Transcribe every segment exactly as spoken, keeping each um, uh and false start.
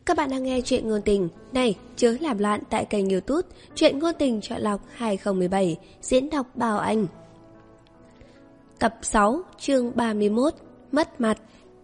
Các bạn đang nghe chuyện ngôn tình. Này, chớ làm loạn tại kênh YouTube Chuyện ngôn tình chọn lọc hai không một bảy. Diễn đọc Bảo Anh. Tập sáu, chương ba mươi mốt. Mất mặt.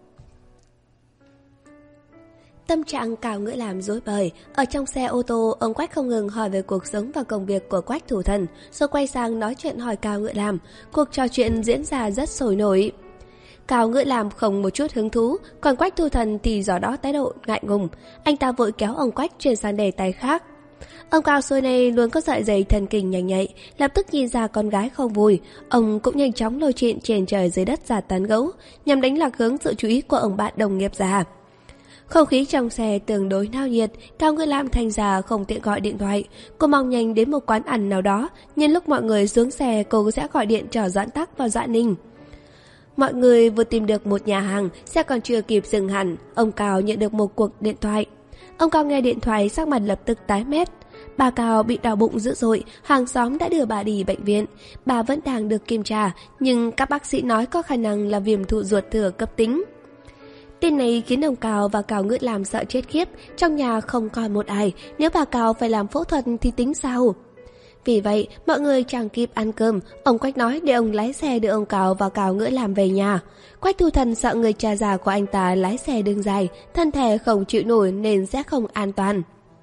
Tâm trạng Cao Ngữ Làm rối bời. Ở trong xe ô tô, ông Quách không ngừng hỏi về cuộc sống và công việc của Quách Thủ Thần, rồi quay sang nói chuyện hỏi Cao Ngữ Làm. Cuộc trò chuyện diễn ra rất sôi nổi. Cao Ngữ Làm không một chút hứng thú, còn Quách Thủ Thần thì rõ đó thái độ ngại ngùng. Anh ta vội kéo ông Quách chuyển sang đề tài khác. Ông Cao xưa này luôn có sợi dây thần kinh nhanh nhạy, lập tức nhìn ra con gái không vui, ông cũng nhanh chóng lôi chuyện trên trời dưới đất ra tán gẫu, nhằm đánh lạc hướng sự chú ý của ông bạn đồng nghiệp già. Không khí trong xe tương đối náo nhiệt. Cao Ngữ Làm thành ra không tiện gọi điện thoại. Cô mong nhanh đến một quán ăn nào đó, nhân lúc mọi người xuống xe cô sẽ gọi điện cho Doãn Tắc và Doãn Ninh. Mọi người vừa tìm được một nhà hàng, xe còn chưa kịp dừng hẳn, ông Cao nhận được một cuộc điện thoại. Ông Cao nghe điện thoại sắc mặt lập tức tái mét. Bà Cao bị đau bụng dữ dội, hàng xóm đã đưa bà đi bệnh viện. Bà vẫn đang được kiểm tra, nhưng các bác sĩ nói có khả năng là viêm thụ ruột thừa cấp tính. Tin này khiến ông Cao và Cao Ngữ Làm sợ chết khiếp, trong nhà không còn một ai, nếu bà Cao phải làm phẫu thuật thì tính sao? Vì vậy, mọi người chẳng kịp ăn cơm, ông Quách nói để ông lái xe đưa ông Cao và Cao Ngữ Làm về nhà. Quách Thủ Thần sợ người cha già của anh ta lái xe đường dài, thân thể không chịu nổi nên sẽ không an toàn.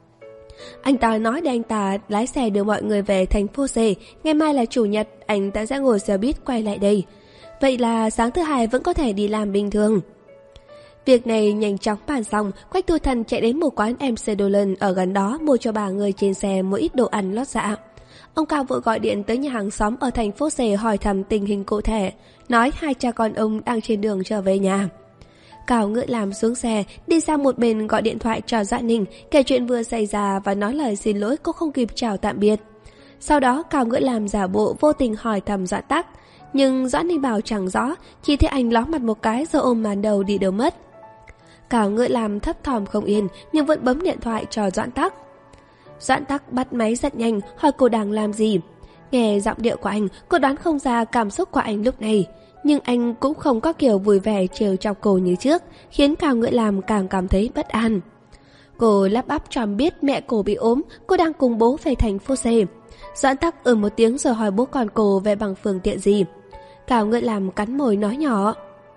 Anh ta nói để anh ta lái xe đưa mọi người về thành phố C, ngày mai là chủ nhật, anh ta sẽ ngồi xe buýt quay lại đây. Vậy là sáng thứ hai vẫn có thể đi làm bình thường. Việc này nhanh chóng bàn xong, Quách Thủ Thần chạy đến một quán em xê Dolan ở gần đó mua cho ba người trên xe một ít đồ ăn lót dạ. Ông Cao vội gọi điện tới nhà hàng xóm ở thành phố C hỏi thăm tình hình cụ thể, nói hai cha con ông đang trên đường trở về nhà. Cao Ngữ Làm xuống xe, đi sang một bên gọi điện thoại cho Doãn Ninh, kể chuyện vừa xảy ra và nói lời xin lỗi cô không kịp chào tạm biệt. Sau đó Cao Ngữ Làm giả bộ vô tình hỏi thăm Doãn Tắc, nhưng Doãn Ninh bảo chẳng rõ, chỉ thấy anh ló mặt một cái rồi ôm màn đầu đi đâu mất. Cao Ngữ Làm thấp thỏm không yên nhưng vẫn bấm điện thoại cho Doãn Tắc. Doãn Tắc bắt máy rất nhanh, hỏi cô đang làm gì. Nghe giọng điệu của anh, cô đoán không ra cảm xúc của anh lúc này, nhưng anh cũng không có kiểu vui vẻ trêu chọc cô như trước, khiến Cao Ngữ Làm càng cảm thấy bất an. Cô lắp bắp cho biết mẹ cô bị ốm, cô đang cùng bố về thành phố C. Doãn Tắc ừ một tiếng rồi hỏi bố con cô về bằng phương tiện gì. Cao Ngữ Làm cắn môi nói nhỏ,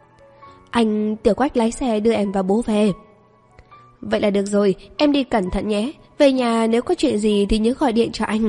anh Tiểu Quách lái xe đưa em và bố về. Vậy là được rồi, em đi cẩn thận nhé. Về nhà nếu có chuyện gì thì nhớ gọi điện cho anh.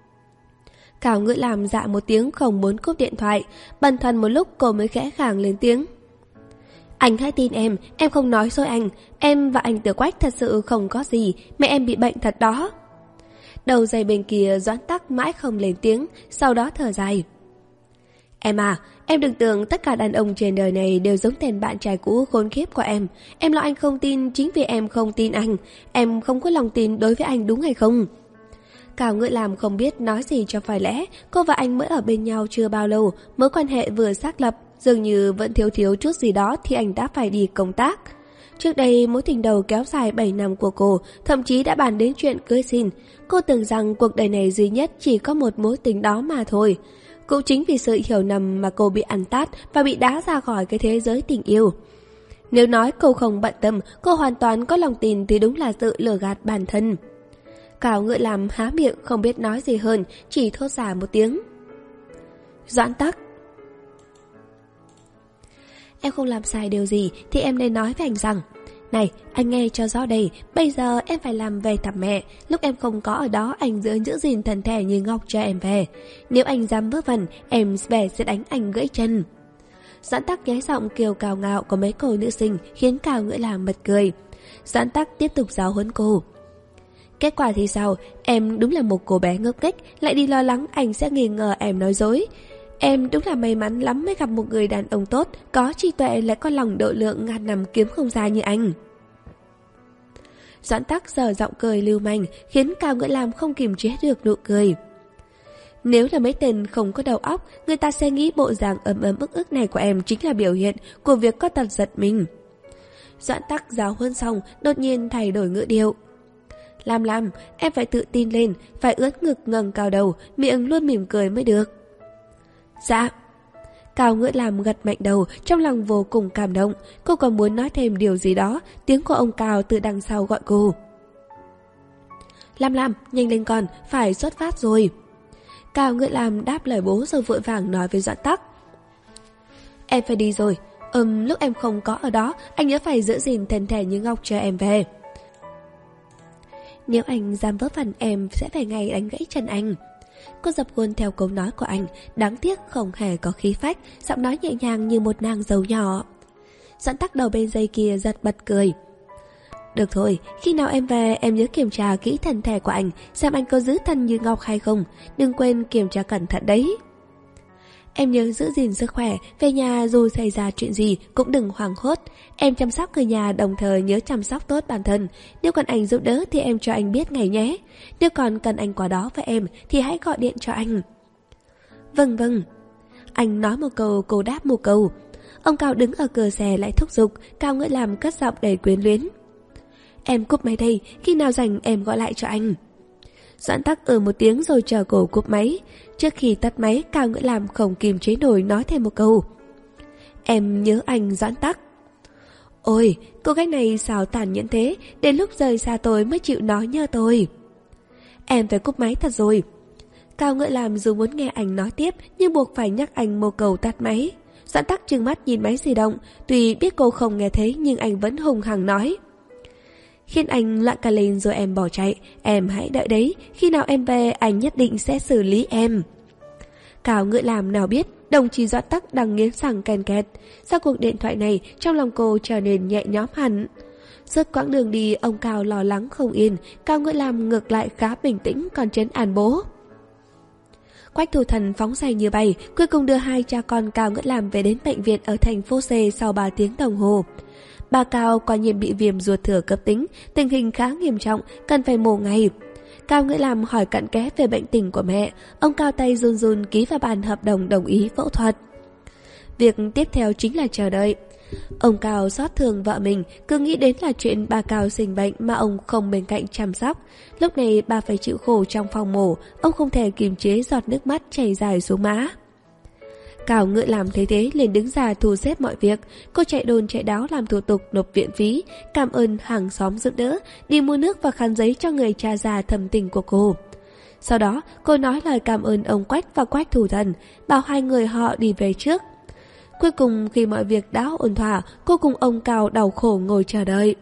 Cao Ngữ Làm dạ một tiếng không muốn cúp điện thoại. Bần thần một lúc cô mới khẽ khàng lên tiếng, anh hãy tin em, em không nói dối anh. Em và anh Tiểu Quách thật sự không có gì, mẹ em bị bệnh thật đó. Đầu dây bên kia Doãn Tắc mãi không lên tiếng, sau đó thở dài. Em à, em đừng tưởng tất cả đàn ông trên đời này đều giống tên bạn trai cũ khốn khiếp của em. Em lo anh không tin chính vì em không tin anh. Em không có lòng tin đối với anh đúng hay không? Cao Ngữ Làm không biết nói gì cho phải lẽ. Cô và anh mới ở bên nhau chưa bao lâu, mối quan hệ vừa xác lập, dường như vẫn thiếu thiếu chút gì đó thì anh đã phải đi công tác. Trước đây mối tình đầu kéo dài bảy năm của cô, thậm chí đã bàn đến chuyện cưới xin. Cô tưởng rằng cuộc đời này duy nhất chỉ có một mối tình đó mà thôi. Cũng chính vì sự hiểu lầm mà cô bị ăn tát và bị đá ra khỏi cái thế giới tình yêu. Nếu nói cô không bận tâm, cô hoàn toàn có lòng tin thì đúng là sự lừa gạt bản thân. Cao Ngữ Làm há miệng không biết nói gì hơn, chỉ thốt ra một tiếng. Doãn Tắc, em không làm sai điều gì thì em nên nói với anh rằng, này, anh nghe cho rõ đây, bây giờ em phải làm về thăm mẹ. Lúc em không có ở đó, anh giữ giữ gìn thần thể như ngọc cho em về. Nếu anh dám vớ vẩn, em về sẽ đánh anh gãy chân. Doãn Tắc nhái giọng kiều cào ngạo của mấy cô nữ sinh khiến Cao Ngữ Làm bật cười. Doãn Tắc tiếp tục giáo huấn cô. Kết quả thì sao? Em đúng là một cô bé ngốc nghếch, lại đi lo lắng anh sẽ nghi ngờ em nói dối. Em đúng là may mắn lắm mới gặp một người đàn ông tốt, có trí tuệ lại có lòng độ lượng ngàn năm kiếm không ra như anh. Doãn Tắc giờ giọng cười lưu manh khiến Cao Ngữ Làm không kìm chế được nụ cười. Nếu là mấy tên không có đầu óc, người ta sẽ nghĩ bộ dạng ấm ấm ức ức này của em chính là biểu hiện của việc có tật giật mình. Doãn Tắc giáo huấn xong, đột nhiên thay đổi ngữ điệu. Làm làm, em phải tự tin lên, phải ướt ngực ngẩng cao đầu, miệng luôn mỉm cười mới được. Dạ. Cao Ngữ Lam gật mạnh đầu, trong lòng vô cùng cảm động. Cô còn muốn nói thêm điều gì đó, tiếng của ông Cao từ đằng sau gọi cô. Lam Lam, nhanh lên con, phải xuất phát rồi. Cao Ngữ Lam đáp lời bố rồi vội vàng nói với Doãn Tắc. Em phải đi rồi, ừm, lúc em không có ở đó, anh nhớ phải giữ gìn thân thể như ngọc chờ em về. Nếu anh dám vớ vẩn em sẽ phải ngày đánh gãy chân anh. Cô dập khuôn theo câu nói của anh, đáng tiếc không hề có khí phách, giọng nói nhẹ nhàng như một nàng dâu nhỏ. Doãn Tắc đầu bên dây kia giật bật cười. Được thôi, khi nào em về em nhớ kiểm tra kỹ thân thể của anh, xem anh có giữ thân như ngọc hay không, đừng quên kiểm tra cẩn thận đấy. Em nhớ giữ gìn sức khỏe, về nhà dù xảy ra chuyện gì cũng đừng hoảng hốt. Em chăm sóc người nhà đồng thời nhớ chăm sóc tốt bản thân. Nếu cần anh giúp đỡ thì em cho anh biết ngày nhé. Nếu còn cần anh qua đó với em thì hãy gọi điện cho anh. Vâng vâng. Anh nói một câu, cô đáp một câu. Ông Cao đứng ở cửa xe lại thúc giục. Cao Ngữ Lam cất giọng đầy quyến luyến. Em cúp máy đây, khi nào rảnh em gọi lại cho anh. Doãn Tắc ừ một tiếng rồi chờ cổ cúp máy. Trước khi tắt máy, Cao Ngữ Lam không kìm chế nổi nói thêm một câu. Em nhớ anh Doãn Tắc. Ôi, cô gái này sao tàn nhẫn thế, đến lúc rời xa tôi mới chịu nói nhớ tôi. Em phải cúp máy thật rồi. Cao Ngữ Lam dù muốn nghe anh nói tiếp nhưng buộc phải nhắc anh một câu tắt máy. Doãn Tắc trừng mắt nhìn máy di động, tuy biết cô không nghe thấy nhưng anh vẫn hùng hăng nói. Khiến anh loạn cả lên rồi em bỏ chạy, em hãy đợi đấy, khi nào em về anh nhất định sẽ xử lý em. Cao Ngữ Lam nào biết đồng chí Doãn Tắc đang nghiến răng ken két. Sau cuộc điện thoại này trong lòng cô trở nên nhẹ nhõm hẳn. Suốt quãng đường đi ông Cao lo lắng không yên, Cao Ngữ Lam ngược lại khá bình tĩnh còn trấn an bố. Quách Thủ Thần phóng xe như bay, cuối cùng đưa hai cha con Cao Ngữ Lam về đến bệnh viện ở thành phố C sau ba tiếng đồng hồ. Bà Cao quả nhiên bị viêm ruột thừa cấp tính, tình hình khá nghiêm trọng, cần phải mổ ngay. Cao Ngữ Lam hỏi cặn kẽ về bệnh tình của mẹ, ông Cao tay run run ký vào bản hợp đồng đồng ý phẫu thuật. Việc tiếp theo chính là chờ đợi. Ông Cao xót thương vợ mình, cứ nghĩ đến là chuyện bà Cao sinh bệnh mà ông không bên cạnh chăm sóc. Lúc này bà phải chịu khổ trong phòng mổ, ông không thể kiềm chế giọt nước mắt chảy dài xuống má. Cao Ngữ Lam thấy thế liền đứng ra thu xếp mọi việc. Cô chạy đôn chạy đáo làm thủ tục nộp viện phí, cảm ơn hàng xóm giúp đỡ, đi mua nước và khăn giấy cho người cha già thầm tình của cô. Sau đó cô nói lời cảm ơn ông Quách và Quách Thủ Thần, bảo hai người họ đi về trước. Cuối cùng khi mọi việc đã ổn thỏa, cô cùng ông Cao đau khổ ngồi chờ đợi.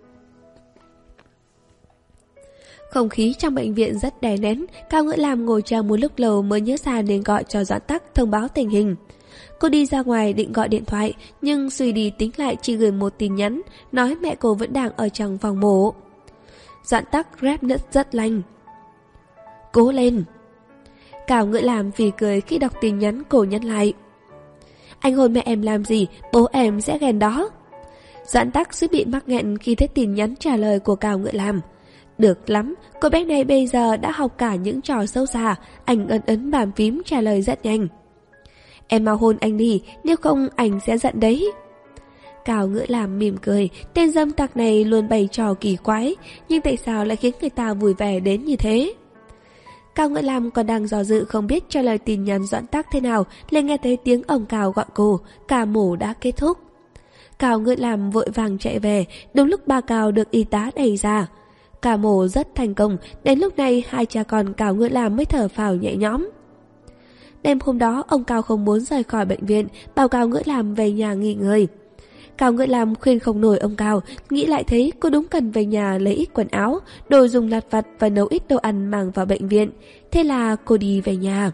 Không khí trong bệnh viện rất đè nén, Cao Ngữ Lam ngồi chờ một lúc lâu mới nhớ ra nên gọi cho Doãn Tắc thông báo tình hình. Cô đi ra ngoài định gọi điện thoại, nhưng suy đi tính lại chỉ gửi một tin nhắn, nói mẹ cô vẫn đang ở trong phòng mổ. Doãn Tắc rep nứt rất lanh. Cố lên. Cao Ngữ Lam phì cười khi đọc tin nhắn cô nhắn lại. Anh hôn mẹ em làm gì, bố em sẽ ghen đó. Doãn Tắc suýt bị mắc nghẹn khi thấy tin nhắn trả lời của Cao Ngữ Lam. Được lắm, cô bé này bây giờ đã học cả những trò xấu xa. Anh ấn ấn bàn phím trả lời rất nhanh. Em mau hôn anh đi, nếu không anh sẽ giận đấy. Cao Ngữ Lam mỉm cười, tên dâm tặc này luôn bày trò kỳ quái, nhưng tại sao lại khiến người ta vui vẻ đến như thế? Cao Ngữ Lam còn đang dò dự không biết trả lời tin nhắn Doãn Tắc thế nào, liền nghe thấy tiếng ông Cao gọi cô, ca mổ đã kết thúc. Cao Ngữ Lam vội vàng chạy về, đúng lúc bà Cao được y tá đẩy ra. Ca mổ rất thành công, đến lúc này hai cha con Cao Ngữ Lam mới thở phào nhẹ nhõm. Đêm hôm đó ông Cao không muốn rời khỏi bệnh viện, bảo Cao Ngữ Lam về nhà nghỉ ngơi. Cao Ngữ Lam khuyên không nổi ông Cao, nghĩ lại thấy cô đúng cần về nhà lấy ít quần áo, đồ dùng lặt vặt và nấu ít đồ ăn mang vào bệnh viện. Thế là cô đi về nhà.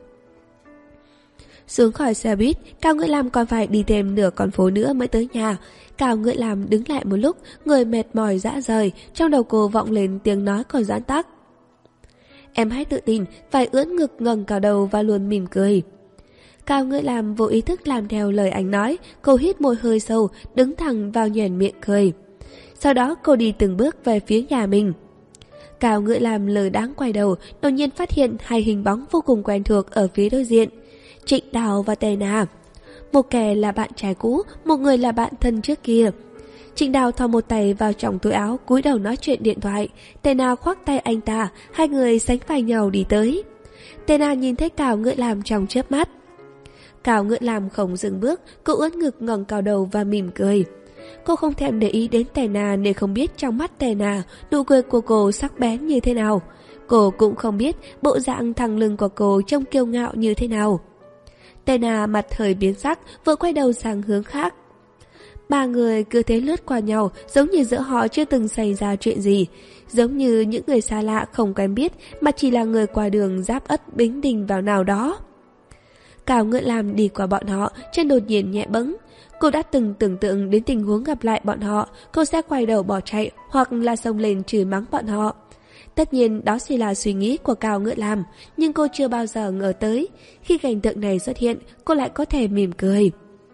Xuống khỏi xe buýt, Cao Ngữ Lam còn phải đi thêm nửa con phố nữa mới tới nhà. Cao Ngữ Lam đứng lại một lúc, người mệt mỏi rã rời, trong đầu cô vọng lên tiếng nói của Doãn Tắc. Em hãy tự tin, phải ưỡn ngực ngẩng cao đầu và luôn mỉm cười. Cao Ngữ Lam vô ý thức làm theo lời anh nói, cô hít một hơi sâu, đứng thẳng vào nhoẻn miệng cười. Sau đó cô đi từng bước về phía nhà mình. Cao Ngữ Lam lờ đáng quay đầu, đột nhiên phát hiện hai hình bóng vô cùng quen thuộc ở phía đối diện. Trịnh Đào và Tề Na. Một kẻ là bạn trai cũ, một người là bạn thân trước kia. Trịnh Đào thò một tay vào trong túi áo, cúi đầu nói chuyện điện thoại. Tề Na khoác tay anh ta, hai người sánh vai nhau đi tới. Tề Na nhìn thấy Cao Ngữ Lam trong chớp mắt. Cao Ngựa Lam không dừng bước, cô ướt ngực ngẩng cao đầu và mỉm cười. Cô không thèm để ý đến Tề Na nên không biết trong mắt Tề Na nụ cười của cô sắc bén như thế nào. Cô cũng không biết bộ dạng thẳng lưng của cô trông kiêu ngạo như thế nào. Tề Na mặt hơi biến sắc, vội quay đầu sang hướng khác. Ba người cứ thế lướt qua nhau, giống như giữa họ chưa từng xảy ra chuyện gì, giống như những người xa lạ không quen biết mà chỉ là người qua đường giáp ất Bính Đình vào nào đó. Cao Ngựa Lam đi qua bọn họ, chân đột nhiên nhẹ bẫng. Cô đã từng tưởng tượng đến tình huống gặp lại bọn họ, cô sẽ quay đầu bỏ chạy hoặc là xông lên chửi mắng bọn họ. Tất nhiên đó chỉ là suy nghĩ của Cao Ngựa Lam, nhưng cô chưa bao giờ ngờ tới, khi cảnh tượng này xuất hiện, cô lại có thể mỉm cười.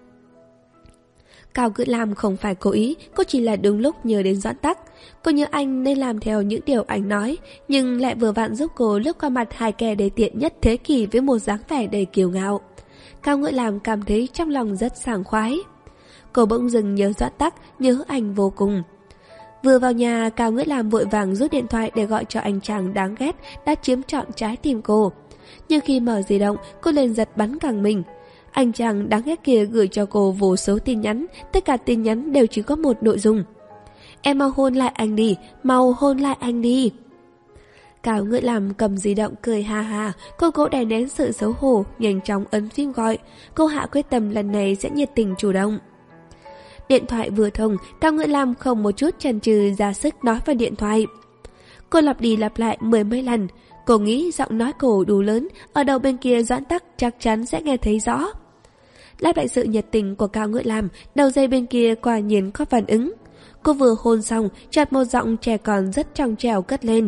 Cao Ngựa Lam không phải cố ý, cô chỉ là đúng lúc nhớ đến Doãn Tắc. Cô nhớ anh nên làm theo những điều anh nói, nhưng lại vừa vặn giúp cô lướt qua mặt hai kẻ đầy tiện nhất thế kỷ với một dáng vẻ đầy kiêu ngạo. Cao Ngựa Lam cảm thấy trong lòng rất sảng khoái. Cô bỗng dừng nhớ Doãn Tắc, nhớ anh vô cùng. Vừa vào nhà, Cao Ngựa Lam vội vàng rút điện thoại để gọi cho anh chàng đáng ghét đã chiếm trọn trái tim cô. Nhưng khi mở di động, cô liền giật bắn cẳng mình. Anh chàng đáng ghét kia gửi cho cô vô số tin nhắn, tất cả tin nhắn đều chỉ có một nội dung: em mau hôn lại anh đi, mau hôn lại anh đi. Cao Ngựa Lam cầm di động cười ha ha, cô cố đè nén sự xấu hổ, nhanh chóng ấn phím gọi. Cô hạ quyết tâm lần này sẽ nhiệt tình chủ động. Điện thoại vừa thông, Cao Ngựa Lam không một chút chần chừ ra sức nói vào điện thoại. Cô lặp đi lặp lại mười mấy lần. Cô nghĩ giọng nói cổ đủ lớn, ở đầu bên kia Doãn Tắc chắc chắn sẽ nghe thấy rõ. Đáp lại sự nhiệt tình của Cao Ngựa Lam, đầu dây bên kia quả nhiên có phản ứng. Cô vừa hôn xong, chợt một giọng trẻ con rất trong trẻo cất lên: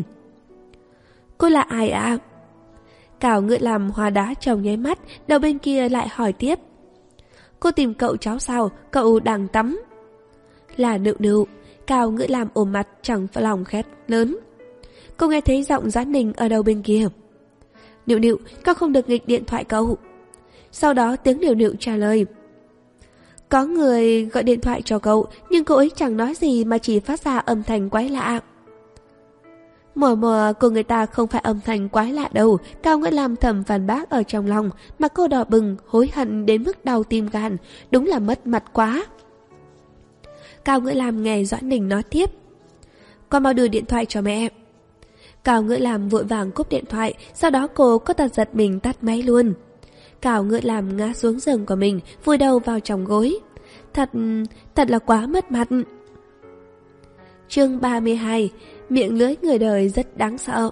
cô là ai ạ? À? Cao Ngựa Lam hóa đá trong nháy mắt, đầu bên kia lại hỏi tiếp: cô tìm cậu cháu sao, cậu đang tắm? Là Nựu Nựu. Cao Ngựa Lam ôm mặt chẳng phải lòng khét lớn. Cô nghe thấy giọng Doãn Ninh ở đầu bên kia: Nựu Nựu, con không được nghịch điện thoại cậu. Sau đó tiếng Nựu Nựu trả lời: có người gọi điện thoại cho cậu, nhưng cậu ấy chẳng nói gì mà chỉ phát ra âm thanh quái lạ. Mùa mùa của người ta không phải âm thanh quái lạ đâu. Cao Ngựa Lam thầm phản bác ở trong lòng, mà cô đỏ bừng, hối hận đến mức đau tim gan, đúng là mất mặt quá. Cao Ngựa Lam nghe Doãn Ninh nói tiếp: con mau đưa điện thoại cho mẹ. Cao Ngựa Lam vội vàng cúp điện thoại, sau đó cô có tật giật mình tắt máy luôn. Cao Ngựa Lam ngã xuống giường của mình, vùi đầu vào trong gối. Thật, thật là quá mất mặt. Chương ba mươi hai, miệng lưỡi người đời rất đáng sợ.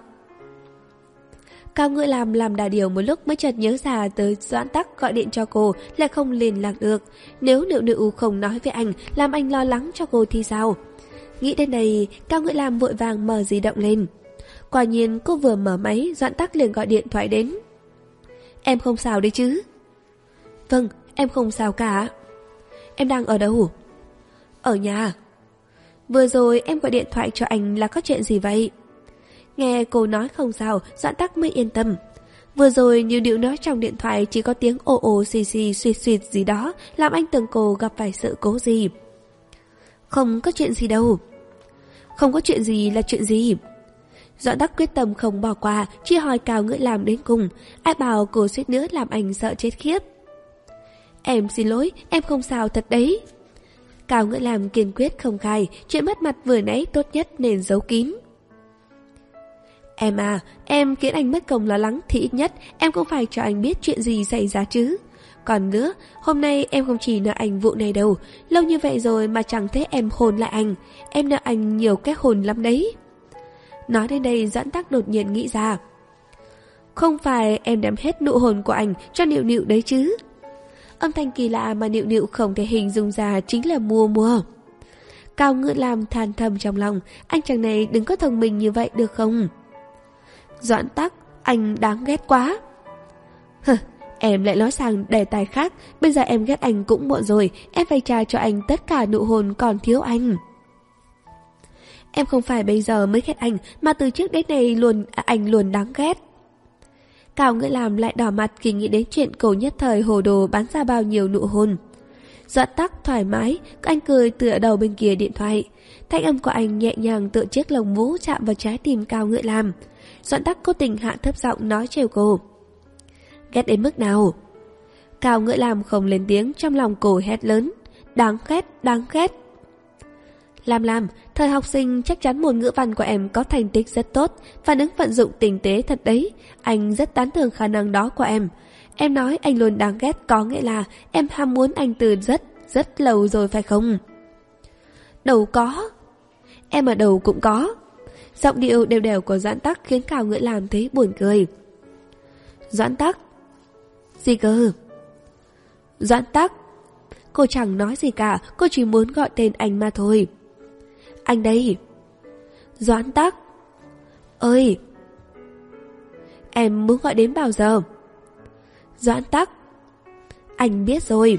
Cao Ngựa Lam làm đà điều một lúc mới chợt nhớ ra tới Doãn Tắc gọi điện cho cô lại không liên lạc được. Nếu Nựu Nựu không nói với anh, làm anh lo lắng cho cô thì sao? Nghĩ đến đây, Cao Ngựa Lam vội vàng mở di động lên. Quả nhiên cô vừa mở máy, Doãn Tắc liền gọi điện thoại đến. Em không sao đấy chứ? Vâng, em không sao cả. Em đang ở đâu? Ở nhà. Vừa rồi em gọi điện thoại cho anh là có chuyện gì vậy? Nghe cô nói không sao, Doãn Tắc mới yên tâm. Vừa rồi Nựu Nựu nói trong điện thoại chỉ có tiếng ồ ồ xì xì suýt suýt gì đó, làm anh tưởng cô gặp phải sự cố gì. Không có chuyện gì đâu. Không có chuyện gì là chuyện gì? Doãn Tắc quyết tâm không bỏ qua, chỉ hỏi Cao Ngựa Lam đến cùng. Ai bảo cô suýt nữa làm anh sợ chết khiếp. Em xin lỗi, em không sao thật đấy. Cao Ngựa Lam kiên quyết không khai, chuyện mất mặt vừa nãy tốt nhất nên giấu kín. Em à, em khiến anh mất công lo lắng thì ít nhất em cũng phải cho anh biết chuyện gì xảy ra chứ. Còn nữa, hôm nay em không chỉ nợ anh vụ này đâu, lâu như vậy rồi mà chẳng thấy em hôn lại anh. Em nợ anh nhiều cái hôn lắm đấy. Nói đến đây Doãn Tắc đột nhiên nghĩ ra. Không phải em đem hết nụ hôn của anh cho Nựu Nựu đấy chứ? Âm thanh kỳ lạ mà Nựu Nựu không thể hình dung ra chính là mua mua. Cao Ngựa Lam than thầm trong lòng, anh chàng này đừng có thông minh như vậy được không? Doãn Tắc, anh đáng ghét quá. Hừ, em lại nói sang đề tài khác, bây giờ em ghét anh cũng muộn rồi, em phải trả cho anh tất cả nụ hôn còn thiếu anh. Em không phải bây giờ mới ghét anh, mà từ trước đến nay luôn à, anh luôn đáng ghét. Cao Ngựa Lam lại đỏ mặt khi nghĩ đến chuyện cô nhất thời hồ đồ bắn ra bao nhiêu nụ hôn. Doãn Tắc thoải mái, anh cười tựa đầu bên kia điện thoại. Thanh âm của anh nhẹ nhàng tựa chiếc lồng vũ chạm vào trái tim Cao Ngựa Lam. Doãn Tắc cố tình hạ thấp giọng nói trêu cô. Ghét đến mức nào? Cao Ngựa Lam không lên tiếng, trong lòng cô hét lớn. Đáng ghét, đáng ghét. Lam Lam, thời học sinh chắc chắn môn ngữ văn của em có thành tích rất tốt, phản ứng vận dụng tinh tế thật đấy. Anh rất tán thưởng khả năng đó của em. Em nói anh luôn đáng ghét có nghĩa là em ham muốn anh từ rất, rất lâu rồi phải không? Đâu có. Em ở đâu cũng có. Giọng điệu đều đều của Doãn Tắc khiến Cao Ngựa Lam thấy buồn cười. Doãn Tắc? Gì cơ? Doãn Tắc. Cô chẳng nói gì cả, cô chỉ muốn gọi tên anh mà thôi. Anh đây. Doãn Tắc. Ơi. Em muốn gọi đến bao giờ? Doãn Tắc. Anh biết rồi.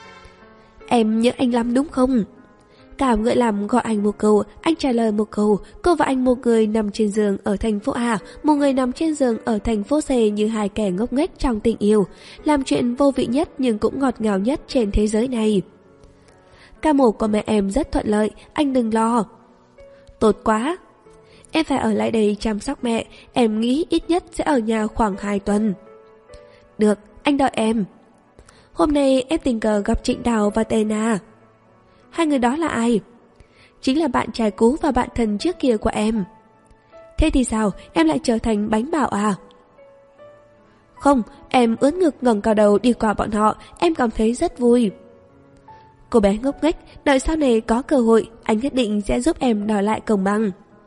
Em nhớ anh lắm đúng không? Cao Ngựa Lam gọi anh một câu, anh trả lời một câu. Cô và anh, một người nằm trên giường ở thành phố A, một người nằm trên giường ở thành phố C, như hai kẻ ngốc nghếch trong tình yêu, làm chuyện vô vị nhất nhưng cũng ngọt ngào nhất trên thế giới này. Ca mổ của mẹ em rất thuận lợi, anh đừng lo. Tốt quá. Em phải ở lại đây chăm sóc mẹ, em nghĩ ít nhất sẽ ở nhà khoảng hai tuần. Được, anh đợi em. Hôm nay em tình cờ gặp Trịnh Đào và Tê Na. Hai người đó là ai? Chính là bạn trai cũ và bạn thân trước kia của em. Thế thì sao, em lại trở thành bánh bao à? Không, em ướn ngực ngẩng cao đầu đi qua bọn họ, em cảm thấy rất vui. Cô bé ngốc nghếch, đợi sau này có cơ hội, anh nhất định sẽ giúp em đòi lại công bằng.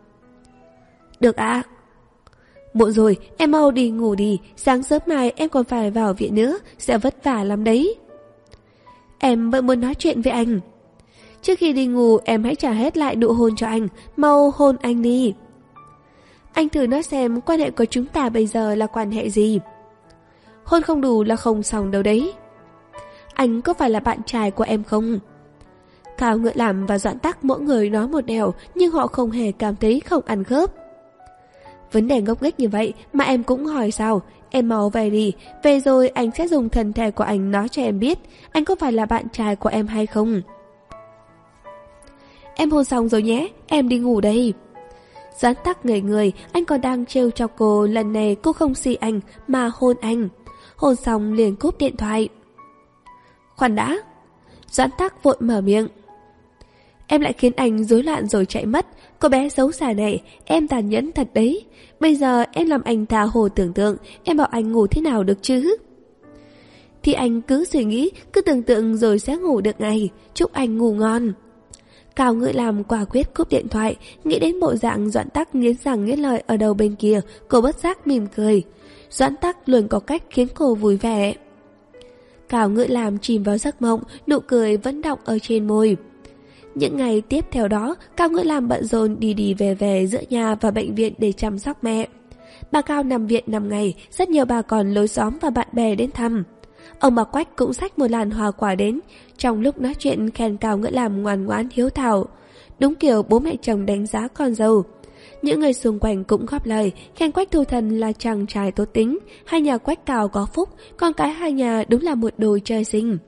Được ạ. À? Muộn rồi, em mau đi ngủ đi, sáng sớm mai em còn phải vào viện nữa, sẽ vất vả lắm đấy. Em vẫn muốn nói chuyện với anh. Trước khi đi ngủ em hãy trả hết lại nụ hôn cho anh, mau hôn anh đi. Anh thử nói xem quan hệ của chúng ta bây giờ là quan hệ gì? Hôn không đủ là không xong đâu đấy. Anh có phải là bạn trai của em không? Cao Ngựa Lam và Doãn Tắc mỗi người nói một nẻo, nhưng họ không hề cảm thấy không ăn khớp. Vấn đề ngốc nghếch như vậy mà em cũng hỏi sao? Em mau về đi, về rồi anh sẽ dùng thân thể của anh nói cho em biết anh có phải là bạn trai của em hay không. Em hôn xong rồi nhé, em đi ngủ đây. Doãn Tắc ngây người, anh còn đang trêu cho cô, lần này cô không xì anh mà hôn anh. Hôn xong liền cúp điện thoại. Khoan đã. Doãn Tắc vội mở miệng. Em lại khiến anh rối loạn rồi chạy mất. Cô bé xấu xa này, em tàn nhẫn thật đấy. Bây giờ em làm anh tha hồ tưởng tượng, em bảo anh ngủ thế nào được chứ? Thì anh cứ suy nghĩ, cứ tưởng tượng rồi sẽ ngủ được ngay. Chúc anh ngủ ngon. Cao Ngựa Lam quả quyết cúp điện thoại, nghĩ đến bộ dạng Doãn Tắc nghiến răng nghiến lợi ở đầu bên kia, cô bất giác mỉm cười. Doãn Tắc luôn có cách khiến cô vui vẻ. Cao Ngựa Lam chìm vào giấc mộng, nụ cười vẫn đọng ở trên môi. Những ngày tiếp theo đó, Cao Ngựa Lam bận rộn đi đi về về giữa nhà và bệnh viện để chăm sóc mẹ. Bà Cao nằm viện năm ngày, rất nhiều bà con lối xóm và bạn bè đến thăm. Ông bà Quách cũng xách một làn hoa quả đến, trong lúc nói chuyện khen Cao Ngựa Lam ngoan ngoãn hiếu thảo. Đúng kiểu bố mẹ chồng đánh giá con dâu. Những người xung quanh cũng góp lời, khen Quách Thủ Thần là chàng trai tốt tính, hai nhà Quách Cao có phúc, con cái hai nhà đúng là một đôi trời sinh.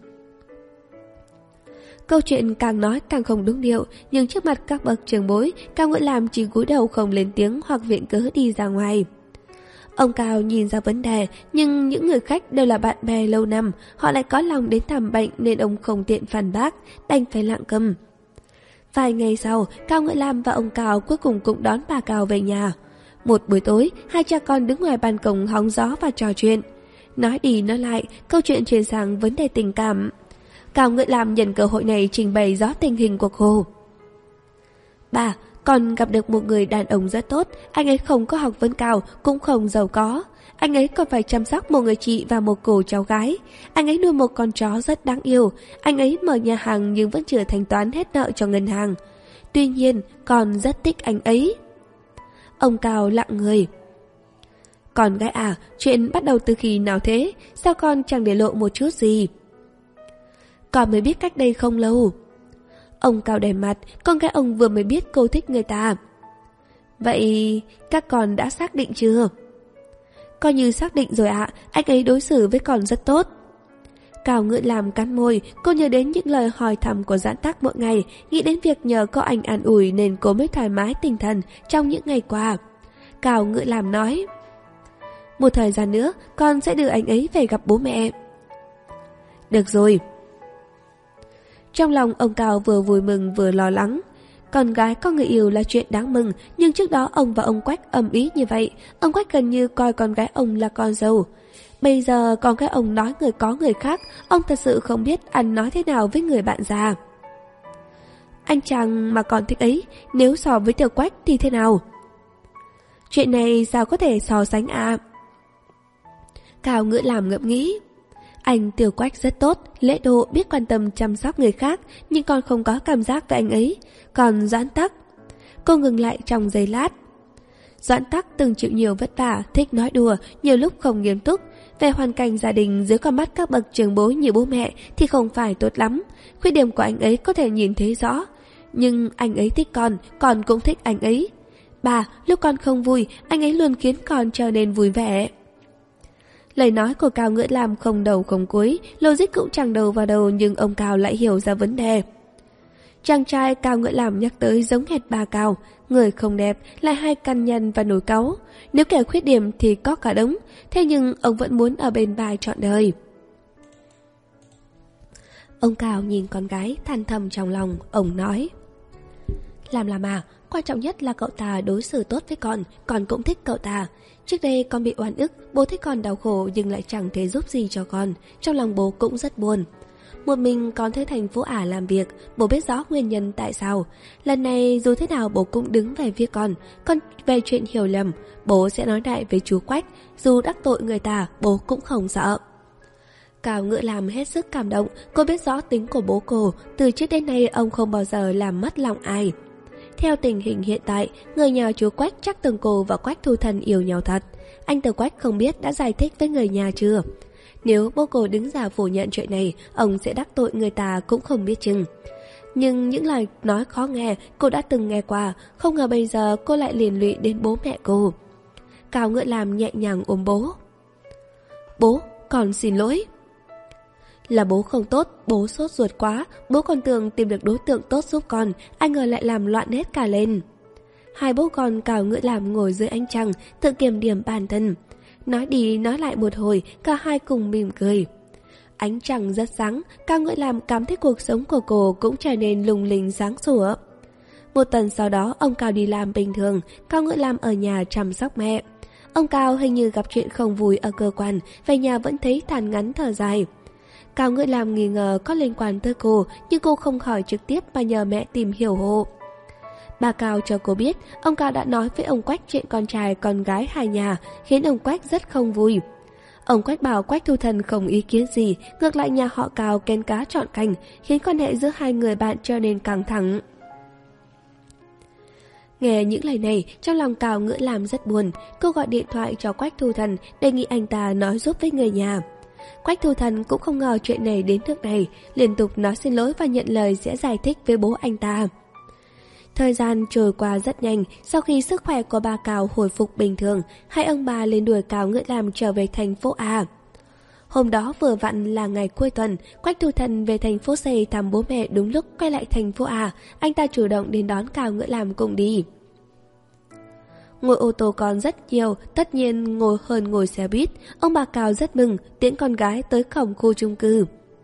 Câu chuyện càng nói càng không đúng điệu, nhưng trước mặt các bậc trưởng bối, Cao Ngựa Lam chỉ cúi đầu không lên tiếng hoặc viện cớ đi ra ngoài. Ông Cao nhìn ra vấn đề, nhưng những người khách đều là bạn bè lâu năm, họ lại có lòng đến thăm bệnh nên ông không tiện phản bác, đành phải lặng câm. Vài ngày sau, Cao Ngựa Lam và ông Cao cuối cùng cũng đón bà Cao về nhà. Một buổi tối, hai cha con đứng ngoài ban công hóng gió và trò chuyện. Nói đi nói lại, câu chuyện chuyển sang vấn đề tình cảm. Cao Ngựa Lam nhận cơ hội này trình bày rõ tình hình của cô. Bà, con gặp được một người đàn ông rất tốt, anh ấy không có học vấn cao, cũng không giàu có. Anh ấy còn phải chăm sóc một người chị và một cô cháu gái. Anh ấy nuôi một con chó rất đáng yêu. Anh ấy mở nhà hàng nhưng vẫn chưa thanh toán hết nợ cho ngân hàng. Tuy nhiên, con rất thích anh ấy. Ông Cao lặng người. Con gái à, chuyện bắt đầu từ khi nào thế? Sao con chẳng để lộ một chút gì? Con mới biết cách đây không lâu. Ông Cao đè mặt, con gái ông vừa mới biết cô thích người ta. Vậy các con đã xác định chưa? Coi như xác định rồi ạ, anh ấy đối xử với con rất tốt. Cao Ngựa Lam cắn môi, cô nhớ đến những lời hỏi thăm của Doãn Tắc mỗi ngày, nghĩ đến việc nhờ có anh an ủi nên cô mới thoải mái tinh thần trong những ngày qua. Cao Ngựa Lam nói, một thời gian nữa con sẽ đưa anh ấy về gặp bố mẹ. Được rồi. Trong lòng ông Cao vừa vui mừng vừa lo lắng. Con gái có người yêu là chuyện đáng mừng, nhưng trước đó ông và ông Quách ầm ĩ như vậy, ông Quách gần như coi con gái ông là con dâu. Bây giờ con gái ông nói người có người khác, ông thật sự không biết ăn nói thế nào với người bạn già. Anh chàng mà còn thích ấy, nếu so với Tiểu Quách thì thế nào? Chuyện này sao có thể so sánh à? Cao Ngữ Làm ngẫm nghĩ. Anh Tiểu Quách rất tốt, lễ độ, biết quan tâm chăm sóc người khác, nhưng con không có cảm giác với anh ấy. Còn Doãn Tắc. Cô ngừng lại trong giây lát. Doãn Tắc từng chịu nhiều vất vả, thích nói đùa, nhiều lúc không nghiêm túc. Về hoàn cảnh gia đình dưới con mắt các bậc trưởng bối như bố mẹ thì không phải tốt lắm. Khuyết điểm của anh ấy có thể nhìn thấy rõ. Nhưng anh ấy thích con, con cũng thích anh ấy. Bà, lúc con không vui, anh ấy luôn khiến con trở nên vui vẻ. Lời nói của Cao Ngữ Làm không đầu không cuối, logic cũng chẳng đầu vào đầu, nhưng ông Cao lại hiểu ra vấn đề. Chàng trai Cao Ngữ Làm nhắc tới giống hệt bà Cao, người không đẹp, lại hay căn nhăn và nổi cáu. Nếu kể khuyết điểm thì có cả đống, thế nhưng ông vẫn muốn ở bên bà trọn đời. Ông Cao nhìn con gái than thầm trong lòng, ông nói. Làm làm à, quan trọng nhất là cậu ta đối xử tốt với con, con cũng thích cậu ta. Trước đây con bị oan ức, bố thấy con đau khổ nhưng lại chẳng thể giúp gì cho con, trong lòng bố cũng rất buồn. Một mình con tới thành phố Ả làm việc, bố biết rõ nguyên nhân tại sao. Lần này dù thế nào bố cũng đứng về phía con, con về chuyện hiểu lầm, bố sẽ nói đại với chú Quách, dù đắc tội người ta, bố cũng không sợ. Cao Ngữ Làm hết sức cảm động, cô biết rõ tính của bố cô, từ trước đến nay ông không bao giờ làm mất lòng ai. Theo tình hình hiện tại, người nhà chú Quách chắc từng cô và Quách Thu Thần yêu nhau thật. Anh Từ Quách không biết đã giải thích với người nhà chưa? Nếu bố cô đứng ra phủ nhận chuyện này, ông sẽ đắc tội người ta cũng không biết chừng. Nhưng những lời nói khó nghe cô đã từng nghe qua, không ngờ bây giờ cô lại liên lụy đến bố mẹ cô. Cao Ngữ Làm nhẹ nhàng ôm bố. Bố, con xin lỗi. Là bố không tốt, bố sốt ruột quá, bố còn tưởng tìm được đối tượng tốt giúp con, ai ngờ lại làm loạn hết cả lên. Hai bố con Cao Ngữ Làm ngồi dưới ánh trăng, tự kiểm điểm bản thân. Nói đi nói lại một hồi, cả hai cùng mỉm cười. Ánh trăng rất sáng, Cao Ngữ Làm cảm thấy cuộc sống của cô cũng trở nên lung linh sáng sủa. Một tuần sau đó, ông Cao đi làm bình thường, Cao Ngữ Làm ở nhà chăm sóc mẹ. Ông Cao hình như gặp chuyện không vui ở cơ quan, về nhà vẫn thấy than ngắn thở dài. Cao Ngữ Làm nghi ngờ có liên quan tới cô, nhưng cô không hỏi trực tiếp mà nhờ mẹ tìm hiểu hộ. Bà Cao cho cô biết, ông Cao đã nói với ông Quách chuyện con trai con gái hai nhà, khiến ông Quách rất không vui. Ông Quách bảo Quách Thu Thần không ý kiến gì, ngược lại nhà họ Cao kén cá chọn cành, khiến quan hệ giữa hai người bạn trở nên căng thẳng. Nghe những lời này, trong lòng Cao Ngữ Làm rất buồn, cô gọi điện thoại cho Quách Thu Thần, đề nghị anh ta nói giúp với người nhà. Quách Thu Thần cũng không ngờ chuyện này đến nước này, liên tục nói xin lỗi và nhận lời sẽ giải thích với bố anh ta. Thời gian trôi qua rất nhanh, sau khi sức khỏe của bà Cao hồi phục bình thường, hai ông bà lên đuổi Cao Ngữ Làm trở về thành phố A. Hôm đó vừa vặn là ngày cuối tuần, Quách Thu Thần về thành phố C thăm bố mẹ, đúng lúc quay lại thành phố A, anh ta chủ động đến đón Cao Ngữ Làm cùng đi. Ngồi ô tô còn rất nhiều, tất nhiên ngồi hơn ngồi xe buýt. Ông bà Cao rất mừng, tiễn con gái tới cổng khu chung cư.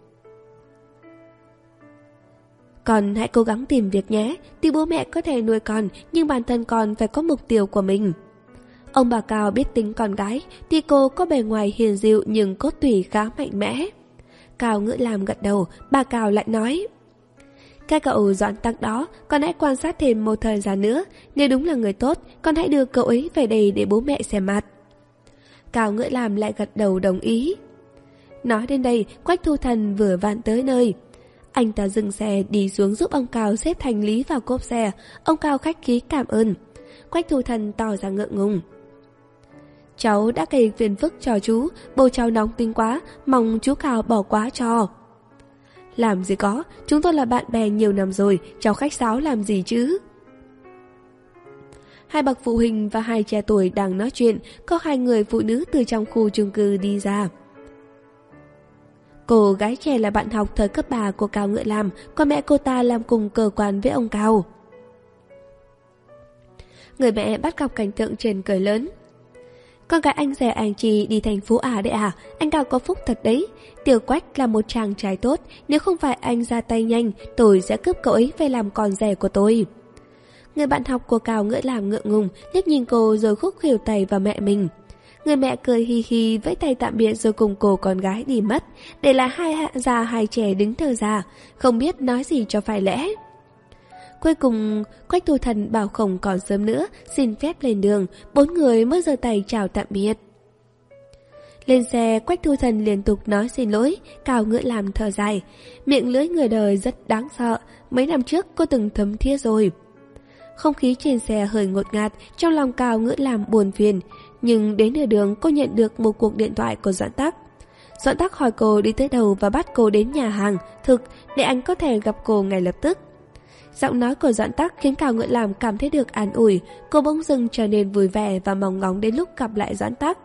Con hãy cố gắng tìm việc nhé, tuy bố mẹ có thể nuôi con, nhưng bản thân con phải có mục tiêu của mình. Ông bà Cao biết tính con gái, tuy cô có bề ngoài hiền dịu nhưng cốt tủy khá mạnh mẽ. Cao Ngữ Làm gật đầu, bà Cao lại nói. Cái cậu Doãn Tắc đó, con hãy quan sát thêm một thời gian nữa, nếu đúng là người tốt, con hãy đưa cậu ấy về đây để bố mẹ xem mặt. Cao Ngữ Làm lại gật đầu đồng ý. Nói đến đây, Quách Thu Thần vừa vặn tới nơi. Anh ta dừng xe đi xuống giúp ông Cao xếp hành lý vào cốp xe, ông Cao khách khí cảm ơn. Quách Thu Thần tỏ ra ngượng ngùng. Cháu đã gây phiền phức cho chú, bố cháu nóng tính quá, mong chú Cao bỏ quá cho. Làm gì có, chúng tôi là bạn bè nhiều năm rồi, cháu khách sáo làm gì chứ? Hai bậc phụ huynh và hai trẻ tuổi đang nói chuyện, có hai người phụ nữ từ trong khu chung cư đi ra. Cô gái trẻ là bạn học thời cấp ba của Cao Ngữ Làm, còn mẹ cô ta làm cùng cơ quan với ông Cao. Người mẹ bắt gặp cảnh tượng trên cười lớn. Con gái anh rể anh chị đi thành phố à đấy à? Anh Cao có phúc thật đấy. Tiểu Quách là một chàng trai tốt, nếu không phải anh ra tay nhanh, tôi sẽ cướp cậu ấy về làm con rể của tôi. Người bạn học của Cao ngỡ làm ngượng ngùng, liếc nhìn cô rồi khúc khỉu tay vào mẹ mình. Người mẹ cười hi hi vẫy tay tạm biệt rồi cùng cô con gái đi mất, để lại hai hạ già hai trẻ đứng thờ ra, không biết nói gì cho phải lẽ. Cuối cùng, Quách Thu Thần bảo không còn sớm nữa, xin phép lên đường, bốn người mới giơ tay chào tạm biệt. Lên xe, Quách Thu Thần liên tục nói xin lỗi, Cao ngỡ làm thở dài. Miệng lưỡi người đời rất đáng sợ, mấy năm trước cô từng thấm thía rồi. Không khí trên xe hơi ngột ngạt, trong lòng Cao ngỡ làm buồn phiền. Nhưng đến nửa đường cô nhận được một cuộc điện thoại của Doãn Tắc. Doãn Tắc hỏi cô đi tới đâu và bắt cô đến nhà hàng thực để anh có thể gặp cô ngay lập tức. Giọng nói của Doãn Tắc khiến Cao Ngựa Làm cảm thấy được an ủi, cô bỗng dưng trở nên vui vẻ và mong ngóng đến lúc gặp lại Doãn Tắc.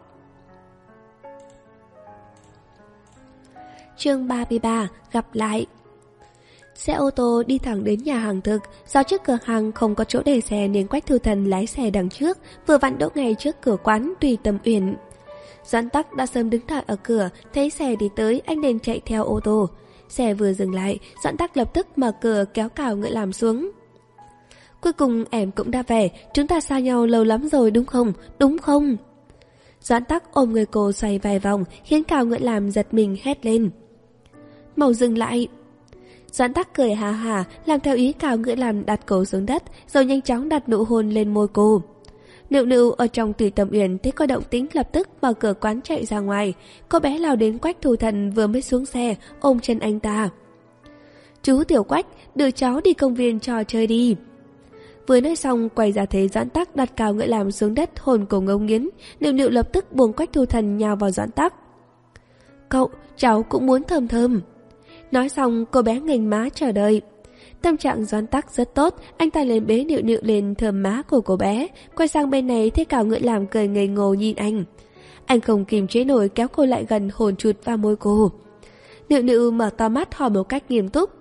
Chương ba mươi ba, gặp lại. Xe ô tô đi thẳng đến nhà hàng thực, do trước cửa hàng không có chỗ để xe nên Quách Thu Thần lái xe đằng trước, vừa vặn đỗ ngay trước cửa quán Tùy Tâm Uyển. Doãn Tắc đã sớm đứng đợi ở cửa, thấy xe đi tới, anh liền chạy theo ô tô. Xe vừa dừng lại, Doãn Tắc lập tức mở cửa kéo Cao Ngựa Làm xuống. Cuối cùng em cũng đã về, chúng ta xa nhau lâu lắm rồi đúng không, đúng không? Doãn Tắc ôm người cô xoay vài vòng, khiến Cao Ngựa Làm giật mình hét lên. Mau dừng lại! Doãn Tắc cười hà hà, làm theo ý Cao Ngựa Làm đặt cô xuống đất, rồi nhanh chóng đặt nụ hôn lên môi cô. Nựu Nựu ở trong Tùy Tâm Uyển thấy có động tĩnh lập tức mở cửa quán chạy ra ngoài. Cô bé lao đến Quách Thu Thần vừa mới xuống xe, ôm chân anh ta. Chú Tiểu Quách, đưa cháu đi công viên trò chơi đi. Vừa nói xong quay ra thấy Doãn Tắc đặt Cao Ngựa Làm xuống đất hôn cổ ngấu nghiến. Nựu Nựu lập tức buông Quách Thu Thần nhào vào Doãn Tắc. Cậu, cháu cũng muốn thơm thơm. Nói xong cô bé nghênh má chờ đợi. Tâm trạng Doãn Tắc rất tốt, anh ta lên bế Nựu Nựu lên thơm má của cô bé. Quay sang bên này thấy Cao Ngựa Làm cười ngây ngô nhìn anh. Anh không kìm chế nổi kéo cô lại gần hôn chụt vào môi cô. Nựu Nựu mở to mắt hỏi một cách nghiêm túc.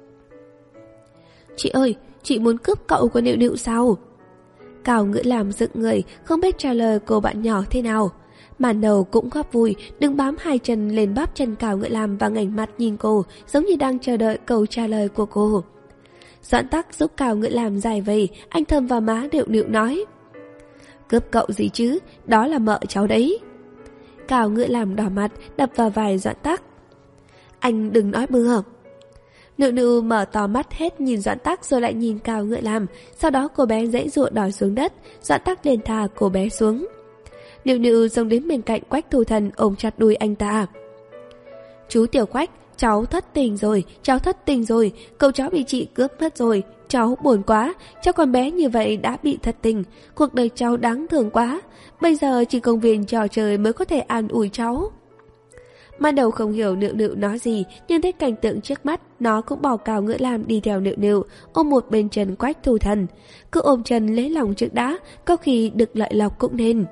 Chị ơi, chị muốn cướp cậu của Nựu Nựu sao? Cao Ngựa Làm dựng người, không biết trả lời cô bạn nhỏ thế nào. Màn đầu cũng góp vui, đứng bám hai chân lên bắp chân Cao Ngựa Làm và ngẩng mặt nhìn cô, giống như đang chờ đợi câu trả lời của cô. Doãn Tắc giúp Cao Ngựa Làm dài vầy, anh thơm vào má Nựu Nựu nói. Cướp cậu gì chứ, đó là mợ cháu đấy. Cao Ngựa Làm đỏ mặt, đập vào vai Doãn Tắc. Anh đừng nói bừa. Nựu Nựu mở to mắt hết nhìn Doãn Tắc rồi lại nhìn Cao Ngựa Làm, sau đó cô bé giãy giụa đòi xuống đất, Doãn Tắc liền thả cô bé xuống. Nựu Nựu xông đến bên cạnh Quách Thu Thần ôm chặt đùi anh ta. Chú Tiểu Quách, cháu thất tình rồi, cháu thất tình rồi, cậu cháu bị chị cướp mất rồi, cháu buồn quá, cháu còn bé như vậy đã bị thất tình, cuộc đời cháu đáng thương quá, bây giờ chỉ công viên trò chơi mới có thể an ủi cháu. Ban đầu không hiểu Nựu Nựu nói gì, nhưng thấy cảnh tượng trước mắt, nó cũng bỏ Cao Ngựa Làm đi theo Nựu Nựu, ôm một bên chân Quách Thu Thần, cứ ôm chân lấy lòng trước đã, có khi được lợi lộc cũng nên.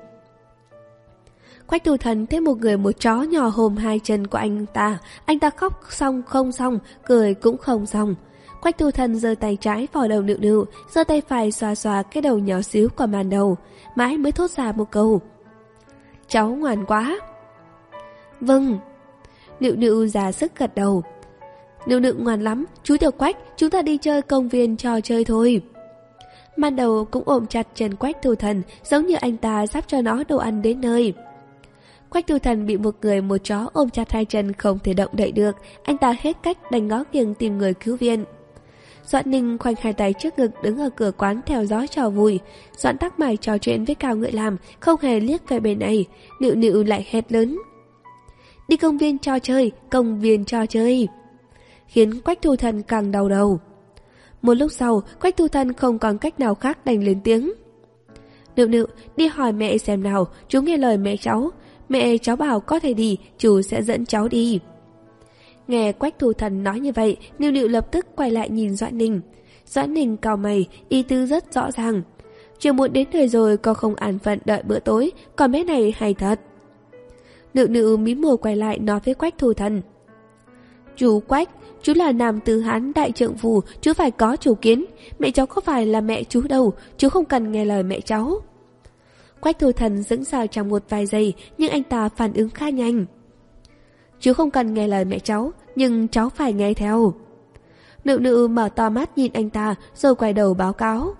Quách Thu Thần thấy một người một chó nhỏ hồm hai chân của anh ta, anh ta khóc xong không xong, cười cũng không xong. Quách Thu Thần giơ tay trái vào đầu Nựu Nựu, giơ tay phải xoa xoa cái đầu nhỏ xíu của màn đầu, mãi mới thốt ra một câu. Cháu ngoan quá. Vâng. Nựu Nựu ra sức gật đầu. Nựu Nựu ngoan lắm, chú Tiểu Quách, chúng ta đi chơi công viên trò chơi thôi. Màn đầu cũng ôm chặt chân Quách Thu Thần, giống như anh ta sắp cho nó đồ ăn đến nơi. Quách Thu Thần bị một người một chó ôm chặt hai chân không thể động đậy được, anh ta hết cách đành ngó nghiêng tìm người cứu viện. Doãn Ninh khoanh hai tay trước ngực đứng ở cửa quán theo dõi trò vui. Doãn Tắc Mải trò chuyện với Cao Ngựa Làm, không hề liếc về bên này. Nựu Nựu lại hét lớn. Đi công viên trò chơi, công viên trò chơi. Khiến Quách Thu Thần càng đau đầu. Một lúc sau, Quách Thu Thần không còn cách nào khác đành lên tiếng. Nựu Nựu, đi hỏi mẹ xem nào, chú nghe lời mẹ cháu. Mẹ cháu bảo có thể đi, chú sẽ dẫn cháu đi. Nghe Quách Thu Thần nói như vậy, Nựu Nựu lập tức quay lại nhìn Doãn Ninh. Doãn Ninh cau mày, ý tứ rất rõ ràng. Chiều muộn đến thời rồi, con không an phận đợi bữa tối, còn bé này hay thật. Nựu Nựu mím môi quay lại nói với Quách Thu Thần. Chú Quách, chú là nam tứ hán đại trượng phu, chú phải có chủ kiến. Mẹ cháu có phải là mẹ chú đâu, chú không cần nghe lời mẹ cháu. Quách Thu Thần sững sờ trong một vài giây, nhưng anh ta phản ứng khá nhanh. Chú không cần nghe lời mẹ cháu, nhưng cháu phải nghe theo. Nựu Nựu mở to mắt nhìn anh ta rồi quay đầu báo cáo.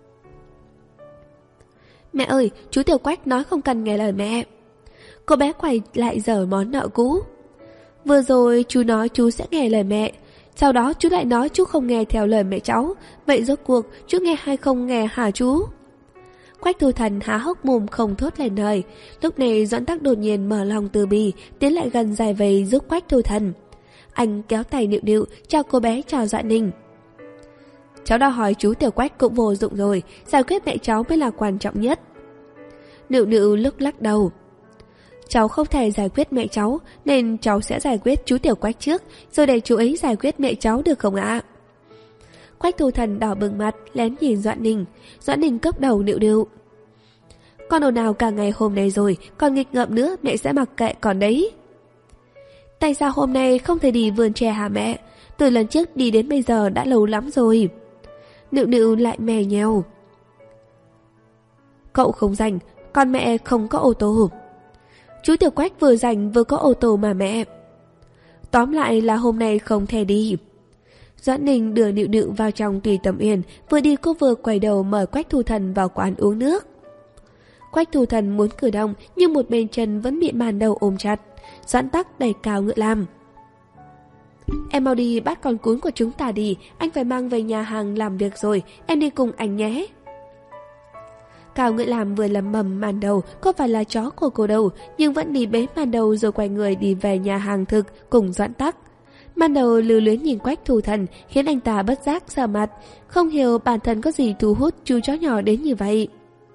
Mẹ ơi, chú Tiểu Quách nói không cần nghe lời mẹ. Cô bé quay lại giở món nợ cũ. Vừa rồi chú nói chú sẽ nghe lời mẹ, sau đó chú lại nói chú không nghe theo lời mẹ cháu. Vậy rốt cuộc chú nghe hay không nghe hả chú? Quách Thu Thần há hốc mồm không thốt lên lời. Lúc này Doãn Tắc đột nhiên mở lòng từ bi, tiến lại gần giải vây giúp Quách Thu Thần. Anh kéo tay Nựu Nựu, chào cô bé, chào Dạ Ninh. Cháu đã hỏi chú Tiểu Quách cũng vô dụng rồi, giải quyết mẹ cháu mới là quan trọng nhất. Nựu Nựu lúc lắc đầu. Cháu không thể giải quyết mẹ cháu, nên cháu sẽ giải quyết chú Tiểu Quách trước, rồi để chú ấy giải quyết mẹ cháu được không ạ? Quách Thu Thần đỏ bừng mặt, lén nhìn Doãn Ninh. Doãn Ninh cốc đầu Nựu Nựu. Con ồn ào cả ngày hôm nay rồi, còn nghịch ngợm nữa mẹ sẽ mặc kệ còn đấy. Tại sao hôm nay không thể đi vườn tre hả mẹ? Từ lần trước đi đến bây giờ đã lâu lắm rồi. Nựu Nựu lại mè nheo. Cậu không rảnh, con mẹ không có ô tô. Chú Tiểu Quách vừa rảnh vừa có ô tô mà mẹ. Tóm lại là hôm nay không thể đi. Doãn Ninh đưa Nựu Nựu vào trong Tùy Tầm Uyển, vừa đi cô vừa quay đầu mời Quách Thu Thần vào quán uống nước. Quách Thu Thần muốn cử động nhưng một bên chân vẫn bị màn đầu ôm chặt. Doãn Tắc đẩy Cao Ngựa Lam. Em mau đi bắt con cún của chúng ta đi, anh phải mang về nhà hàng làm việc rồi, em đi cùng anh nhé. Cao Ngựa Lam vừa lầm bầm màn đầu, có phải là chó của cô đâu, nhưng vẫn đi bế màn đầu rồi quay người đi về nhà hàng thực cùng Doãn Tắc. Màn đầu lưu luyến nhìn Quách Thu Thần khiến anh ta bất giác sờ mặt, không hiểu bản thân có gì thu hút chú chó nhỏ đến như vậy.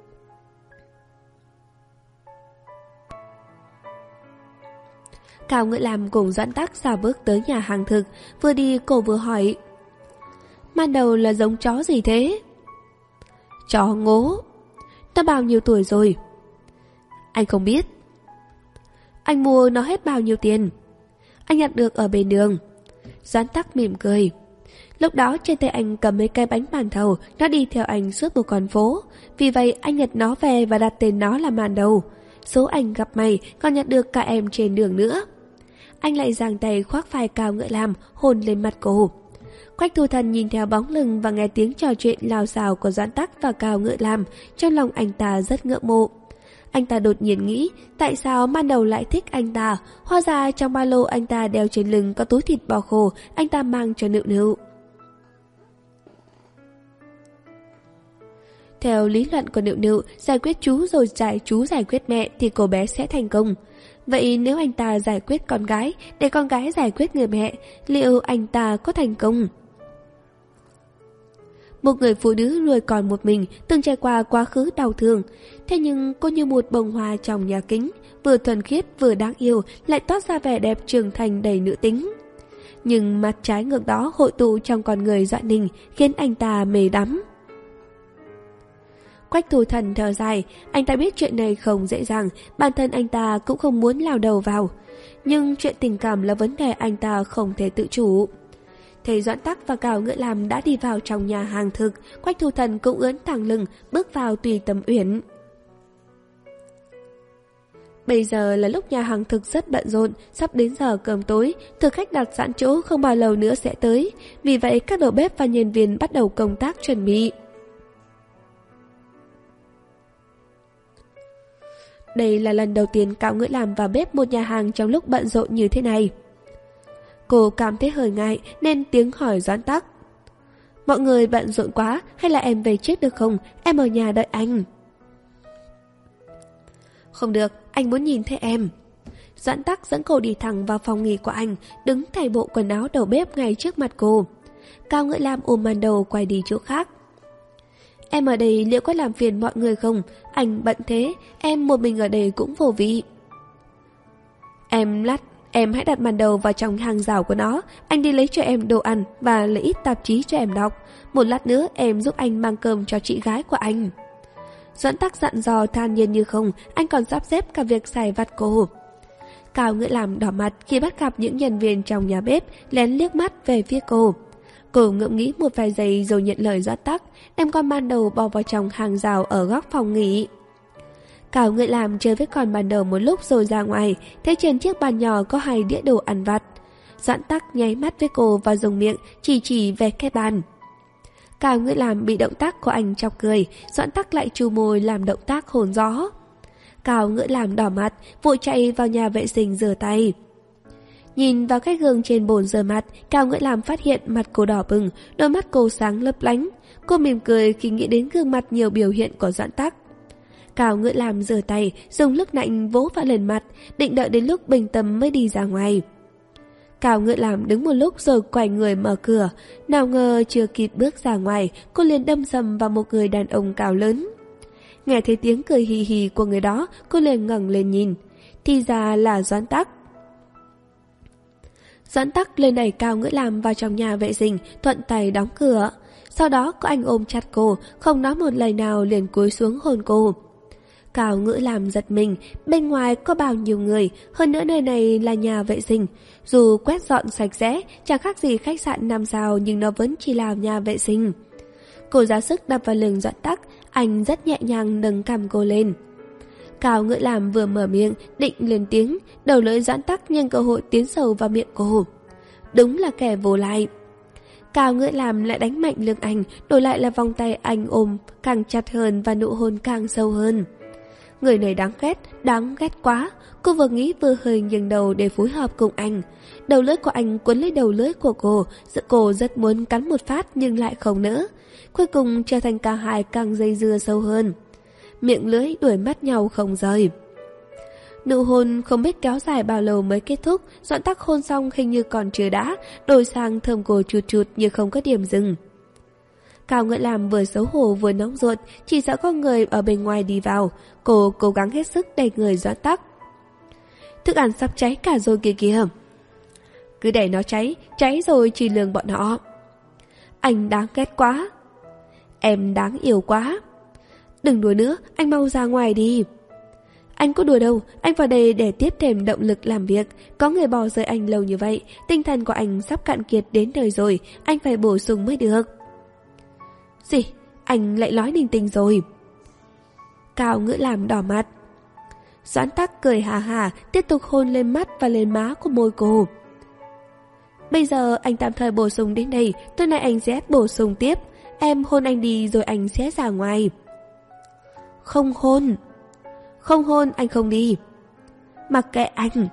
Cao Ngựa Lam cùng Doãn Tắc xà bước tới nhà hàng thực, vừa đi cô vừa hỏi. Màn đầu là giống chó gì thế? Chó ngố. Nó bao nhiêu tuổi rồi? Anh không biết. Anh mua nó hết bao nhiêu tiền? Anh nhặt được ở bên đường. Doãn Tắc mỉm cười. Lúc đó trên tay anh cầm mấy cái bánh màn thầu, nó đi theo anh suốt một con phố. Vì vậy anh nhặt nó về và đặt tên nó là Màn Đầu. Số anh gặp mày còn nhặt được cả em trên đường nữa. Anh lại giang tay khoác vai Cao Ngựa Lam, hôn lên mặt cô. Quách Thu Thần nhìn theo bóng lưng và nghe tiếng trò chuyện lao xào của Doãn Tắc và Cao Ngựa Lam, trong lòng anh ta rất ngưỡng mộ. Anh ta đột nhiên nghĩ tại sao Màn Đầu lại thích anh ta. Hóa ra trong ba lô anh ta đeo trên lưng có túi thịt bò khô anh ta mang cho Nựu Nựu. Theo lý luận của Nựu Nựu, giải quyết chú rồi giải chú giải quyết mẹ thì cô bé sẽ thành công. Vậy nếu anh ta giải quyết con gái để con gái giải quyết người mẹ, liệu anh ta có thành công? Một người phụ nữ nuôi con một mình, từng trải qua quá khứ đau thương. Thế nhưng cô như một bông hoa trong nhà kính, vừa thuần khiết vừa đáng yêu, lại toát ra vẻ đẹp trưởng thành đầy nữ tính. Nhưng mặt trái ngược đó hội tụ trong con người Doãn Ninh, khiến anh ta mê đắm. Quách Thu Thần thở dài, anh ta biết chuyện này không dễ dàng, bản thân anh ta cũng không muốn lao đầu vào. Nhưng chuyện tình cảm là vấn đề anh ta không thể tự chủ. Thấy Doãn Tắc và Cao Ngựa Lam đã đi vào trong nhà hàng thực, Quách Thu Thần cũng ướn thẳng lưng, bước vào Tùy Tầm Uyển. Bây giờ là lúc nhà hàng thực rất bận rộn, sắp đến giờ cơm tối, thực khách đặt sẵn chỗ không bao lâu nữa sẽ tới. Vì vậy các đầu bếp và nhân viên bắt đầu công tác chuẩn bị. Đây là lần đầu tiên Cao Ngựa Lam vào bếp một nhà hàng trong lúc bận rộn như thế này. Cô cảm thấy hơi ngại nên tiếng hỏi Doãn Tắc. Mọi người bận rộn quá hay là em về trước được không? Em ở nhà đợi anh. Không được, anh muốn nhìn thấy em. Doãn Tắc dẫn cô đi thẳng vào phòng nghỉ của anh, đứng thay bộ quần áo đầu bếp ngay trước mặt cô. Cao Ngựa Lam ôm Màn Đầu quay đi chỗ khác. Em ở đây liệu có làm phiền mọi người không? Anh bận thế, em một mình ở đây cũng vô vị. Em lát, em hãy đặt Màn Đầu vào trong hàng rào của nó. Anh đi lấy cho em đồ ăn và lấy ít tạp chí cho em đọc. Một lát nữa em giúp anh mang cơm cho chị gái của anh. Doãn Tắc dặn dò than nhiên như không, anh còn sắp xếp cả việc xài vặt cô. Cao Ngựa Lam đỏ mặt khi bắt gặp những nhân viên trong nhà bếp lén liếc mắt về phía cô. Cô ngẫm nghĩ một vài giây rồi nhận lời Doãn Tắc, đem con Màn Đầu bỏ vào trong hàng rào ở góc phòng nghỉ. Cảo Ngựa Làm chơi với con ban đầu một lúc rồi ra ngoài, thấy trên chiếc bàn nhỏ có hai đĩa đồ ăn vặt. Doãn Tắc nháy mắt với cô và dùng miệng chỉ chỉ về cái bàn. Cảo Ngựa Làm bị động tác của anh chọc cười, Doãn Tắc lại chu môi làm động tác hồn gió. Cảo Ngựa Làm đỏ mặt, vội chạy vào nhà vệ sinh rửa tay. Nhìn vào cái gương trên bồn rửa mặt, Cảo Ngựa Làm phát hiện mặt cô đỏ bừng, đôi mắt cô sáng lấp lánh. Cô mỉm cười khi nghĩ đến gương mặt nhiều biểu hiện của Doãn Tắc. Cảo Ngựa Làm rửa tay, dùng nước lạnh vỗ vào lần mặt, định đợi đến lúc bình tâm mới đi ra ngoài. Cảo Ngựa Làm đứng một lúc rồi quay người mở cửa, nào ngờ chưa kịp bước ra ngoài, cô liền đâm sầm vào một người đàn ông cao lớn. Nghe thấy tiếng cười hì hì của người đó, cô liền ngẩng lên nhìn, thì ra là Doãn Tắc. Doãn Tắc lên đẩy Cảo Ngựa Làm vào trong nhà vệ sinh, thuận tay đóng cửa. Sau đó có anh ôm chặt cô, không nói một lời nào liền cúi xuống hôn cô. Cảo Ngựa Làm giật mình, bên ngoài có bao nhiêu người, hơn nữa nơi này là nhà vệ sinh. Dù quét dọn sạch sẽ, chẳng khác gì khách sạn năm sao nhưng nó vẫn chỉ là nhà vệ sinh. Cô ra sức đập vào lưng Doãn Tắc, anh rất nhẹ nhàng nâng cằm cô lên. Cảo Ngựa Làm vừa mở miệng, định lên tiếng, đầu lưỡi Doãn Tắc nhân cơ hội tiến sâu vào miệng cô. Đúng là kẻ vô lại. Cảo Ngựa Làm lại đánh mạnh lưng anh, đổi lại là vòng tay anh ôm càng chặt hơn và nụ hôn càng sâu hơn. Người này đáng ghét, đáng ghét quá. Cô vừa nghĩ vừa hơi nghiêng đầu để phối hợp cùng anh. Đầu lưỡi của anh cuốn lấy đầu lưỡi của cô, giữa cô rất muốn cắn một phát nhưng lại không nỡ. Cuối cùng trở thành cả hai càng dây dưa sâu hơn. Miệng lưỡi đuổi mắt nhau không rời. Nụ hôn không biết kéo dài bao lâu mới kết thúc. Doãn Tắc hôn xong hình như còn chưa đã, đổi sang thơm cô chụt chụt như không có điểm dừng. Cảo Ngựa Làm vừa xấu hổ vừa nóng ruột, chỉ sợ có người ở bên ngoài đi vào. Cô cố gắng hết sức đẩy người Doãn Tắc. Thức ăn sắp cháy cả rồi kìa kìa. Cứ để nó cháy, cháy rồi chỉ lường bọn họ. Anh đáng ghét quá. Em đáng yêu quá. Đừng đùa nữa, anh mau ra ngoài đi. Anh có đùa đâu, anh vào đây để tiếp thêm động lực làm việc. Có người bỏ rơi anh lâu như vậy, tinh thần của anh sắp cạn kiệt đến đời rồi, anh phải bổ sung mới được. Gì? Anh lại nói linh tinh rồi. Cảo Ngựa Làm đỏ mặt. Doãn Tắc cười hà hà, tiếp tục hôn lên mắt và lên má của môi cô. Bây giờ anh tạm thời bổ sung đến đây, tối nay anh sẽ bổ sung tiếp. Em hôn anh đi rồi anh sẽ ra ngoài. Không hôn. Không hôn, anh không đi. Mặc kệ anh.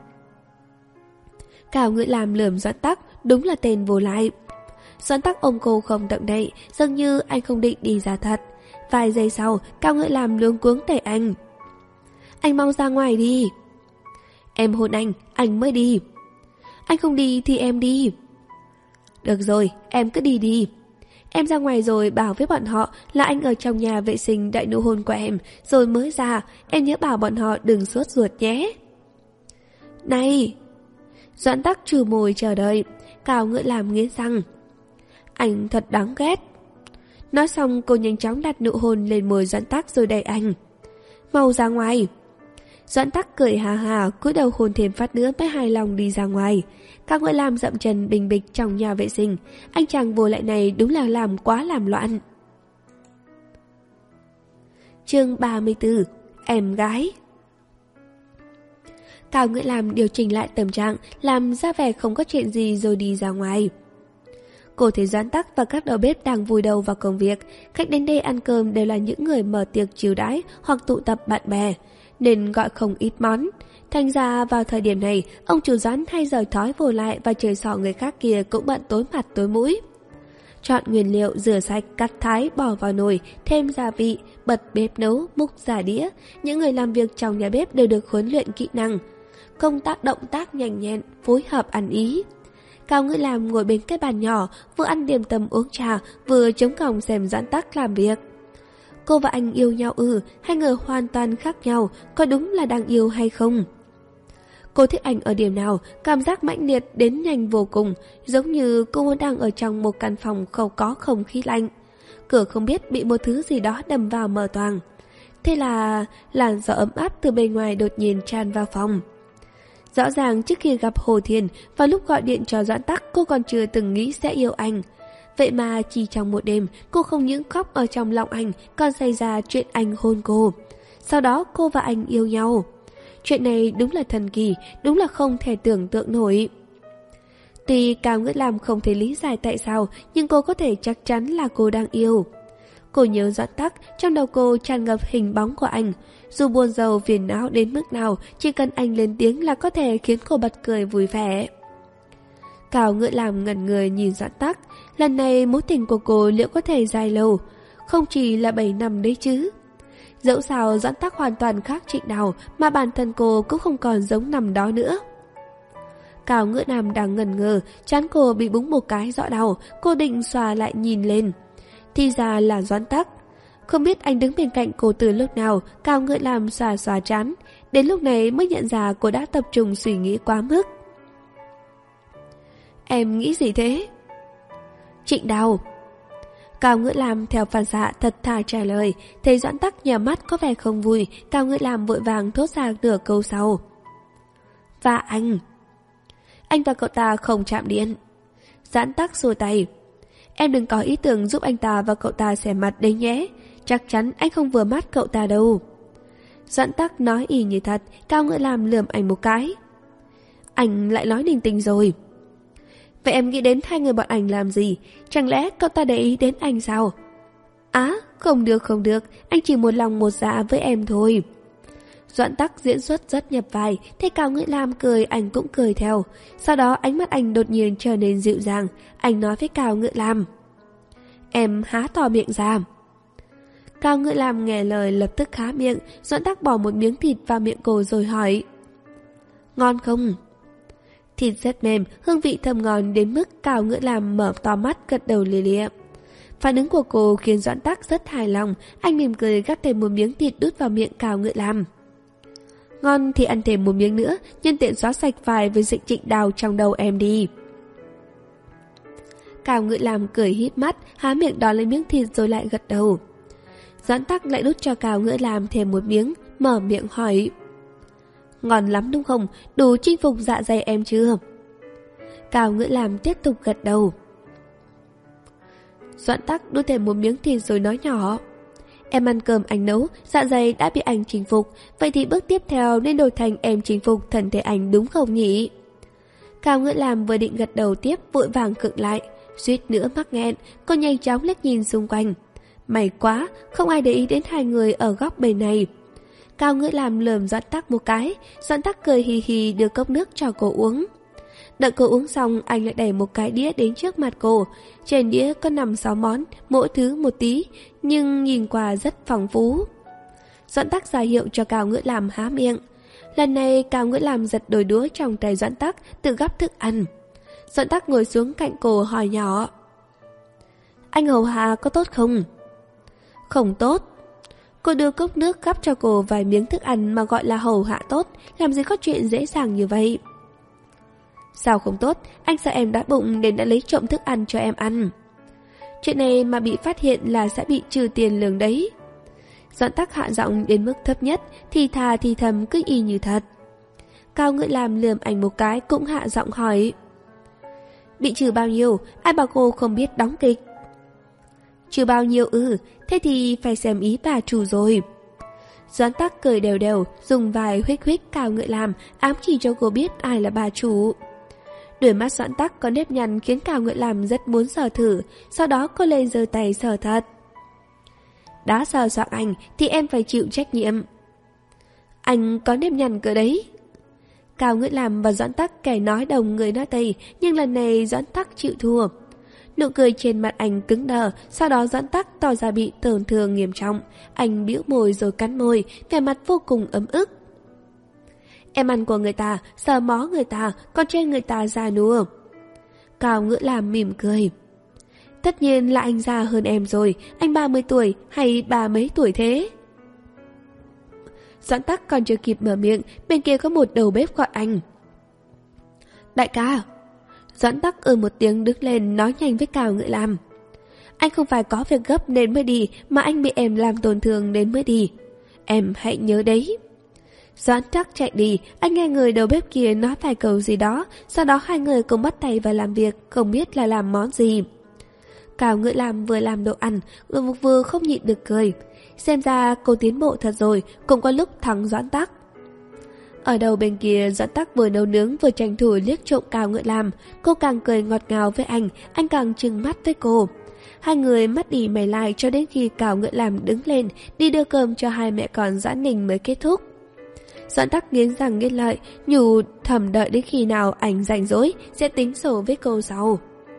Cảo Ngựa Làm lườm Doãn Tắc, đúng là tên vô lại. Doãn Tắc ôm cô không động đậy, dường như anh không định đi ra thật. Vài giây sau, Cảo Ngựa Làm luống cuống đẩy anh. Anh mau ra ngoài đi. Em hôn anh, anh mới đi. Anh không đi thì em đi. Được rồi, em cứ đi đi. Em ra ngoài rồi bảo với bọn họ là anh ở trong nhà vệ sinh đợi nụ hôn của em, rồi mới ra. Em nhớ bảo bọn họ đừng sốt ruột nhé. Này! Doãn Tắc trừ môi chờ đợi. Cảo Ngựa Làm nghiến răng. Anh thật đáng ghét. Nói xong cô nhanh chóng đặt nụ hôn lên môi Doãn Tắc rồi đẩy anh. Mau ra ngoài. Doãn Tắc cười hà hà, cúi đầu hôn thêm phát nữa mới hài lòng đi ra ngoài. Cảo Ngựa Làm dậm chân bình bịch trong nhà vệ sinh. Anh chàng vô lại này đúng là làm quá làm loạn. Chương ba mươi tư. Em gái. Cảo Ngựa Làm điều chỉnh lại tâm trạng, làm ra vẻ không có chuyện gì rồi đi ra ngoài. Cô thấy Doãn Tắc và các đầu bếp đang vùi đầu vào công việc. Khách đến đây ăn cơm đều là những người mở tiệc chiêu đãi hoặc tụ tập bạn bè, nên gọi không ít món. Thành ra vào thời điểm này, ông chủ Doãn hay rời thói vô lại và chơi xỏ người khác kia cũng bận tối mặt tối mũi. Chọn nguyên liệu, rửa sạch, cắt thái, bỏ vào nồi, thêm gia vị, bật bếp nấu, múc ra đĩa. Những người làm việc trong nhà bếp đều được huấn luyện kỹ năng. Công tác động tác nhanh nhẹn, phối hợp ăn ý. Cảo Ngựa Làm ngồi bên cái bàn nhỏ, vừa ăn điểm tâm uống trà, vừa chống cằm xem Doãn Tắc làm việc. Cô và anh yêu nhau ư, hai người hoàn toàn khác nhau, có đúng là đang yêu hay không? Cô thích anh ở điểm nào, cảm giác mãnh liệt đến nhanh vô cùng, giống như cô đang ở trong một căn phòng không có không khí lạnh. Cửa không biết bị một thứ gì đó đâm vào mở toang. Thế là làn gió ấm áp từ bên ngoài đột nhiên tràn vào phòng. Rõ ràng trước khi gặp Hồ Thiền, vào lúc gọi điện cho Doãn Tắc, cô còn chưa từng nghĩ sẽ yêu anh. Vậy mà chỉ trong một đêm, cô không những khóc ở trong lòng anh, còn xảy ra chuyện anh hôn cô. sau đó cô và anh yêu nhau. Chuyện này đúng là thần kỳ, đúng là không thể tưởng tượng nổi. Tuy Cao Ngữ Lam không thể lý giải tại sao, nhưng cô có thể chắc chắn là cô đang yêu. Cô nhớ Doãn Tắc, trong đầu cô tràn ngập hình bóng của anh. Dù buồn rầu phiền não đến mức nào, chỉ cần anh lên tiếng là có thể khiến cô bật cười vui vẻ. Cao Ngữ Lam ngẩn người nhìn Doãn Tắc. Lần này mối tình của cô liệu có thể dài lâu? Không chỉ là bảy năm đấy chứ. Dẫu sao Doãn Tắc hoàn toàn khác Trịnh Đào, mà bản thân cô cũng không còn giống năm đó nữa. Cao Ngữ Lam đang ngẩn ngơ, trán cô bị búng một cái rõ đau, cô định xòa lại nhìn lên. Thì ra là Doãn Tắc. Không biết anh đứng bên cạnh cô từ lúc nào, Cao Ngữ Lam xòa xòa trán. Đến lúc này mới nhận ra cô đã tập trung suy nghĩ quá mức. Em nghĩ gì thế? Trịnh Đào. Cao Ngữ Lam theo phản xạ thật thà trả lời. Thấy Doãn Tắc nhờ mắt có vẻ không vui, Cao Ngữ Lam vội vàng thốt ra nửa câu sau. Và anh. Anh và cậu ta không chạm điện. Doãn Tắc xua tay. Em đừng có ý tưởng giúp anh ta và cậu ta xẻ mặt đấy nhé. Chắc chắn anh không vừa mắt cậu ta đâu. Doãn Tắc nói y như thật. Cao Ngữ Lam lườm anh một cái. Anh lại nói linh tinh rồi. Vậy em nghĩ đến hai người bọn anh làm gì? Chẳng lẽ cậu ta để ý đến anh sao? Á, không được không được, anh chỉ một lòng một dạ với em thôi. Doãn Tắc diễn xuất rất nhập vai, thấy Cao Ngữ Lam cười anh cũng cười theo. Sau đó ánh mắt anh đột nhiên trở nên dịu dàng, anh nói với Cao Ngữ Lam. Em há to miệng ra. Cao Ngữ Lam nghe lời lập tức há miệng, Doãn Tắc bỏ một miếng thịt vào miệng cô rồi hỏi. Ngon không? Thịt rất mềm, hương vị thơm ngon đến mức Cao Ngữ Lam mở to mắt gật đầu lia lịa. Phản ứng của cô khiến Doãn Tắc rất hài lòng, anh mỉm cười gắp thêm một miếng thịt đút vào miệng Cao Ngữ Lam. Ngon thì ăn thêm một miếng nữa, nhân tiện xóa sạch vài với dịch Trịnh Đào trong đầu em đi. Cao Ngữ Lam cười híp mắt, há miệng đón lấy miếng thịt rồi lại gật đầu. Doãn Tắc lại đút cho Cao Ngữ Lam thêm một miếng, mở miệng hỏi. Ngon lắm đúng không? Đủ chinh phục dạ dày em chưa? Cao Ngữ Lam tiếp tục gật đầu. Doãn Tắc đút thêm một miếng thịt rồi nói nhỏ. Em ăn cơm anh nấu, dạ dày đã bị anh chinh phục, vậy thì bước tiếp theo nên đổi thành em chinh phục thân thể anh đúng không nhỉ? Cao Ngữ Lam vừa định gật đầu tiếp vội vàng khựng lại, suýt nữa mắc nghẹn, cô nhanh chóng liếc nhìn xung quanh. May quá, không ai để ý đến hai người ở góc bên này. Cao Ngữ Lam lườm Doãn Tắc một cái, Doãn Tắc cười hì hì đưa cốc nước cho cô uống. Đợi cô uống xong, anh lại đẩy một cái đĩa đến trước mặt cô. Trên đĩa có năm sáu món, mỗi thứ một tí, nhưng nhìn qua rất phong phú. Doãn Tắc ra hiệu cho Cao Ngữ Lam há miệng. Lần này Cao Ngữ Lam giật đôi đũa trong tay Doãn Tắc, tự gắp thức ăn. Doãn Tắc ngồi xuống cạnh cô hỏi nhỏ. Anh hầu hạ có tốt không? Không tốt. Cô đưa cốc nước gắp cho cô vài miếng thức ăn mà gọi là hầu hạ tốt, làm gì có chuyện dễ dàng như vậy. Sao không tốt, anh sợ em đói bụng nên đã lấy trộm thức ăn cho em ăn. Chuyện này mà bị phát hiện là sẽ bị trừ tiền lương đấy. Doãn Tắc hạ giọng đến mức thấp nhất, thì thà thì thầm cứ y như thật. Cao Ngữ Lam lườm anh một cái cũng hạ giọng hỏi. Bị trừ bao nhiêu, ai bảo cô không biết đóng kịch? Trừ bao nhiêu ư, thế thì phải xem ý bà chủ rồi. Doãn Tắc cười đều đều, dùng vài huých huých Cao Ngữ Lam, ám chỉ cho cô biết ai là bà chủ. Đôi mắt Doãn Tắc có nếp nhăn khiến Cao Ngữ Lam rất muốn sờ thử, sau đó cô lên giơ tay sờ thật. Đã sờ soạng anh thì em phải chịu trách nhiệm. Anh có nếp nhăn cơ đấy. Cao Ngữ Lam và Doãn Tắc kẻ nói đồng người nói tây, nhưng lần này Doãn Tắc chịu thua. Nụ cười trên mặt anh cứng đờ, sau đó Doãn Tắc tỏ ra bị tổn thương nghiêm trọng. Anh bĩu môi rồi cắn môi, vẻ mặt vô cùng ấm ức. Em ăn của người ta, sờ mó người ta, còn trên người ta già nua. Cao Ngữ Lam mỉm cười. Tất nhiên là anh già hơn em rồi, anh ba mươi tuổi hay ba mấy tuổi thế? Doãn Tắc còn chưa kịp mở miệng, bên kia có một đầu bếp gọi anh. Đại ca. Doãn Tắc ừ một tiếng đứng lên nói nhanh với Cao Ngữ Lam. Anh không phải có việc gấp nên mới đi, mà anh bị em làm tổn thương nên mới đi. Em hãy nhớ đấy. Doãn Tắc chạy đi, anh nghe người đầu bếp kia nói vài câu gì đó, sau đó hai người cùng bắt tay vào làm việc, không biết là làm món gì. Cao Ngữ Lam vừa làm đồ ăn, vừa, vừa không nhịn được cười. xem ra cô tiến bộ thật rồi, cũng có lúc thắng Doãn Tắc. Ở đầu bên kia, Doãn Tắc vừa nấu nướng vừa tranh thủ liếc trộm Cao Ngựa Lam. Cô càng cười ngọt ngào với anh, anh càng trừng mắt với cô. Hai người mắt đi mày lại cho đến khi Cao Ngựa Lam đứng lên đi đưa cơm cho hai mẹ con Doãn Ninh mới kết thúc. Doãn Tắc nghiến răng nghiến lợi, nhủ thầm đợi đến khi nào anh rảnh rỗi sẽ tính sổ với cô sau.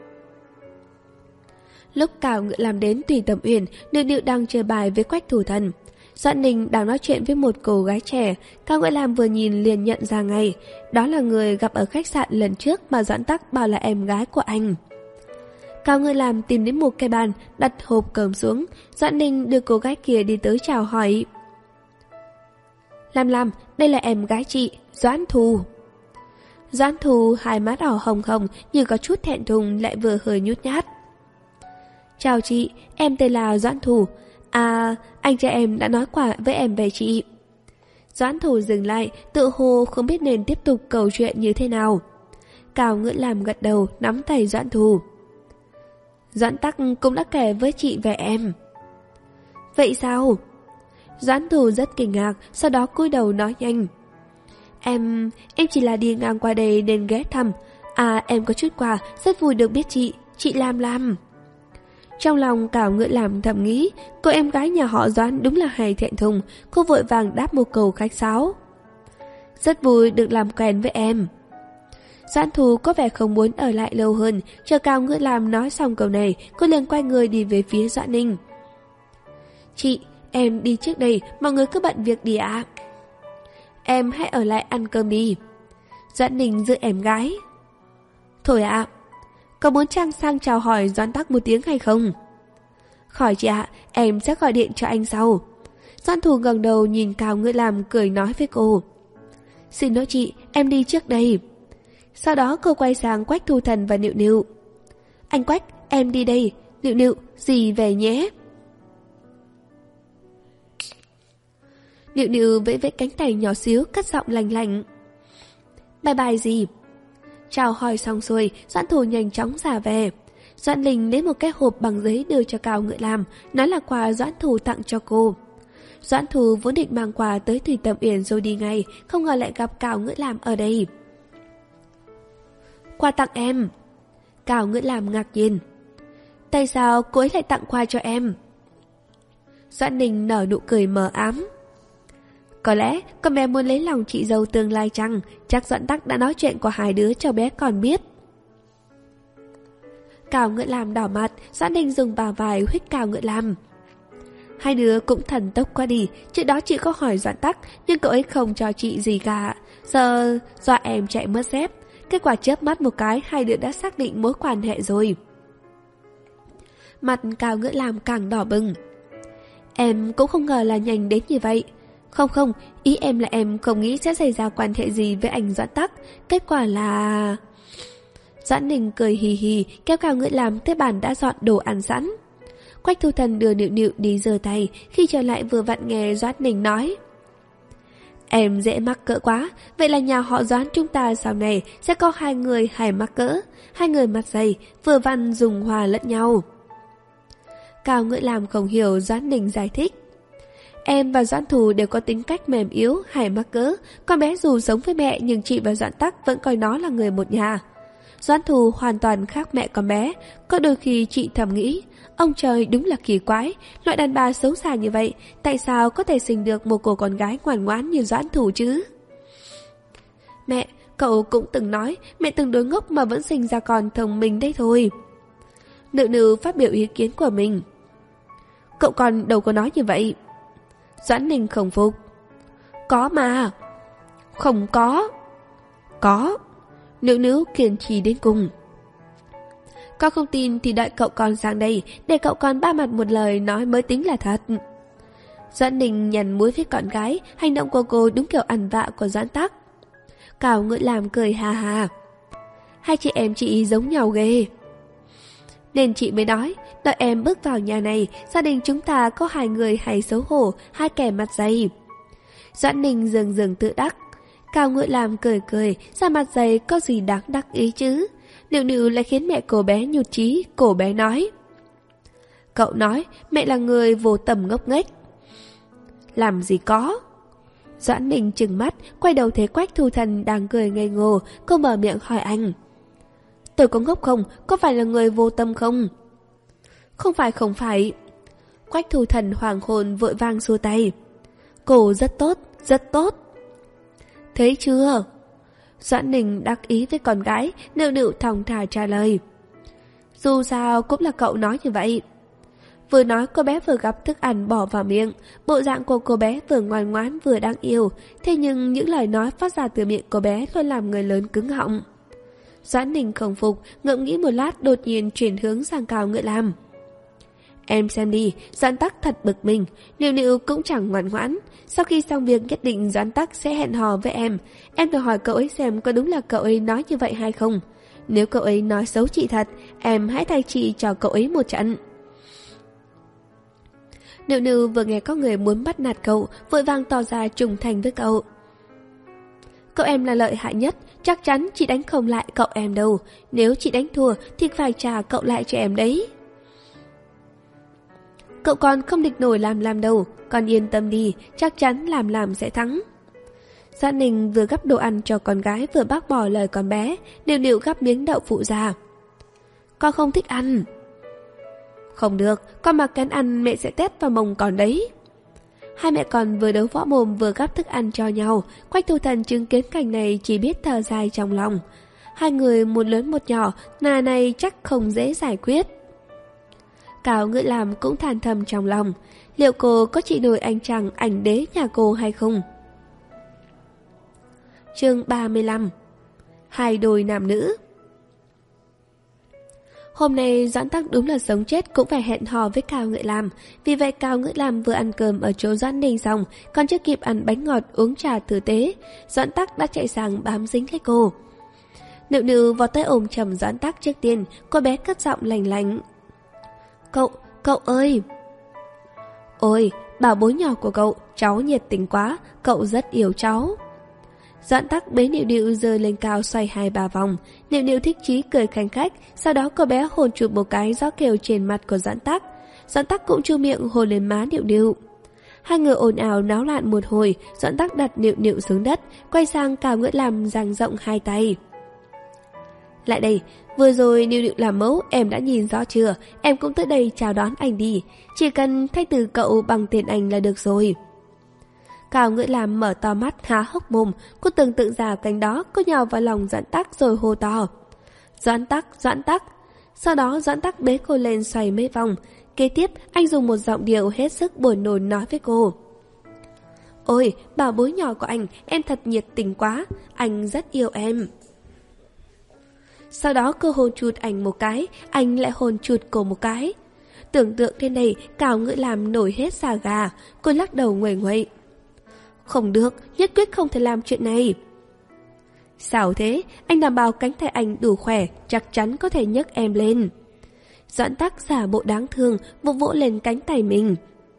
Lúc Cao Ngựa Lam đến Tùy Tầm Uyển, Nịu Nịu đang chơi bài với Quách Thủ Thần. Doãn Ninh đang nói chuyện với một cô gái trẻ, Cao Ngựa Lam vừa nhìn liền nhận ra ngay, đó là người gặp ở khách sạn lần trước mà Doãn Tắc bảo là em gái của anh. Cao Ngựa Lam tìm đến một cái bàn, đặt hộp cơm xuống, Doãn Ninh đưa cô gái kia đi tới chào hỏi. Lam Lam, đây là em gái chị, Doãn Thù. Doãn Thù hai má đỏ hồng hồng như có chút thẹn thùng lại vừa hơi nhút nhát. Chào chị, em tên là Doãn Thù. À, anh trai em đã nói qua với em về chị. Doãn Thù dừng lại, tự hồ không biết nên tiếp tục câu chuyện như thế nào. Cao Ngựa Lam gật đầu, nắm tay Doãn Thù. Doãn Tắc cũng đã kể với chị về em. Vậy sao? Doãn Thù rất kinh ngạc, sau đó cúi đầu nói nhanh. Em, em chỉ là đi ngang qua đây nên ghé thăm. À, em có chút quà, rất vui được biết chị, chị Lam Lam. Trong lòng Cao Ngựa Lam thầm nghĩ, cô em gái nhà họ Doãn đúng là hay thẹn thùng, cô vội vàng đáp một câu khách sáo. Rất vui được làm quen với em. Doãn Thù có vẻ không muốn ở lại lâu hơn, chờ Cao Ngựa Lam nói xong câu này, cô liền quay người đi về phía Doãn Ninh. Chị, em đi trước đây, mọi người cứ bận việc đi ạ. Em hãy ở lại ăn cơm đi. Doãn Ninh giữ em gái. Thôi ạ. Có muốn Trang sang chào hỏi Doãn Tắc một tiếng hay không? Khỏi chị ạ, em sẽ gọi điện cho anh sau. Doãn Thù ngẩng đầu nhìn Cao Ngựa Lam cười nói với cô. Xin lỗi chị, em đi trước đây. Sau đó cô quay sang Quách Thu Thần và Nịu Nịu. Anh Quách, em đi đây. Nịu Nịu, dì về nhé. Nịu Nịu vẫy vẫy cánh tay nhỏ xíu, cất giọng lành lạnh. Bye bye dì. Chào hỏi xong xuôi, Doãn Thù nhanh chóng ra về. Doãn Ninh lấy một cái hộp bằng giấy đưa cho Cao Ngựa Lam, nói là quà Doãn Thù tặng cho cô. Doãn Thù vốn định mang quà tới Thủy Tầm Uyển rồi đi ngay, không ngờ lại gặp Cao Ngựa Lam ở đây. Quà tặng em. Cao Ngựa Lam ngạc nhiên. Tại sao cô ấy lại tặng quà cho em? Doãn Ninh nở nụ cười mờ ám. Có lẽ con bé muốn lấy lòng chị dâu tương lai chăng? Chắc Doãn Tắc đã nói chuyện của hai đứa cho bé còn biết. Cao Ngựa Lam đỏ mặt, Doãn Ninh dùng bả vai huých Cao Ngựa Lam. Hai đứa cũng thần tốc quá đi. Trước đó chị có hỏi Doãn Tắc, nhưng cậu ấy không cho chị gì cả. Giờ dọa em chạy mất dép. Kết quả chớp mắt một cái, hai đứa đã xác định mối quan hệ rồi. Mặt Cao Ngựa Lam càng đỏ bừng. Em cũng không ngờ là nhanh đến như vậy. Không không, ý em là em không nghĩ sẽ xảy ra quan hệ gì với anh Doãn Tắc. Kết quả là... Doãn Ninh cười hì hì, kéo Cao Ngựa Lam tới bàn đã dọn đồ ăn sẵn. Quách Thu Thần đưa Nịu Nịu đi giơ tay, khi trở lại vừa vặn nghe Doãn Ninh nói. Em dễ mắc cỡ quá, vậy là nhà họ Doãn chúng ta sau này sẽ có hai người hay mắc cỡ, hai người mặt dày, vừa vặn dùng hòa lẫn nhau. Cao Ngựa Lam không hiểu Doãn Ninh giải thích. Em và Doãn Thù đều có tính cách mềm yếu hay mắc cỡ, con bé dù sống với mẹ nhưng chị và Doãn Tắc vẫn coi nó là người một nhà. Doãn Thù hoàn toàn khác mẹ con bé, có đôi khi chị thầm nghĩ, ông trời đúng là kỳ quái, loại đàn bà xấu xa như vậy, tại sao có thể sinh được một cô con gái ngoan ngoãn như Doãn Thù chứ? Mẹ, cậu cũng từng nói, mẹ từng đối ngốc mà vẫn sinh ra con thông minh đấy thôi. Nịu Nịu phát biểu ý kiến của mình. Cậu còn đâu có nói như vậy. Doãn Ninh không phục. Có mà. Không có. Có. Nịu Nịu kiên trì đến cùng. Con không tin thì đợi cậu con sang đây, để cậu con ba mặt một lời nói mới tính là thật. Doãn Ninh nhằn mũi với con gái, hành động của cô đúng kiểu ăn vạ của Doãn Tắc. Cao Ngựa Lam cười hà hà. Hai chị em chị giống nhau ghê. Nên chị mới nói, đợi em bước vào nhà này, gia đình chúng ta có hai người hay xấu hổ, hai kẻ mặt dày. Doãn Ninh dừng dừng tự đắc. Cao Ngựa Lam cười cười, da mặt dày có gì đáng đắc ý chứ. Nịu Nịu lại khiến mẹ cô bé nhụt chí, cô bé nói. Cậu nói, mẹ là người vô tầm ngốc nghếch. làm gì có. Doãn Ninh trừng mắt, quay đầu thấy Quách Thu Thần đang cười ngây ngô, cô mở miệng hỏi anh. Tôi có ngốc không? Có phải là người vô tâm không? Không phải không phải. Quách Thu Thần hoàng hồn vội vang xua tay. Cô rất tốt, rất tốt. Thấy chưa? Doãn Ninh đắc ý với con gái, nựu nựu thong thả trả lời. Dù sao cũng là cậu nói như vậy. Vừa nói cô bé vừa gắp thức ăn bỏ vào miệng, bộ dạng của cô bé vừa ngoan ngoãn vừa đáng yêu, thế nhưng những lời nói phát ra từ miệng cô bé luôn làm người lớn cứng họng. Doãn Ninh không phục, ngẫm nghĩ một lát đột nhiên chuyển hướng sang Cao Ngự Lam. Em xem đi, Doãn Tắc thật bực mình, Nịu Nịu cũng chẳng ngoan ngoãn. Sau khi xong việc nhất định Doãn Tắc sẽ hẹn hò với em. Em thử hỏi cậu ấy xem có đúng là cậu ấy nói như vậy hay không. Nếu cậu ấy nói xấu chị thật, em hãy thay chị cho cậu ấy một trận. Nịu Nịu vừa nghe có người muốn bắt nạt cậu, vội vàng tỏ ra trung thành với cậu. Cậu em là lợi hại nhất, chắc chắn chị đánh không lại cậu em đâu. Nếu chị đánh thua thì phải trả cậu lại cho em đấy. Cậu con không địch nổi làm làm đâu, con yên tâm đi, chắc chắn làm làm sẽ thắng. Doãn Ninh vừa gắp đồ ăn cho con gái vừa bác bỏ lời con bé, Nịu Nịu gắp miếng đậu phụ ra. Con không thích ăn. Không được, con mặc kén ăn mẹ sẽ tét vào mông con đấy. Hai mẹ con vừa đấu võ mồm vừa gắp thức ăn cho nhau, Quách Thu Thần chứng kiến cảnh này chỉ biết thở dài trong lòng. Hai người một lớn một nhỏ, nà này chắc không dễ giải quyết. Cao Ngự Lam cũng than thầm trong lòng, liệu cô có trị nổi anh chàng ảnh đế nhà cô hay không? Chương ba mươi lăm. Hai đôi nam nữ. Hôm nay Doãn Tắc đúng là sống chết cũng phải hẹn hò với Cao Ngự Lam. Vì vậy Cao Ngự Lam vừa ăn cơm ở chỗ Doãn Ninh xong, còn chưa kịp ăn bánh ngọt uống trà tử tế, Doãn Tắc đã chạy sang bám dính lấy cô. Nịu Nịu vọt tới ôm chầm Doãn Tắc trước tiên, cô bé cất giọng lành lạnh. Cậu, cậu ơi! Ôi, bảo bối nhỏ của cậu, cháu nhiệt tình quá, cậu rất yêu cháu. Doãn Tắc bế Nịu Nịu giơ lên cao xoay hai ba vòng, Nịu Nịu thích chí cười khanh khách, sau đó cô bé hôn chụp một cái gió kêu trên mặt của Doãn Tắc. Doãn Tắc cũng chu miệng hôn lên má Nịu Nịu. Hai người ồn ào náo loạn một hồi, Doãn Tắc đặt Nịu Nịu xuống đất, quay sang Cao Ngự Lam dang rộng hai tay. Lại đây, vừa rồi Nịu Nịu làm mẫu, em đã nhìn rõ chưa? Em cũng tới đây chào đón anh đi, chỉ cần thay từ cậu bằng tên anh là được rồi. Cao Ngự Lam mở to mắt há hốc mồm, cô tưởng tượng ra cánh đó, cô nhào vào lòng Doãn Tắc rồi hô to. Doãn Tắc, Doãn Tắc. Sau đó Doãn Tắc bế cô lên xoay mấy vòng. Kế tiếp anh dùng một giọng điệu hết sức buồn nôn nói với cô. Ôi, bảo bối nhỏ của anh, em thật nhiệt tình quá, anh rất yêu em. Sau đó cô hôn chụt anh một cái, anh lại hôn chụt cô một cái. Tưởng tượng đến đây, Cao Ngự Lam nổi hết da gà, cô lắc đầu nguậy nguậy. Không được, nhất quyết không thể làm chuyện này. Sao thế? Anh đảm bảo cánh tay anh đủ khỏe, chắc chắn có thể nhấc em lên. Doãn Tắc giả bộ đáng thương, vỗ vỗ lên cánh tay mình.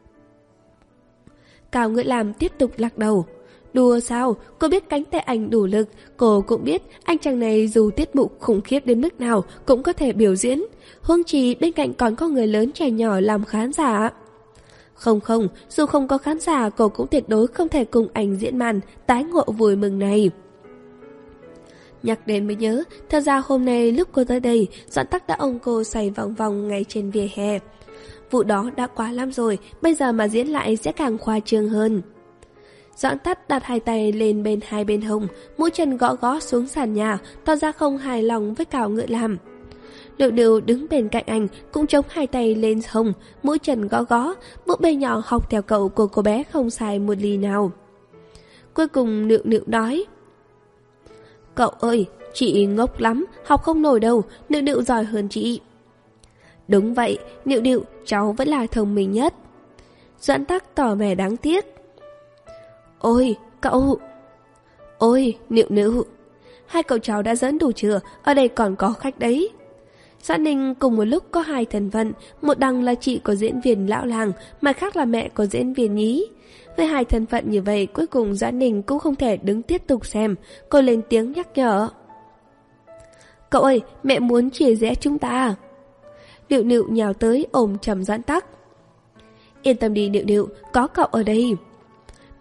Cao Ngự Lam tiếp tục lắc đầu. Đùa sao? Cô biết cánh tay anh đủ lực, cô cũng biết anh chàng này dù tiết mục khủng khiếp đến mức nào cũng có thể biểu diễn. Huống chi bên cạnh còn có người lớn trẻ nhỏ làm khán giả. Không không, dù không có khán giả cô cũng tuyệt đối không thể cùng anh diễn màn tái ngộ vui mừng này. Nhắc đến mới nhớ, thật ra hôm nay lúc cô tới đây, Doãn Tắc đã ôm cô xoay vòng vòng ngay trên vỉa hè. Vụ đó đã quá lắm rồi, bây giờ mà diễn lại sẽ càng khoa trương hơn. Doãn Tắc đặt hai tay lên bên hai bên hông, mũi chân gõ gõ xuống sàn nhà, tỏ ra không hài lòng với Cao Ngự Lam. Nịu Nịu đứng bên cạnh anh cũng chống hai tay lên hông, mũi chân gõ gõ, búp bê nhỏ học theo cậu của cô bé không sai một ly nào. Cuối cùng Nịu Nịu nói. Cậu ơi, chị ngốc lắm, học không nổi đâu, Nịu Nịu giỏi hơn chị. Đúng vậy, Nịu Nịu, cháu vẫn là thông minh nhất. Doãn Tắc tỏ vẻ đáng tiếc. Ôi, cậu... Ôi, Nịu Nịu, hai cậu cháu đã dẫn đủ chưa, ở đây còn có khách đấy. Doãn Ninh cùng một lúc có hai thân phận, một đằng là chị của diễn viên lão làng, mà khác là mẹ của diễn viên nhí. Với hai thân phận như vậy, cuối cùng Doãn Ninh cũng không thể đứng tiếp tục xem, cô lên tiếng nhắc nhở. Cậu ơi, mẹ muốn chia rẽ chúng ta. Nịu Nịu nhào tới ôm chầm Doãn Tắc. Yên tâm đi Nịu Nịu, có cậu ở đây.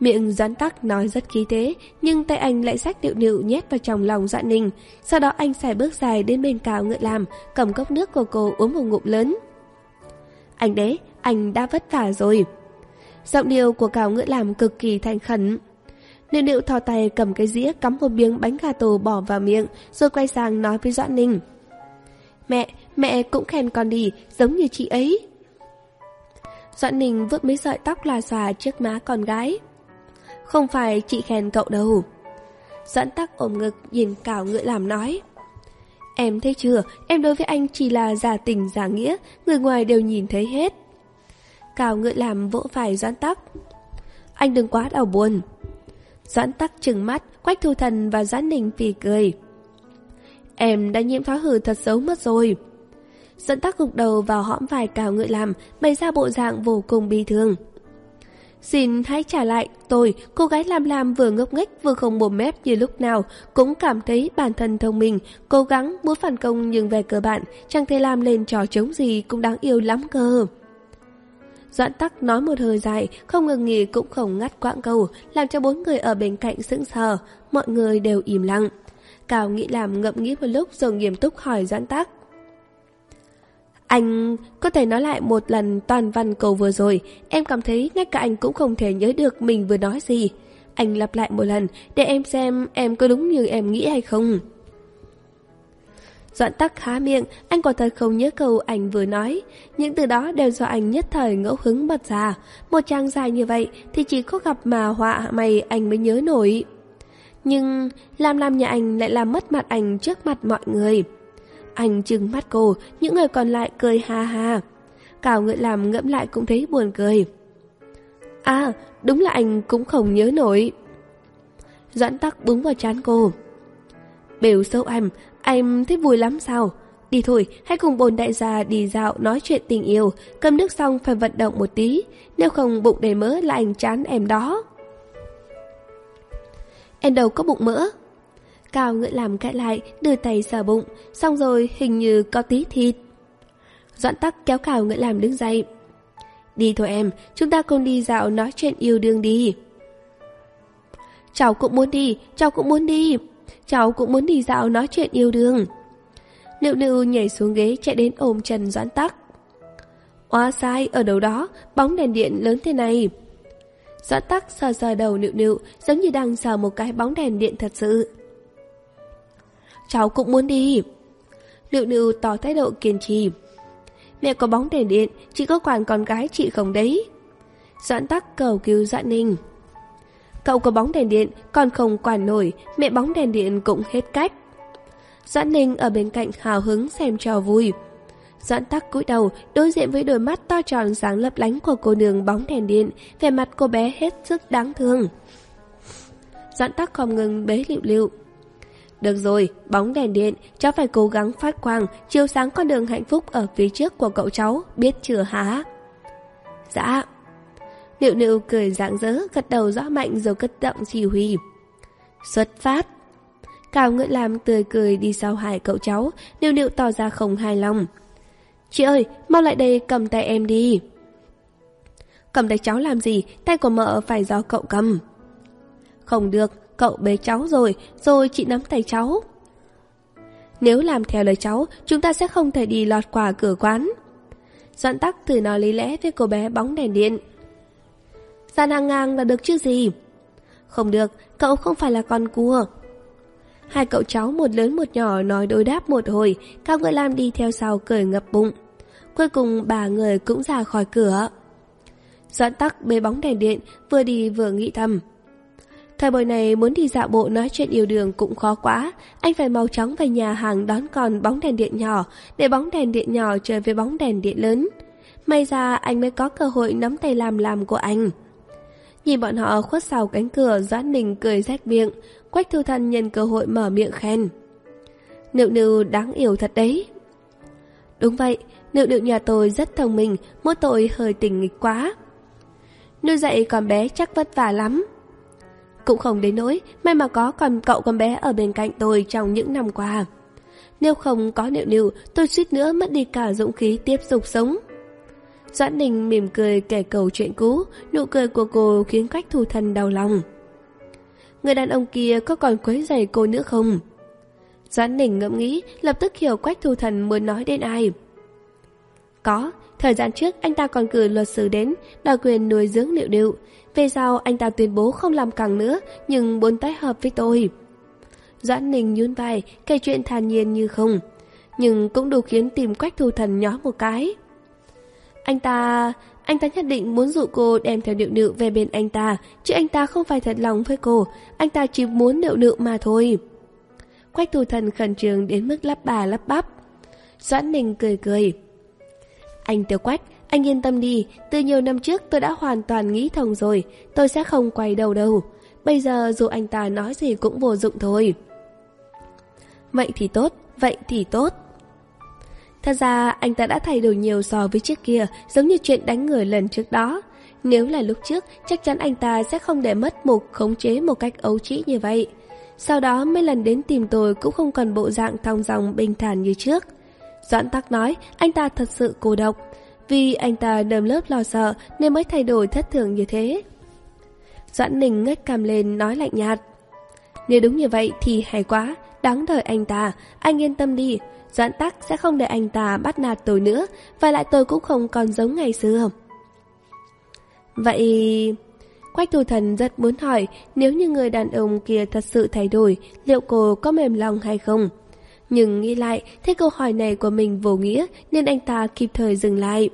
Miệng Doãn Tắc nói rất khí thế, nhưng tay anh lại xách Nịu Nịu nhét vào trong lòng Doãn Ninh. Sau đó anh xài bước dài đến bên Cao Ngựa Làm, cầm cốc nước của cô uống một ngụm lớn. Anh đấy, anh đã vất vả rồi. Giọng điệu của Cao Ngựa Làm cực kỳ thành khẩn. Nịu Nịu thò tay cầm cái dĩa cắm một miếng bánh gà tổ bỏ vào miệng, rồi quay sang nói với Doãn Ninh. Mẹ, mẹ cũng khen con đi, giống như chị ấy. Doãn Ninh vuốt mấy sợi tóc lòa xòa trước má con gái. Không phải chị khen cậu đâu. Doãn Tắc ôm ngực nhìn Cao Ngựa Làm nói. Em thấy chưa, em đối với anh chỉ là giả tình giả nghĩa, người ngoài đều nhìn thấy hết. Cao Ngựa Làm vỗ vai Doãn Tắc. Anh đừng quá đau buồn. Doãn Tắc trừng mắt, Quách Thu Thần và Doãn Ninh phì cười. Em đã nhiễm thói hư thật xấu mất rồi. Doãn Tắc gục đầu vào hõm vai Cao Ngựa Làm, bày ra bộ dạng vô cùng bi thương. Xin hãy trả lại tôi, cô gái Lam Lam vừa ngốc nghếch vừa không mồm mép như lúc nào, cũng cảm thấy bản thân thông minh, cố gắng muốn phản công, nhưng về cơ bản chẳng thể làm lên trò trống gì, cũng đáng yêu lắm cơ. Doãn Tắc nói một hơi dài, không ngừng nghỉ cũng không ngắt quãng câu, làm cho bốn người ở bên cạnh sững sờ, mọi người đều im lặng. Cao Ngựa Làm ngậm nghĩ một lúc rồi nghiêm túc hỏi Doãn Tắc. Anh có thể nói lại một lần toàn văn câu vừa rồi, em cảm thấy ngay cả anh cũng không thể nhớ được mình vừa nói gì. Anh lặp lại một lần để em xem em có đúng như em nghĩ hay không. Doãn Tắc há miệng, anh quả thật không nhớ câu anh vừa nói. Những từ đó đều do anh nhất thời ngẫu hứng bật ra. Một trang dài như vậy thì chỉ có gặp mà họa mày anh mới nhớ nổi. Nhưng Lam Lam nhà anh lại làm mất mặt anh trước mặt mọi người. Anh trừng mắt cô, những người còn lại cười ha ha. Cao Ngựa Làm ngẫm lại cũng thấy buồn cười. À, đúng là anh cũng không nhớ nổi. Doãn Tắc búng vào trán cô. Bều sâu em, em thấy vui lắm sao? Đi thôi, hãy cùng bồn đại gia đi dạo nói chuyện tình yêu. Cơm nước xong phải vận động một tí, nếu không bụng đầy mỡ là anh chán em đó. Em đâu có bụng mỡ. Cao Ngựa Làm cãi lại, đưa tay sờ bụng, xong rồi hình như có tí thịt. Doãn Tắc kéo Cao Ngựa Làm đứng dậy. Đi thôi em, chúng ta cùng đi dạo nói chuyện yêu đương đi. Cháu cũng muốn đi, cháu cũng muốn đi. Cháu cũng muốn đi dạo nói chuyện yêu đương. Nịu Nịu nhảy xuống ghế chạy đến ôm chân Doãn Tắc. Oa sai, ở đâu đó, bóng đèn điện lớn thế này. Doãn Tắc sờ sờ đầu Nịu Nịu, giống như đang sờ một cái bóng đèn điện thật sự. Cháu cũng muốn đi. Nịu Nịu tỏ thái độ kiên trì. Mẹ có bóng đèn điện, chị có quản con gái chị không đấy? Doãn Tắc cầu cứu Doãn Ninh. Cậu có bóng đèn điện, còn không quản nổi, mẹ bóng đèn điện cũng hết cách. Doãn Ninh ở bên cạnh hào hứng xem trò vui. Doãn Tắc cúi đầu đối diện với đôi mắt to tròn sáng lấp lánh của cô nương bóng đèn điện, vẻ mặt cô bé hết sức đáng thương. Doãn Tắc không ngừng bế Nịu Nịu. Được rồi, bóng đèn điện, cháu phải cố gắng phát quang, chiếu sáng con đường hạnh phúc ở phía trước của cậu cháu, biết chưa hả? Dạ. Nịu Nịu cười rạng rỡ, gật đầu rõ mạnh rồi cất giọng chỉ huy. Xuất phát. Cao Ngựa Làm tươi cười đi sau hai cậu cháu, Nịu Nịu tỏ ra không hài lòng. Chị ơi, mau lại đây cầm tay em đi. Cầm tay cháu làm gì, tay của mợ phải do cậu cầm. Không được, cậu bế cháu rồi, rồi chị nắm tay cháu. Nếu làm theo lời cháu, chúng ta sẽ không thể đi lọt qua cửa quán. Doãn Tắc thử nói lý lẽ với cô bé bóng đèn điện. Dàn hàng ngang là được chứ gì. Không được, cậu không phải là con cua. Hai cậu cháu một lớn một nhỏ nói đối đáp một hồi, Cao Ngựa Làm đi theo sau cười ngập bụng. Cuối cùng ba người cũng ra khỏi cửa. Doãn Tắc bế bóng đèn điện, vừa đi vừa nghĩ thầm. Thời buổi này muốn đi dạo bộ nói chuyện yêu đương cũng khó quá, anh phải mau chóng về nhà hàng đón con bóng đèn điện nhỏ, để bóng đèn điện nhỏ chơi với bóng đèn điện lớn. May ra anh mới có cơ hội nắm tay làm làm của anh. Nhìn bọn họ khuất sau cánh cửa, Doãn Ninh cười rách miệng. Quách Thu Thần nhân cơ hội mở miệng khen. Nịu Nịu đáng yêu thật đấy. Đúng vậy, Nịu Nịu nhà tôi rất thông minh, mỗi tội hơi tình nghịch quá. Nuôi dạy con bé chắc vất vả lắm. Cũng không đến nỗi, may mà có con cậu con bé ở bên cạnh tôi trong những năm qua. Nếu không có Nịu Nịu, tôi suýt nữa mất đi cả dũng khí tiếp tục sống. Doãn Đình mỉm cười kể câu chuyện cũ, nụ cười của cô khiến Quách Thủ Thần đau lòng. Người đàn ông kia có còn quấy rầy cô nữa không? Doãn Đình ngẫm nghĩ, lập tức hiểu Quách Thủ Thần muốn nói đến ai. Có, thời gian trước anh ta còn cử luật sư đến, đòi quyền nuôi dưỡng Liệu Liệu. Về sau anh ta tuyên bố không làm càng nữa, nhưng muốn tái hợp với tôi. Doãn Đình nhún vai, kể chuyện thản nhiên như không, nhưng cũng đủ khiến tìm Quách Thủ Thần nhó một cái. Anh ta... Anh ta nhất định muốn dụ cô đem theo Liệu Liệu về bên anh ta, chứ anh ta không phải thật lòng với cô, anh ta chỉ muốn Liệu Liệu mà thôi. Quách Thủ Thần khẩn trương đến mức lắp bà lắp bắp. Doãn Đình cười cười. Anh Tiểu Quách, anh yên tâm đi, từ nhiều năm trước tôi đã hoàn toàn nghĩ thông rồi, tôi sẽ không quay đầu đâu. Bây giờ dù anh ta nói gì cũng vô dụng thôi. Vậy thì tốt, vậy thì tốt. Thật ra anh ta đã thay đổi nhiều so với trước kia, giống như chuyện đánh người lần trước đó. Nếu là lúc trước, chắc chắn anh ta sẽ không để mất mục khống chế một cách ấu trĩ như vậy. Sau đó mấy lần đến tìm tôi cũng không còn bộ dạng thong dong bình thản như trước. Doãn Tắc nói anh ta thật sự cô độc, vì anh ta nơm lớp lo sợ nên mới thay đổi thất thường như thế. Doãn Ninh ngước cằm lên nói lạnh nhạt. Nếu đúng như vậy thì hay quá, đáng đời anh ta, anh yên tâm đi. Doãn Tắc sẽ không để anh ta bắt nạt tôi nữa, và lại tôi cũng không còn giống ngày xưa. Vậy... Quách Thủ Thần rất muốn hỏi, nếu như người đàn ông kia thật sự thay đổi, liệu cô có mềm lòng hay không? Nhưng nghĩ lại, thấy câu hỏi này của mình vô nghĩa, nên anh ta kịp thời dừng lại.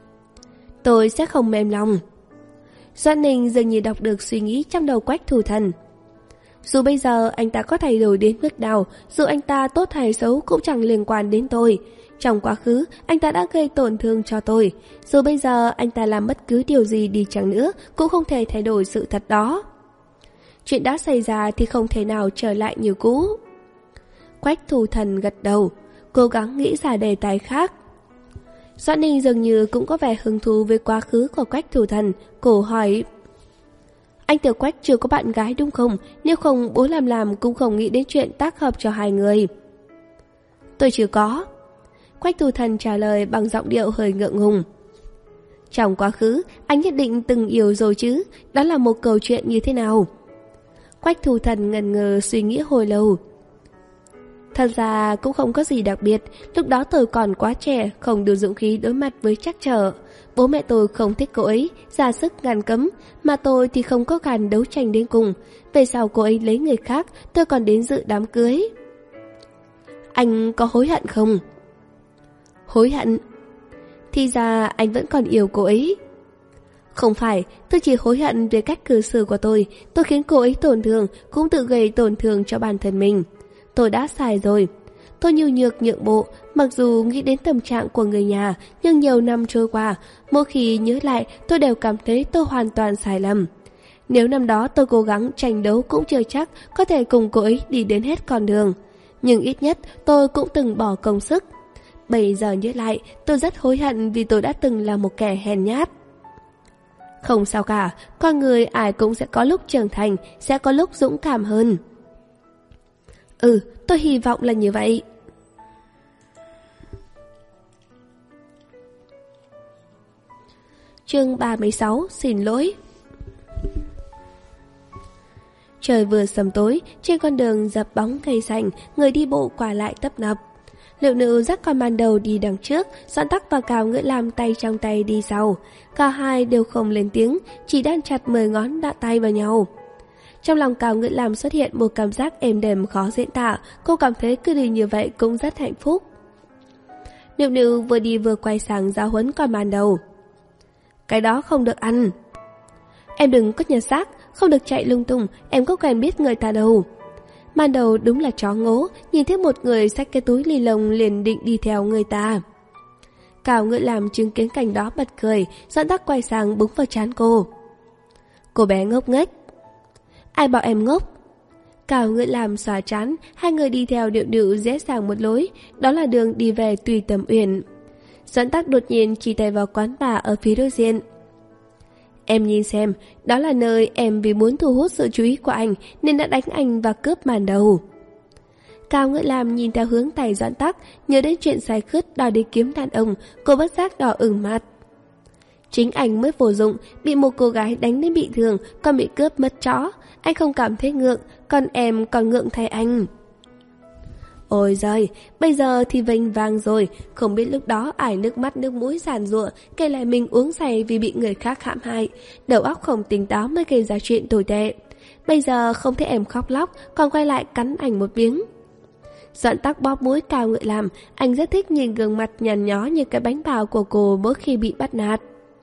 Tôi sẽ không mềm lòng. Doãn Ninh dường như đọc được suy nghĩ trong đầu Quách Thủ Thần. Dù bây giờ anh ta có thay đổi đến mức nào, dù anh ta tốt hay xấu cũng chẳng liên quan đến tôi. Trong quá khứ, anh ta đã gây tổn thương cho tôi. Dù bây giờ anh ta làm bất cứ điều gì đi chăng nữa, cũng không thể thay đổi sự thật đó. Chuyện đã xảy ra thì không thể nào trở lại như cũ. Quách Thủ Thần gật đầu, cố gắng nghĩ ra đề tài khác. Doãn Ninh dường như cũng có vẻ hứng thú với quá khứ của Quách Thủ Thần. Cô hỏi: Anh Tiểu Quách chưa có bạn gái đúng không? Nếu không, bố làm làm cũng không nghĩ đến chuyện tác hợp cho hai người. Tôi chưa có. Quách Thủ Thần trả lời bằng giọng điệu hơi ngượng ngùng. Trong quá khứ, anh nhất định từng yêu rồi chứ? Đó là một câu chuyện như thế nào? Quách Thủ Thần ngần ngừ suy nghĩ hồi lâu. Thật ra cũng không có gì đặc biệt, lúc đó tôi còn quá trẻ, không đủ dũng khí đối mặt với trắc trở. Bố mẹ tôi không thích cô ấy, ra sức ngăn cấm, mà tôi thì không có gan đấu tranh đến cùng. Về sau cô ấy lấy người khác, tôi còn đến dự đám cưới. Anh có hối hận không? Hối hận? Thì ra anh vẫn còn yêu cô ấy. Không phải, tôi chỉ hối hận về cách cư xử của tôi. Tôi khiến cô ấy tổn thương, cũng tự gây tổn thương cho bản thân mình. Tôi đã sai rồi. Tôi nhu nhược nhượng bộ, mặc dù nghĩ đến tâm trạng của người nhà, nhưng nhiều năm trôi qua, mỗi khi nhớ lại tôi đều cảm thấy tôi hoàn toàn sai lầm. Nếu năm đó tôi cố gắng tranh đấu cũng chưa chắc có thể cùng cô ấy đi đến hết con đường. Nhưng ít nhất tôi cũng từng bỏ công sức. Bây giờ nhớ lại, tôi rất hối hận vì tôi đã từng là một kẻ hèn nhát. Không sao cả, con người ai cũng sẽ có lúc trưởng thành, sẽ có lúc dũng cảm hơn. Ừ, tôi hy vọng là như vậy. Chương ba mươi sáu, xin lỗi. Trời vừa sầm tối, trên con đường dập bóng cây xanh, người đi bộ qua lại tấp nập. Liệu Nữ dắt con ban đầu đi đằng trước, Doãn Tắc và Cao Ngữ Lam tay trong tay đi sau. Cả hai đều không lên tiếng, chỉ đan chặt mười ngón đạn tay vào nhau. Trong lòng Cao Ngữ Lam xuất hiện một cảm giác êm đềm khó diễn tả, cô cảm thấy cứ đi như vậy cũng rất hạnh phúc. Liệu Nữ vừa đi vừa quay sang giáo huấn con ban đầu. Cái đó không được ăn. Em đừng có nhặt xác, không được chạy lung tung, em có quen biết người ta đâu. Ban đầu đúng là chó ngố, nhìn thấy một người xách cái túi ni lông liền định đi theo người ta. Cao Ngữ Lam chứng kiến cảnh đó bật cười, Doãn Tắc quay sang búng vào trán cô. Cô bé ngốc nghếch. Ai bảo em ngốc? Cao Ngữ Lam xòa trán, hai người đi theo điệu điệu dễ dàng một lối, đó là đường đi về Tùy Tầm Uyển. Doãn Tắc đột nhiên chỉ tay vào quán bar ở phía đối diện. Em nhìn xem, đó là nơi em vì muốn thu hút sự chú ý của anh nên đã đánh anh và cướp màn đầu. Cao Ngữ Lam nhìn theo hướng tay Doãn Tắc, nhớ đến chuyện say khướt đòi đi kiếm đàn ông, cô bất giác đỏ ửng mặt. Chính anh mới vô dụng, bị một cô gái đánh đến bị thương, còn bị cướp mất chó. Anh không cảm thấy ngượng, còn em còn ngượng thay anh. Ôi giời, bây giờ thì vênh vang rồi, không biết lúc đó ải nước mắt nước mũi giàn giụa, kể lại mình uống say vì bị người khác hãm hại. Đầu óc không tỉnh táo mới gây ra chuyện tồi tệ. Bây giờ không thấy em khóc lóc, còn quay lại cắn ảnh một miếng. Doãn Tắc bóp mũi Cao Ngự Làm, anh rất thích nhìn gương mặt nhăn nhó như cái bánh bao của cô mỗi khi bị bắt nạt.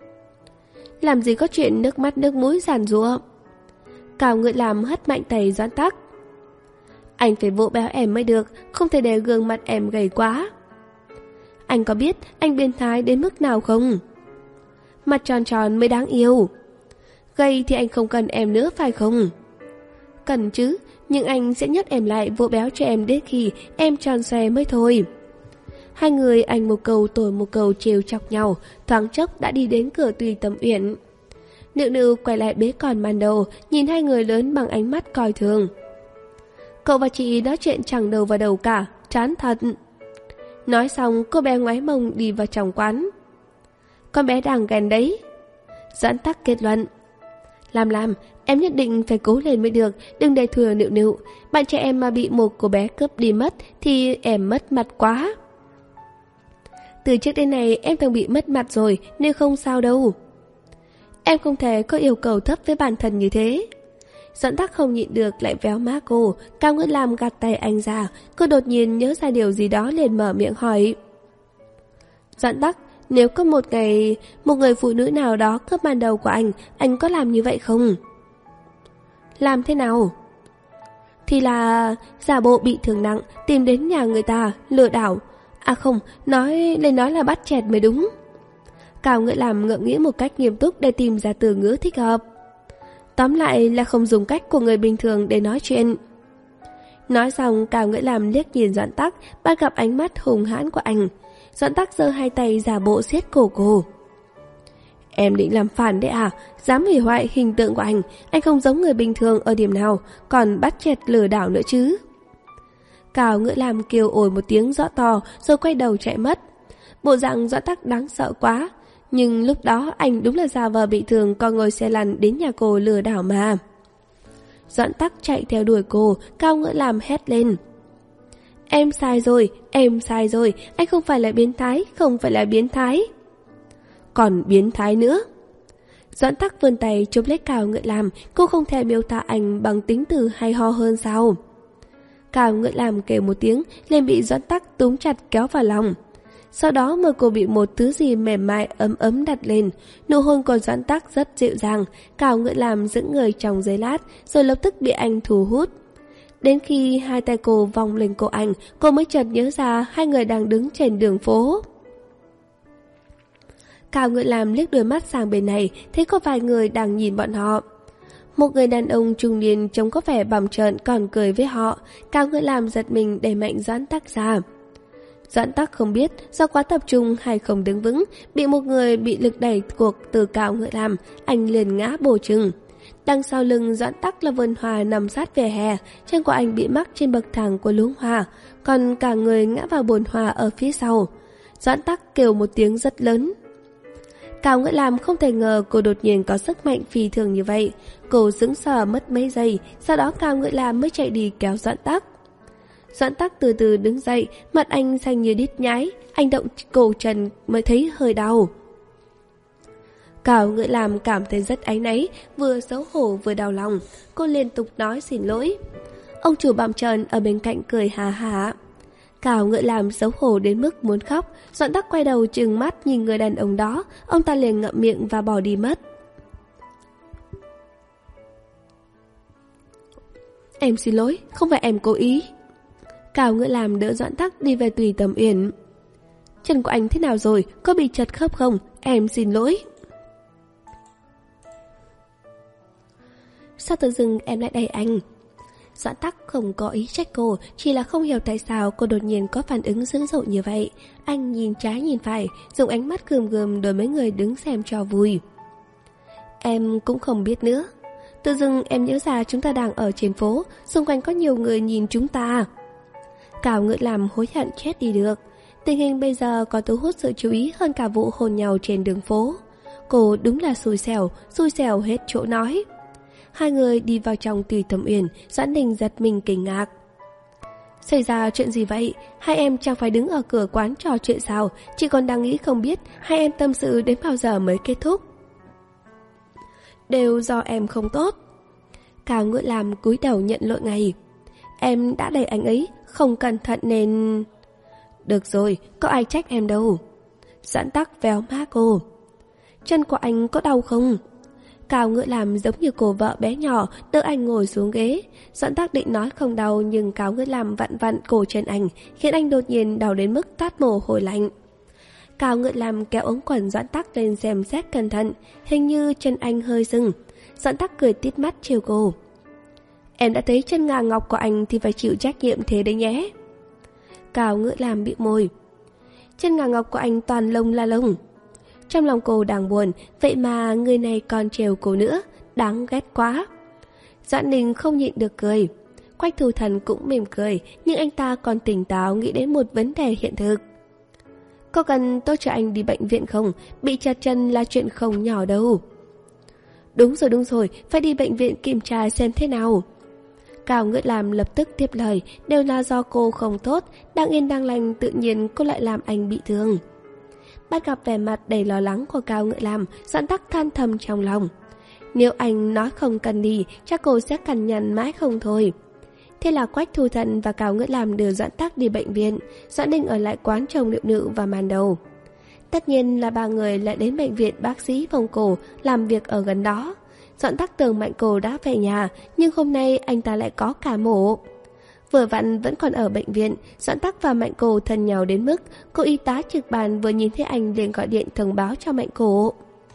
Làm gì có chuyện nước mắt nước mũi giàn giụa. Cao Ngự Làm hất mạnh tay Doãn Tắc. Anh phải vỗ béo em mới được, không thể để gương mặt em gầy quá. Anh có biết anh biến thái đến mức nào không? Mặt tròn tròn mới đáng yêu. Gầy thì anh không cần em nữa phải không? Cần chứ, nhưng anh sẽ nhấc em lại vỗ béo cho em đến khi em tròn xoe mới thôi. Hai người anh một câu tôi một câu trêu chọc nhau, thoáng chốc đã đi đến cửa Tùy Tâm Uyển. Nựu Nựu quay lại bế con màn đầu, nhìn hai người lớn bằng ánh mắt coi thường. Cậu và chị nói chuyện chẳng đầu vào đầu cả, chán thật. Nói xong cô bé ngoái mông đi vào trong quán. Con bé đang ghen đấy. Doãn Tắc kết luận. Làm làm, em nhất định phải cố lên mới được, đừng để thừa Nựu Nựu. Bạn trẻ em mà bị một cô bé cướp đi mất thì em mất mặt quá. Từ trước đến nay em từng bị mất mặt rồi, nên không sao đâu. Em không thể có yêu cầu thấp với bản thân như thế. Doãn Tắc không nhịn được lại véo má cô. Cao Ngữ Lam gạt tay anh ra. Cô đột nhiên nhớ ra điều gì đó liền mở miệng hỏi. Doãn Tắc, nếu có một ngày một người phụ nữ nào đó cướp màn đầu của anh, anh có làm như vậy không? Làm thế nào? Thì là giả bộ bị thương nặng, tìm đến nhà người ta, lừa đảo. À không, nói lên nói là bắt chẹt mới đúng. Cao Ngữ Lam ngẫm nghĩ một cách nghiêm túc để tìm ra từ ngữ thích hợp. Tóm lại là không dùng cách của người bình thường để nói chuyện. Nói xong Cao Ngữ Lam liếc nhìn Doãn Tắc, bắt gặp ánh mắt hùng hãn của anh. Doãn Tắc giơ hai tay giả bộ siết cổ cô. Em định làm phản đấy à? Dám hủy hoại hình tượng của anh. Anh không giống người bình thường ở điểm nào, còn bắt chẹt lừa đảo nữa chứ. Cao Ngữ Lam kêu ổi một tiếng rõ to rồi quay đầu chạy mất. Bộ dạng Doãn Tắc đáng sợ quá. Nhưng lúc đó anh đúng là giả vờ bị thương, còn ngồi xe lăn đến nhà cô lừa đảo mà. Doãn Tắc chạy theo đuổi cô. Cao Ngữ Lam hét lên. Em sai rồi, em sai rồi. Anh không phải là biến thái, không phải là biến thái. Còn biến thái nữa. Doãn Tắc vươn tay chụp lấy Cao Ngữ Lam. Cô không thể miêu tả anh bằng tính từ hay ho hơn sao? Cao Ngữ Lam kêu một tiếng, liền bị Doãn Tắc túm chặt kéo vào lòng. Sau đó môi cô bị một thứ gì mềm mại ấm ấm đặt lên. Nụ hôn của Doãn Tắc rất dịu dàng. Cao Ngữ Lam giữ người trong giây lát, rồi lập tức bị anh thu hút. Đến khi hai tay cô vòng lên cổ anh, cô mới chợt nhớ ra hai người đang đứng trên đường phố. Cao Ngữ Lam liếc đôi mắt sang bên này, thấy có vài người đang nhìn bọn họ. Một người đàn ông trung niên trông có vẻ bầm trợn còn cười với họ. Cao Ngữ Lam giật mình đẩy mạnh Doãn Tắc ra. Doãn Tắc không biết do quá tập trung hay không đứng vững, bị một người bị lực đẩy cuộc từ Cao Ngữ Lam, anh liền ngã bổ chừng. Đằng sau lưng Doãn Tắc là vườn hoa nằm sát vỉa hè, chân của anh bị mắc trên bậc thang của luống hoa, còn cả người ngã vào bồn hoa ở phía sau. Doãn Tắc kêu một tiếng rất lớn. Cao Ngữ Lam không thể ngờ cô đột nhiên có sức mạnh phi thường như vậy. Cô sững sờ mất mấy giây, sau đó Cao Ngữ Lam mới chạy đi kéo Doãn Tắc. Doãn Tắc từ từ đứng dậy, mặt anh xanh như đít nhái, anh động cổ trần mới thấy hơi đau. Cao Ngữ Lam cảm thấy rất áy náy, vừa xấu hổ vừa đau lòng. Cô liên tục nói xin lỗi. Ông chủ bặm trợn ở bên cạnh cười hà hà. Cao Ngữ Lam xấu hổ đến mức muốn khóc. Doãn Tắc quay đầu trừng mắt nhìn người đàn ông đó. Ông ta liền ngậm miệng và bỏ đi mất. Em xin lỗi, không phải em cố ý. Cao Ngữ Lam đỡ Doãn Tắc đi về Tùy Tâm Uyển. Chân của anh thế nào rồi, có bị chật khớp không? Em xin lỗi. Sao tự dưng em lại đẩy anh? Doãn Tắc không có ý trách cô, chỉ là không hiểu tại sao cô đột nhiên có phản ứng dữ dội như vậy. Anh nhìn trái nhìn phải, dùng ánh mắt gườm gườm đối mấy người đứng xem cho vui. Em cũng không biết nữa. Tự dưng em nhớ ra chúng ta đang ở trên phố, xung quanh có nhiều người nhìn chúng ta. Cao Ngữ Lam hối hận chết đi được. Tình hình bây giờ có thu hút sự chú ý hơn cả vụ hôn nhau trên đường phố. Cô đúng là xui xẻo, xui xẻo hết chỗ nói. Hai người đi vào trong Tùy Tâm Uyển, Doãn Đình giật mình kinh ngạc. Xảy ra chuyện gì vậy? Hai em chẳng phải đứng ở cửa quán trò chuyện sao? Chị còn đang nghĩ không biết hai em tâm sự đến bao giờ mới kết thúc. Đều do em không tốt. Cao Ngữ Lam cúi đầu nhận lỗi ngay. Em đã đẩy anh ấy, không cẩn thận nên... Được rồi, có ai trách em đâu. Doãn Tắc véo má cô. Chân của anh có đau không? Cao Ngữ Lam giống như cô vợ bé nhỏ, đỡ anh ngồi xuống ghế. Doãn Tắc định nói không đau, nhưng Cao Ngữ Lam vặn vặn cổ chân anh, khiến anh đột nhiên đau đến mức toát mồ hôi lạnh. Cao Ngữ Lam kéo ống quần Doãn Tắc lên xem xét cẩn thận, hình như chân anh hơi sưng. Doãn Tắc cười tít mắt trêu cô. Em đã thấy chân ngà ngọc của anh thì phải chịu trách nhiệm thế đấy nhé. Cao Ngữ Lam bĩu môi. Chân ngà ngọc của anh toàn lông là lông. Trong lòng cô đang buồn, vậy mà người này còn trêu cô nữa, đáng ghét quá. Doãn Ninh không nhịn được cười. Quách Thu Thần cũng mỉm cười, nhưng anh ta còn tỉnh táo nghĩ đến một vấn đề hiện thực. Có cần tôi cho anh đi bệnh viện không? Bị chật chân là chuyện không nhỏ đâu. Đúng rồi đúng rồi, phải đi bệnh viện kiểm tra xem thế nào. Cao Ngữ Lam lập tức tiếp lời, đều là do cô không tốt, đang yên đang lành tự nhiên cô lại làm anh bị thương. Bắt gặp vẻ mặt đầy lo lắng của Cao Ngữ Lam, Doãn Tắc than thầm trong lòng. Nếu anh nói không cần đi, chắc cô sẽ cằn nhằn mãi không thôi. Thế là Quách Thu Thần và Cao Ngữ Lam đưa Doãn Tắc đi bệnh viện, Doãn Ninh ở lại quán trồng liệu nữ và màn đầu. Tất nhiên là ba người lại đến bệnh viện bác sĩ Vòng Cổ làm việc ở gần đó. Doãn Tắc tưởng Mạnh Cổ đã về nhà, nhưng hôm nay anh ta lại có cả mổ. Vừa vặn vẫn còn ở bệnh viện, Doãn Tắc và Mạnh Cổ thân nhau đến mức cô y tá trực bàn vừa nhìn thấy anh liền gọi điện thông báo cho Mạnh Cổ.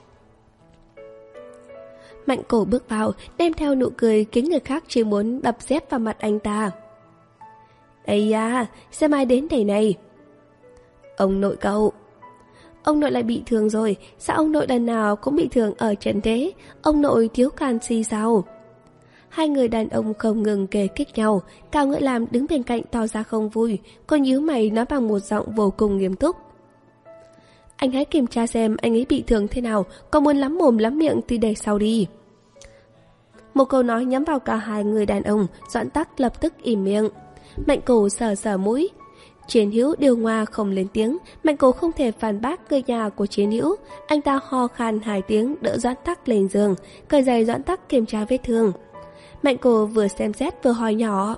Mạnh Cổ bước vào, đem theo nụ cười khiến người khác chỉ muốn đập dép vào mặt anh ta. Ây da, xem ai đến đây này. Ông nội cậu. Ông nội lại bị thương rồi, sao ông nội lần nào cũng bị thương ở chân thế? Ông nội thiếu canxi sao? Hai người đàn ông không ngừng kề kích nhau. Cao Ngữ Lam đứng bên cạnh tỏ ra không vui. Cô nhíu mày nói bằng một giọng vô cùng nghiêm túc. Anh hãy kiểm tra xem anh ấy bị thương thế nào, có muốn lắm mồm lắm miệng thì để sau đi. Một câu nói nhắm vào cả hai người đàn ông. Doãn Tắc lập tức im miệng. Mạnh Cổ sờ sờ mũi. Chiến Hữu điều ngoa không lên tiếng. Mạnh Cổ không thể phản bác người nhà của Chiến Hữu. Anh ta ho khan hai tiếng đỡ Doãn Tắc lên giường, cởi giày Doãn Tắc kiểm tra vết thương. Mạnh Cổ vừa xem xét vừa hỏi nhỏ.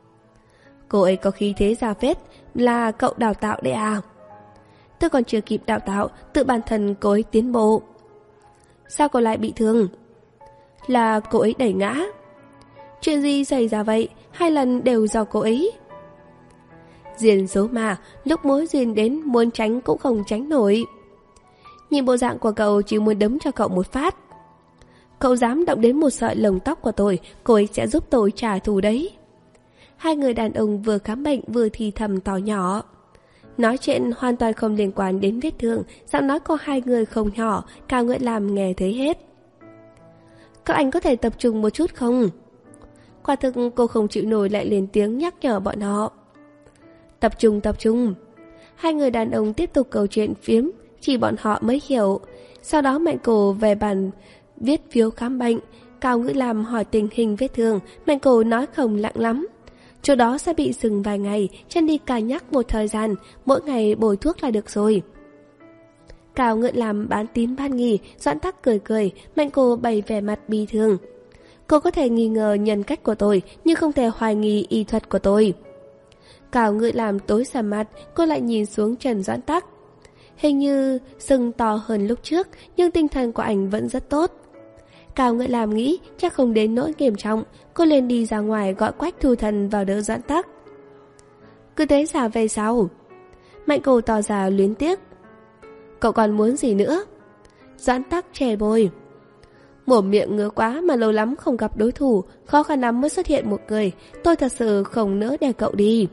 Cô ấy có khí thế ra phết, là cậu đào tạo đấy à? Tôi còn chưa kịp đào tạo, tự bản thân cô ấy tiến bộ. Sao cô lại bị thương? Là cô ấy đẩy ngã. Chuyện gì xảy ra vậy? Hai lần đều do cô ấy. Duyên số mà, lúc mối duyên đến muốn tránh cũng không tránh nổi. Nhìn bộ dạng của cậu chỉ muốn đấm cho cậu một phát. Cậu dám động đến một sợi lông tóc của tôi, cô ấy sẽ giúp tôi trả thù đấy. Hai người đàn ông vừa khám bệnh vừa thì thầm tỏ nhỏ. Nói chuyện hoàn toàn không liên quan đến vết thương, giọng nói của hai người không nhỏ, Cao Ngữ Lam nghe thấy hết. Các anh có thể tập trung một chút không? Quả thực cô không chịu nổi lại lên tiếng nhắc nhở bọn họ. Tập trung tập trung. Hai người đàn ông tiếp tục câu chuyện phiếm, chỉ bọn họ mới hiểu. Sau đó Mạnh Cổ về bàn viết phiếu khám bệnh. Cao Ngữ Lam hỏi tình hình vết thương. Mạnh Cổ nói không lặng lắm. Chỗ đó sẽ bị sưng vài ngày, chân đi cà nhắc một thời gian, mỗi ngày bồi thuốc là được rồi. Cao Ngữ Lam bán tín bán nghi, Doãn Tắc cười cười, Mạnh Cổ bày vẻ mặt bi thương. Cô có thể nghi ngờ nhân cách của tôi, nhưng không thể hoài nghi y thuật của tôi. Cao Ngữ Lam tối sầm mặt, cô lại nhìn xuống Trần Doãn Tắc. Hình như sưng to hơn lúc trước, nhưng tinh thần của anh vẫn rất tốt. Cao Ngữ Lam nghĩ chắc không đến nỗi nghiêm trọng, cô liền đi ra ngoài gọi Quách Thu Thần vào đỡ Doãn Tắc. Cứ thế xả về sau. Mạnh Cổ tỏ ra luyến tiếc. Cậu còn muốn gì nữa? Doãn Tắc chè bôi. Mồm miệng ngứa quá mà lâu lắm không gặp đối thủ, khó khăn lắm mới xuất hiện một người, tôi thật sự không nỡ để cậu đi.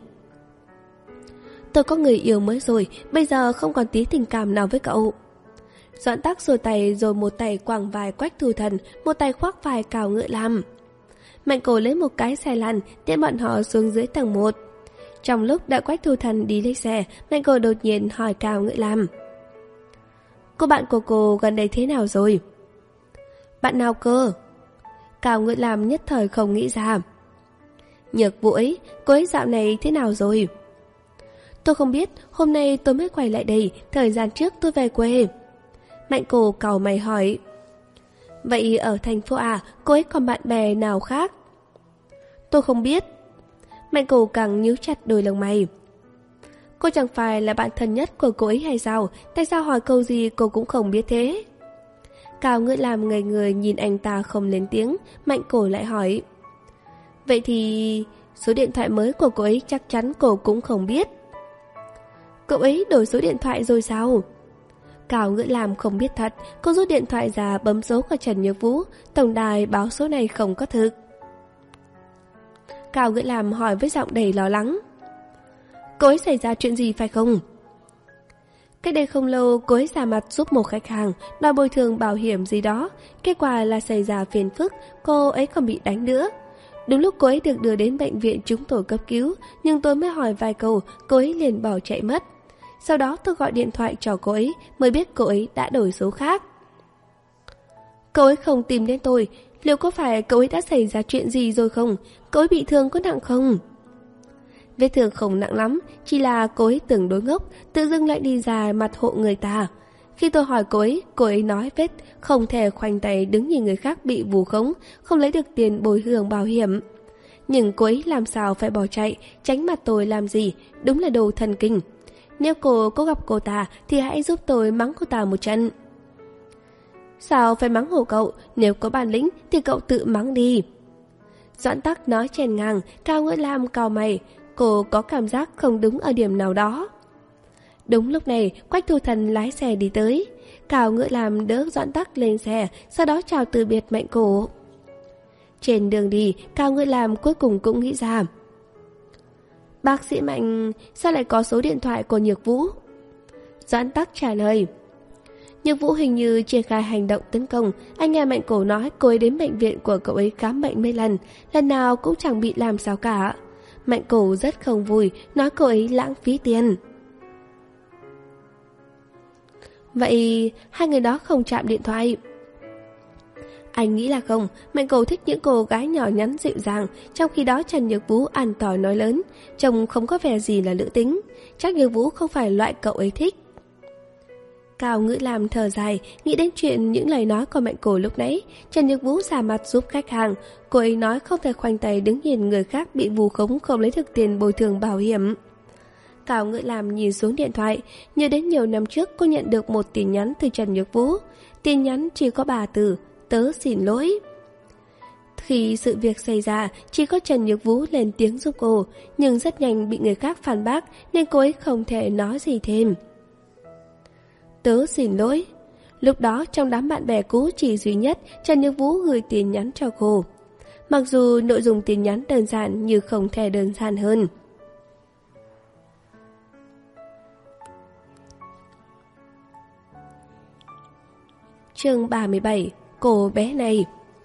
Tôi có người yêu mới rồi, bây giờ không còn tí tình cảm nào với cậu. Doãn Tắc rồi tay rồi một tay quàng vai Quách Thu Thần, một tay khoác vai Cao Ngữ Lam. Mạnh Cổ lấy một cái xe lăn tiễn bọn họ xuống dưới tầng một. Trong lúc đợi Quách Thu Thần đi lấy xe, Mạnh Cổ đột nhiên hỏi Cao Ngữ Lam. Cô bạn của cô gần đây thế nào rồi? Bạn nào cơ? Cao Ngữ Lam nhất thời không nghĩ ra. Nhược Vũ ấy, cô ấy dạo này thế nào rồi? Tôi không biết, hôm nay tôi mới quay lại đây, thời gian trước tôi về quê. Mạnh Cổ cau mày hỏi. Vậy ở thành phố à, cô ấy còn bạn bè nào khác? Tôi không biết. Mạnh Cổ càng nhíu chặt đôi lông mày. Cô chẳng phải là bạn thân nhất của cô ấy hay sao? Tại sao hỏi câu gì cô cũng không biết thế? Cao Ngữ Lam ngây người nhìn anh ta không lên tiếng. Mạnh Cổ lại hỏi. Vậy thì số điện thoại mới của cô ấy chắc chắn cô cũng không biết. Cậu ấy đổi số điện thoại rồi sao? Cao Ngữ Lam không biết thật. Cô rút điện thoại ra bấm số của Trần Nhược Vũ. Tổng đài báo số này không có thực. Cao Ngữ Lam hỏi với giọng đầy lo lắng. Cô ấy xảy ra chuyện gì phải không? Cách đây không lâu cô ấy ra mặt giúp một khách hàng đòi bồi thường bảo hiểm gì đó. Kết quả là xảy ra phiền phức, cô ấy còn bị đánh nữa. Đúng lúc cô ấy được đưa đến bệnh viện chúng tôi cấp cứu, nhưng tôi mới hỏi vài câu, cô ấy liền bỏ chạy mất. Sau đó tôi gọi điện thoại cho cô ấy, mới biết cô ấy đã đổi số khác. Cô ấy không tìm đến tôi, liệu có phải cô ấy đã xảy ra chuyện gì rồi không? Cô ấy bị thương có nặng không? Vết thương không nặng lắm, chỉ là cô ấy từng đối ngốc, tự dưng lại đi ra mặt hộ người ta. Khi tôi hỏi cô ấy, cô ấy nói vết không thể khoanh tay đứng nhìn người khác bị vù khống, không lấy được tiền bồi thường bảo hiểm. Nhưng cô ấy làm sao phải bỏ chạy, tránh mặt tôi làm gì, đúng là đồ thần kinh. Nếu cô có gặp cô ta thì hãy giúp tôi mắng cô ta một trận. Sao phải mắng hộ cậu, nếu có bản lĩnh thì cậu tự mắng đi. Doãn Tắc nói chèn ngang, Cao Ngữ Lam cau mày, cô có cảm giác không đúng ở điểm nào đó. Đúng lúc này, Quách Thu Thần lái xe đi tới. Cao Ngữ Lam đỡ Doãn Tắc lên xe, sau đó chào từ biệt Mạnh Cổ. Trên đường đi, Cao Ngữ Lam cuối cùng cũng nghĩ ra. Bác sĩ Mạnh, sao lại có số điện thoại của Nhược Vũ? Doãn Tắc trả lời. Nhược Vũ hình như triển khai hành động tấn công. Anh nghe Mạnh Cổ nói cô ấy đến bệnh viện của cậu ấy khám bệnh mấy lần, lần nào cũng chẳng bị làm sao cả. Mạnh Cổ rất không vui, nói cô ấy lãng phí tiền. Vậy hai người đó không chạm điện thoại? Anh nghĩ là không. Mạnh Cổ thích những cô gái nhỏ nhắn dịu dàng, trong khi đó Trần Nhược Vũ ăn tỏi nói lớn, trông không có vẻ gì là nữ tính. Chắc Nhược Vũ không phải loại cậu ấy thích. Cao Ngữ Lam thở dài, nghĩ đến chuyện những lời nói của Mạnh Cổ lúc nãy. Trần Nhược Vũ giả mặt giúp khách hàng, cô ấy nói không thể khoanh tay đứng nhìn người khác bị vù khống không lấy được tiền bồi thường bảo hiểm. Cao Ngữ Lam nhìn xuống điện thoại, nhớ đến nhiều năm trước cô nhận được một tin nhắn từ Trần Nhược Vũ. Tin nhắn chỉ có ba từ, tớ xin lỗi. Khi sự việc xảy ra, chỉ có Trần Nhược Vũ lên tiếng giúp cô, nhưng rất nhanh bị người khác phản bác nên cô ấy không thể nói gì thêm. Tớ xin lỗi. Lúc đó trong đám bạn bè cũ chỉ duy nhất Trần Nhược Vũ gửi tin nhắn cho cô. Mặc dù nội dung tin nhắn đơn giản nhưng không thể đơn giản hơn. Chương ba mươi bảy. Cô bé này.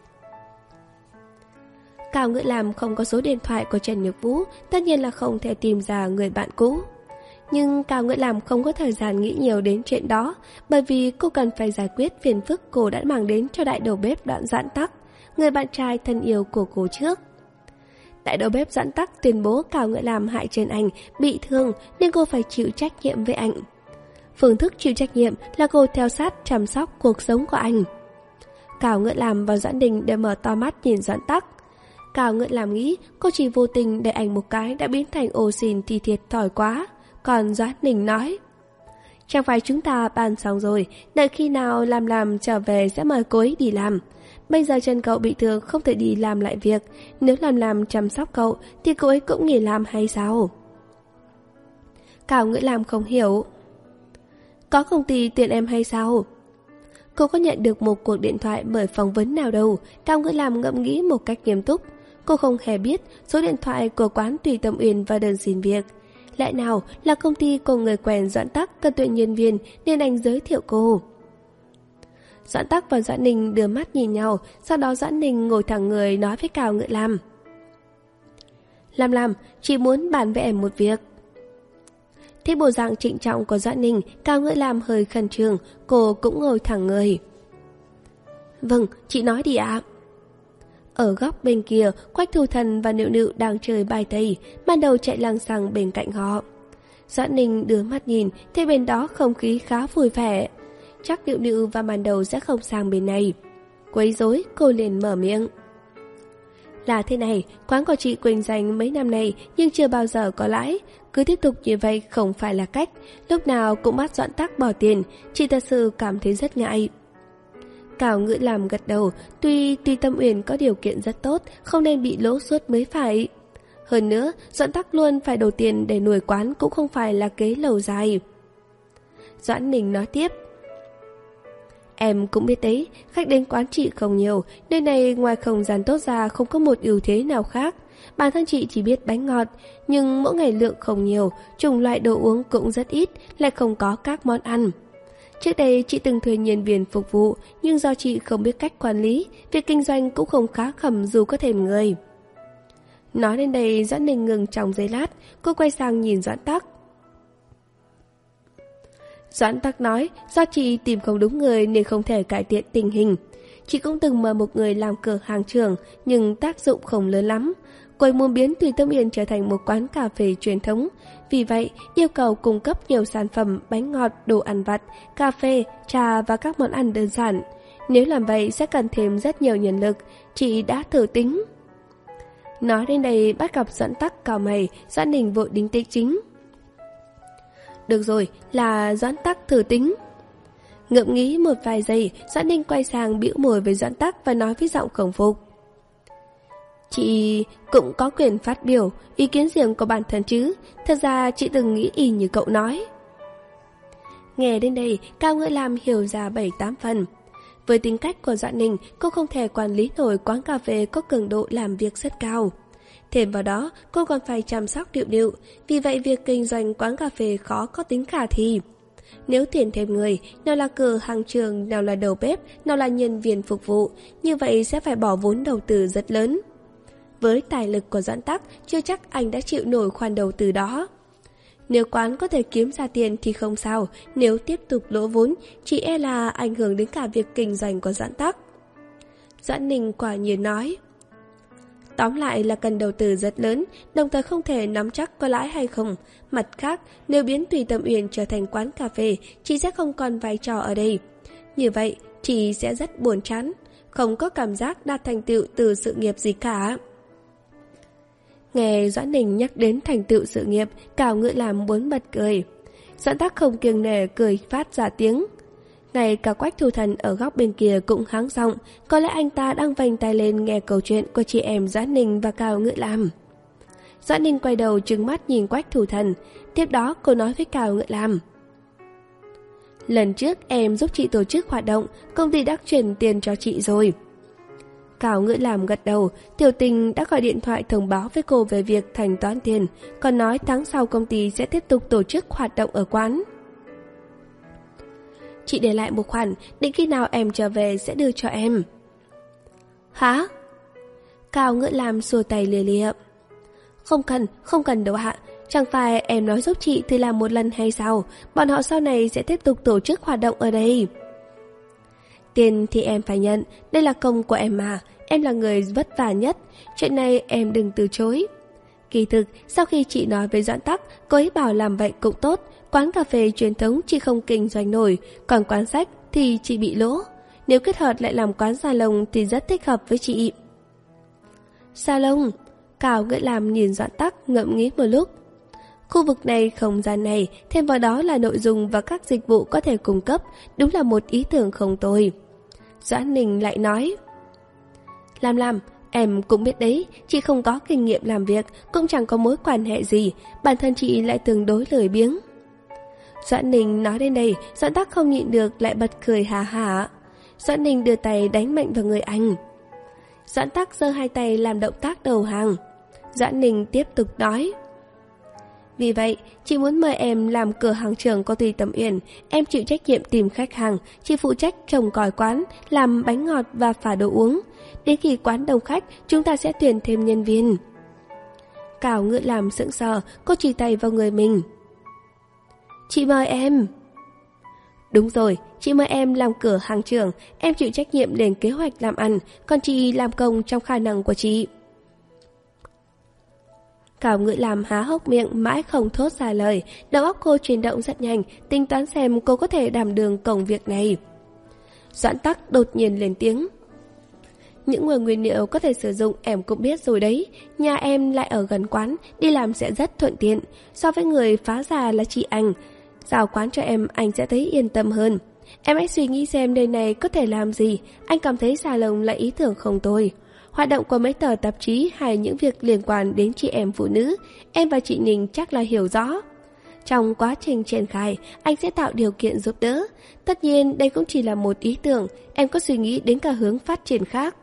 Cao Ngữ Lam không có số điện thoại của Trần Nhược Vũ, tất nhiên là không thể tìm ra người bạn cũ. Nhưng Cao Ngữ Lam không có thời gian nghĩ nhiều đến chuyện đó, bởi vì cô cần phải giải quyết phiền phức cô đã mang đến cho đại đầu bếp Đoạn Doãn Tắc, người bạn trai thân yêu của cô trước. Đại đầu bếp Doãn Tắc tuyên bố Cao Ngữ Lam hại trên anh, bị thương nên cô phải chịu trách nhiệm với anh. Phương thức chịu trách nhiệm là cô theo sát chăm sóc cuộc sống của anh. Cao Ngữ Lam và Doãn Đình đều mở to mắt nhìn Doãn Tắc. Cao Ngữ Lam nghĩ cô chỉ vô tình để anh một cái đã biến thành ô xin thì thiệt thòi quá. Còn Doãn Đình nói, chẳng phải chúng ta bàn xong rồi, đợi khi nào làm làm trở về sẽ mời cô ấy đi làm. Bây giờ chân cậu bị thương không thể đi làm lại việc, nếu làm làm chăm sóc cậu thì cô ấy cũng nghỉ làm hay sao? Cao Ngữ Lam không hiểu. Có công ty tuyển em hay sao? Cô có nhận được một cuộc điện thoại mời phỏng vấn nào đâu. Cao Ngữ Lam ngẫm nghĩ một cách nghiêm túc. Cô không hề biết số điện thoại của quán Tùy Tâm Uyên và đơn xin việc. Lẽ nào là công ty của người quen Doãn Tắc cần tuyển nhân viên nên anh giới thiệu cô? Doãn Tắc và Doãn Ninh đưa mắt nhìn nhau, sau đó Doãn Ninh ngồi thẳng người nói với Cao Ngữ Lam. Lam Lam, chị muốn bàn với em một việc. Thấy bộ dạng trịnh trọng của Doãn Ninh, Cao Ngữ Lam hơi khẩn trương, cô cũng ngồi thẳng người. Vâng, chị nói đi ạ. Ở góc bên kia, Quách Thủ Thần và Nịu Nịu đang chơi bài tây, ban đầu chạy lăng xăng bên cạnh họ. Doãn Ninh đưa mắt nhìn, thấy bên đó không khí khá vui vẻ. Chắc Nịu Nịu và ban đầu sẽ không sang bên này. Quấy rối, cô liền mở miệng. Là thế này, quán của chị kinh doanh mấy năm nay nhưng chưa bao giờ có lãi. Cứ tiếp tục như vậy không phải là cách. Lúc nào cũng bắt Doãn Tắc bỏ tiền, chị thật sự cảm thấy rất ngại. Cao Ngữ Lam gật đầu, tuy tuy Tâm Uyển có điều kiện rất tốt, không nên bị lỗ suốt mới phải. Hơn nữa, Doãn Tắc luôn phải đầu tiền để nuôi quán cũng không phải là kế lâu dài. Doãn Ninh nói tiếp. Em cũng biết đấy, khách đến quán chị không nhiều, nơi này ngoài không gian tốt ra không có một ưu thế nào khác. Bản thân chị chỉ biết bánh ngọt, nhưng mỗi ngày lượng không nhiều, chủng loại đồ uống cũng rất ít, lại không có các món ăn. Trước đây chị từng thuê nhân viên phục vụ, nhưng do chị không biết cách quản lý, việc kinh doanh cũng không khá khẩm dù có thêm người. Nói đến đây, Doãn Ninh ngừng trong giây lát, cô quay sang nhìn Doãn Tắc. Doãn Tắc nói, do chị tìm không đúng người nên không thể cải thiện tình hình. Chị cũng từng mời một người làm cửa hàng trưởng, nhưng tác dụng không lớn lắm. Cô ấy muốn biến Tùy Tâm Yên trở thành một quán cà phê truyền thống. Vì vậy, yêu cầu cung cấp nhiều sản phẩm bánh ngọt, đồ ăn vặt, cà phê, trà và các món ăn đơn giản. Nếu làm vậy sẽ cần thêm rất nhiều nhân lực, chị đã thử tính. Nói đến đây bắt gặp Doãn Tắc cau mày, Doãn Ninh vội đính tích chính. Được rồi, là Doãn Tắc thử tính. Ngẫm nghĩ một vài giây, Doãn Ninh quay sang bĩu môi với Doãn Tắc và nói với giọng khổng phục. Chị cũng có quyền phát biểu, ý kiến riêng của bản thân chứ, thật ra chị từng nghĩ y như cậu nói. Nghe đến đây, Cao Ngữ Lam hiểu ra bảy tám phần. Với tính cách của Doãn Ninh, cô không thể quản lý nổi quán cà phê có cường độ làm việc rất cao. Thêm vào đó, cô còn phải chăm sóc Nịu Nịu, vì vậy việc kinh doanh quán cà phê khó có tính khả thi. Nếu tuyển thêm người, nào là cửa hàng trường, nào là đầu bếp, nào là nhân viên phục vụ, như vậy sẽ phải bỏ vốn đầu tư rất lớn. Với tài lực của Doãn Tắc, chưa chắc anh đã chịu nổi khoản đầu tư đó. Nếu quán có thể kiếm ra tiền thì không sao, nếu tiếp tục lỗ vốn, chỉ e là ảnh hưởng đến cả việc kinh doanh của Doãn Tắc. Doãn Ninh quả nhiên nói. Tóm lại là cần đầu tư rất lớn, đồng thời không thể nắm chắc có lãi hay không. Mặt khác, nếu biến Tùy Tâm Uyển trở thành quán cà phê, chị sẽ không còn vai trò ở đây. Như vậy, chị sẽ rất buồn chán, không có cảm giác đạt thành tựu từ sự nghiệp gì cả. Nghe Doãn Ninh nhắc đến thành tựu sự nghiệp, Cao Ngữ Lam muốn bật cười. Doãn Tắc không kiêng nể cười phát ra tiếng. Ngay cả Quách Thủ Thần ở góc bên kia cũng háng giọng, có lẽ anh ta đang vành tay lên nghe câu chuyện của chị em Doãn Ninh và Cao Ngữ Lam. Doãn Ninh quay đầu trừng mắt nhìn Quách Thủ Thần, tiếp đó cô nói với Cao Ngữ Lam. Lần trước em giúp chị tổ chức hoạt động, công ty đã chuyển tiền cho chị rồi. Cao Ngữ Lam gật đầu, Tiểu Tình đã gọi điện thoại thông báo với cô về việc thanh toán tiền, còn nói tháng sau công ty sẽ tiếp tục tổ chức hoạt động ở quán. Chị để lại một khoản, định khi nào em trở về sẽ đưa cho em. Hả? Cao Ngữ Lam xua tay lìa lìa. Không cần, không cần đâu ạ. Chẳng phải em nói giúp chị thì làm một lần hay sao? Bọn họ sau này sẽ tiếp tục tổ chức hoạt động ở đây. Tiền thì em phải nhận, đây là công của em mà. Em là người vất vả nhất, chuyện này em đừng từ chối. Kỳ thực, sau khi chị nói với Doãn Tắc, cô ấy bảo làm vậy cũng tốt. Quán cà phê truyền thống chị không kinh doanh nổi, còn quán sách thì chị bị lỗ. Nếu kết hợp lại làm quán salon thì rất thích hợp với chị. Salon? Cao Ngữ Lam nhìn Doãn Tắc ngẫm nghĩ một lúc. Khu vực này, không gian này, thêm vào đó là nội dung và các dịch vụ có thể cung cấp, đúng là một ý tưởng không tồi. Doãn Ninh lại nói. Lam Lam, em cũng biết đấy, chị không có kinh nghiệm làm việc, cũng chẳng có mối quan hệ gì, bản thân chị lại tương đối lười biếng. Doãn Ninh nói đến đây, Doãn Tắc không nhịn được lại bật cười hà hà. Doãn Ninh đưa tay đánh mạnh vào người anh. Doãn Tắc giơ hai tay làm động tác đầu hàng. Doãn Ninh tiếp tục nói. Vì vậy, chị muốn mời em làm cửa hàng trưởng của Tùy Tâm Uyển, em chịu trách nhiệm tìm khách hàng, chị phụ trách trồng còi quán, làm bánh ngọt và pha đồ uống. Đến khi quán đông khách, chúng ta sẽ tuyển thêm nhân viên. Cao Ngữ Lam sững sờ, cô chỉ tay vào người mình. Chị mời em. Đúng rồi, chị mời em làm cửa hàng trưởng, em chịu trách nhiệm lên kế hoạch làm ăn, còn chị làm công trong khả năng của chị. Cao Ngữ Lam há hốc miệng mãi không thốt ra lời, đầu óc cô chuyển động rất nhanh, tính toán xem cô có thể đảm đương công việc này. Doãn Tắc đột nhiên lên tiếng. Những nguồn nguyên liệu có thể sử dụng em cũng biết rồi đấy, nhà em lại ở gần quán, đi làm sẽ rất thuận tiện, so với người phá già là chị anh. Giao quán cho em, anh sẽ thấy yên tâm hơn. Em hãy suy nghĩ xem nơi này có thể làm gì, anh cảm thấy salon là ý tưởng không tồi. Hoạt động của mấy tờ tạp chí hay những việc liên quan đến chị em phụ nữ, em và chị Ninh chắc là hiểu rõ. Trong quá trình triển khai, anh sẽ tạo điều kiện giúp đỡ. Tất nhiên đây cũng chỉ là một ý tưởng, em có suy nghĩ đến cả hướng phát triển khác.